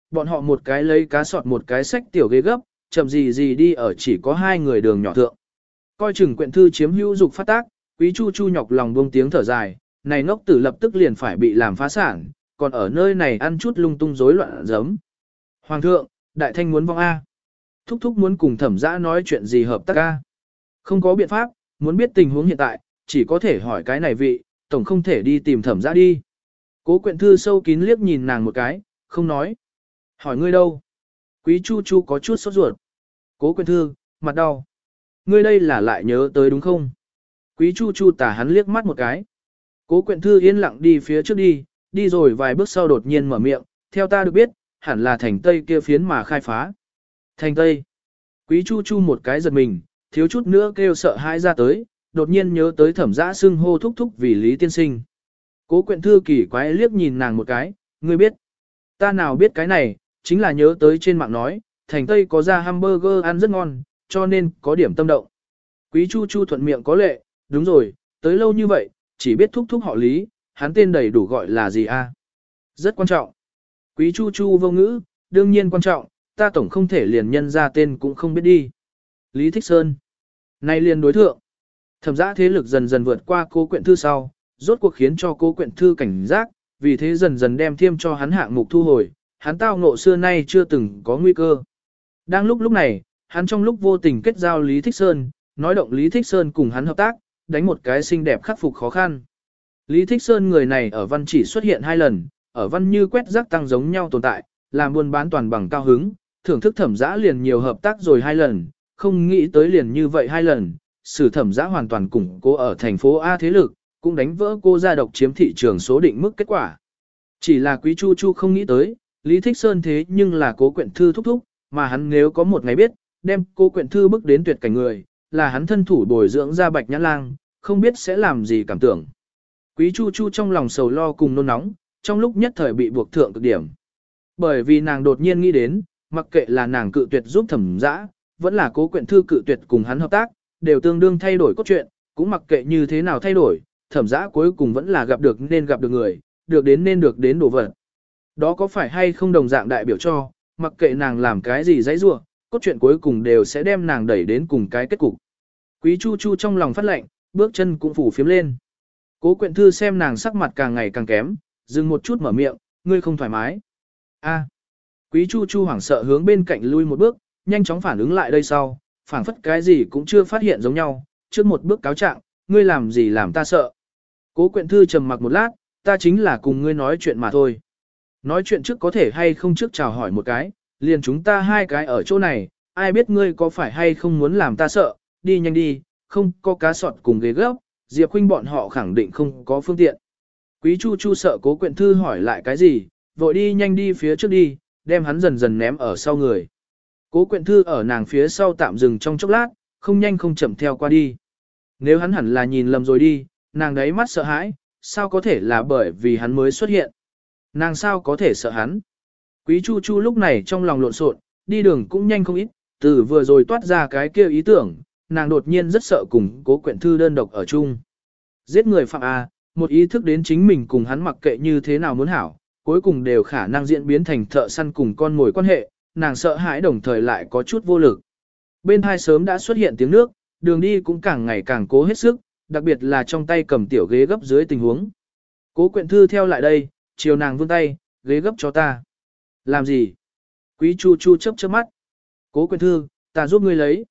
bọn họ một cái lấy cá sọt một cái xách tiểu ghế gấp, chậm gì gì đi ở chỉ có hai người đường nhỏ thượng. Coi chừng quyện thư chiếm hữu dục phát tác, Quý Chu Chu nhọc lòng buông tiếng thở dài, này ngốc tử lập tức liền phải bị làm phá sản, còn ở nơi này ăn chút lung tung rối loạn giấm. Hoàng thượng, đại thanh muốn vong A. Thúc thúc muốn cùng thẩm giã nói chuyện gì hợp tác A. Không có biện pháp, muốn biết tình huống hiện tại, chỉ có thể hỏi cái này vị, tổng không thể đi tìm thẩm giã đi. Cố quyện thư sâu kín liếc nhìn nàng một cái, không nói. Hỏi ngươi đâu? Quý Chu Chu có chút sốt ruột. Cố quyện thư, mặt đau. Ngươi đây là lại nhớ tới đúng không? Quý Chu Chu tả hắn liếc mắt một cái. Cố quyện thư yên lặng đi phía trước đi rồi vài bước sau đột nhiên mở miệng, theo ta được biết, hẳn là thành Tây kia phiến mà khai phá. Thành Tây. Quý Chu Chu một cái giật mình, thiếu chút nữa kêu sợ hãi ra tới, đột nhiên nhớ tới thẩm giã xưng hô thúc thúc vì Lý Tiên Sinh. Cố quyện thư kỳ quái liếc nhìn nàng một cái, ngươi biết. Ta nào biết cái này, chính là nhớ tới trên mạng nói, thành Tây có ra hamburger ăn rất ngon, cho nên có điểm tâm động. Quý Chu Chu thuận miệng có lệ, đúng rồi, tới lâu như vậy, chỉ biết thúc thúc họ Lý, hắn tên đầy đủ gọi là gì a? Rất quan trọng. Quý Chu Chu vô ngữ, đương nhiên quan trọng, ta tổng không thể liền nhân ra tên cũng không biết đi. Lý Thích Sơn. Nay liền đối thượng. Thẩm giã thế lực dần dần vượt qua Cố quyện thư sau, rốt cuộc khiến cho Cố quyện thư cảnh giác, vì thế dần dần đem thiêm cho hắn hạng mục thu hồi, hắn tao ngộ xưa nay chưa từng có nguy cơ. Đang lúc này, hắn trong lúc vô tình kết giao Lý Thích Sơn, nói động Lý Thích Sơn cùng hắn hợp tác, đánh một cái xinh đẹp khắc phục khó khăn. Lý Thích Sơn người này ở văn chỉ xuất hiện 2 lần, ở văn như quét rác tăng giống nhau tồn tại, làm buôn bán toàn bằng cao hứng, thưởng thức thẩm giã liền nhiều hợp tác rồi 2 lần, không nghĩ tới liền như vậy 2 lần, sử thẩm giã hoàn toàn củng cố ở thành phố A thế lực, cũng đánh vỡ cô gia độc chiếm thị trường số định mức kết quả. Chỉ là Quý Chu Chu không nghĩ tới, Lý Thích Sơn thế nhưng là Cố quyện thư thúc thúc, mà hắn nếu có một ngày biết, đem Cố quyện thư bước đến tuyệt cảnh người, là hắn thân thủ bồi dưỡng ra Bạch Nhã Lang, không biết sẽ làm gì cảm tưởng. Quý Chu Chu trong lòng sầu lo cùng nôn nóng, trong lúc nhất thời bị buộc thượng cực điểm. Bởi vì nàng đột nhiên nghĩ đến, mặc kệ là nàng cự tuyệt giúp thẩm giã, vẫn là Cố quyện thư cự tuyệt cùng hắn hợp tác, đều tương đương thay đổi cốt truyện, cũng mặc kệ như thế nào thay đổi, thẩm giã cuối cùng vẫn là gặp được nên gặp được người, được đến nên được đến đồ vật. Đó có phải hay không đồng dạng đại biểu cho, mặc kệ nàng làm cái gì dãy rua, cốt truyện cuối cùng đều sẽ đem nàng đẩy đến cùng cái kết cục. Quý Chu Chu trong lòng phát lệnh, bước chân cũng phủ phiếm lên. Cố quyện thư xem nàng sắc mặt càng ngày càng kém, dừng một chút mở miệng, ngươi không thoải mái. A. Quý Chu Chu hoảng sợ hướng bên cạnh lui một bước, nhanh chóng phản ứng lại đây sau, phảng phất cái gì cũng chưa phát hiện giống nhau, trước một bước cáo trạng, ngươi làm gì làm ta sợ. Cố quyện thư trầm mặc một lát, ta chính là cùng ngươi nói chuyện mà thôi. Nói chuyện trước có thể hay không trước chào hỏi một cái, liền chúng ta 2 cái ở chỗ này, ai biết ngươi có phải hay không muốn làm ta sợ, đi nhanh đi, không có cá sọt cùng ghế gấp, Diệp Khuynh bọn họ khẳng định không có phương tiện. Quý Chu Chu sợ Cố quyện thư hỏi lại cái gì, vội đi nhanh đi phía trước đi, đem hắn dần dần ném ở sau người. Cố quyện thư ở nàng phía sau tạm dừng trong chốc lát, không nhanh không chậm theo qua đi. Nếu hắn hẳn là nhìn lầm rồi đi, nàng đấy mắt sợ hãi, sao có thể là bởi vì hắn mới xuất hiện. Nàng sao có thể sợ hắn. Quý Chu Chu lúc này trong lòng lộn xộn, đi đường cũng nhanh không ít, từ vừa rồi toát ra cái kia ý tưởng, nàng đột nhiên rất sợ cùng Cố quyện thư đơn độc ở chung. Giết người phạm A, một ý thức đến chính mình cùng hắn mặc kệ như thế nào muốn hảo, cuối cùng đều khả năng diễn biến thành thợ săn cùng con mồi quan hệ, nàng sợ hãi đồng thời lại có chút vô lực. Bên hai sớm đã xuất hiện tiếng nước, đường đi cũng càng ngày càng cố hết sức, đặc biệt là trong tay cầm tiểu ghế gấp dưới tình huống. Cố quyện thư theo lại đây, chiều nàng vươn tay, ghế gấp cho ta. Làm gì? Quý Chu Chu chớp chớp mắt. Cố quyện thư, ta giúp ngươi lấy.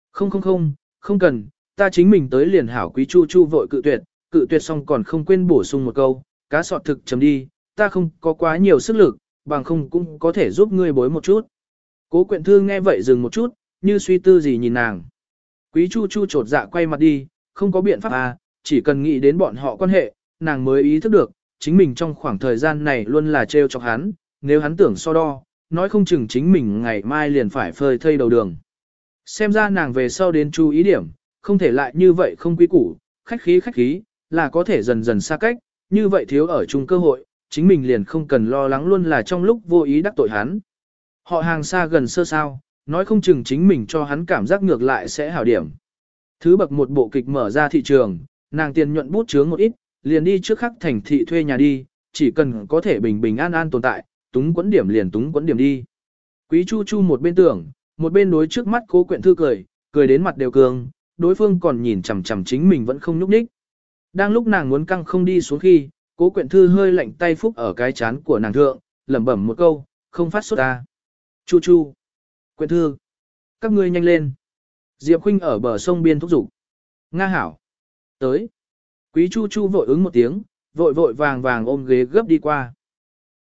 Không cần, ta chính mình tới liền hảo. Quý Chu Chu vội cự tuyệt xong còn không quên bổ sung một câu, cá sọt thực chấm đi, ta không có quá nhiều sức lực, bằng không cũng có thể giúp ngươi bối một chút. Cố quyện thư nghe vậy dừng một chút, như suy tư gì nhìn nàng. Quý Chu Chu trột dạ quay mặt đi, không có biện pháp à, chỉ cần nghĩ đến bọn họ quan hệ, nàng mới ý thức được, chính mình trong khoảng thời gian này luôn là trêu chọc hắn, nếu hắn tưởng so đo, nói không chừng chính mình ngày mai liền phải phơi thây đầu đường. Xem ra nàng về sau đến chú ý điểm, không thể lại như vậy không quý củ, khách khí, là có thể dần dần xa cách, như vậy thiếu ở chung cơ hội, chính mình liền không cần lo lắng luôn là trong lúc vô ý đắc tội hắn. Họ hàng xa gần sơ sao, nói không chừng chính mình cho hắn cảm giác ngược lại sẽ hảo điểm. Thứ bậc một bộ kịch mở ra thị trường, nàng tiền nhuận bút chướng một ít, liền đi trước khắc thành thị thuê nhà đi, chỉ cần có thể bình bình an an tồn tại, túng quẫn điểm liền túng quẫn điểm đi. Quý Chu Chu một bên tưởng, một bên đối trước mắt Cố Quyện Thư cười, cười đến mặt đều cường, đối phương còn nhìn chằm chằm chính mình vẫn không nhúc nhích. Đang lúc nàng muốn căng không đi xuống khi, Cố Quyện Thư hơi lạnh tay phúc ở cái chán của nàng thượng, lẩm bẩm một câu, không phát sốt ta. Chu Chu. Quyện Thư. Các ngươi nhanh lên. Diệp Khuynh ở bờ sông biên thúc giục. Nga hảo. Tới. Quý Chu Chu vội ứng một tiếng, vội vội vàng vàng ôm ghế gấp đi qua.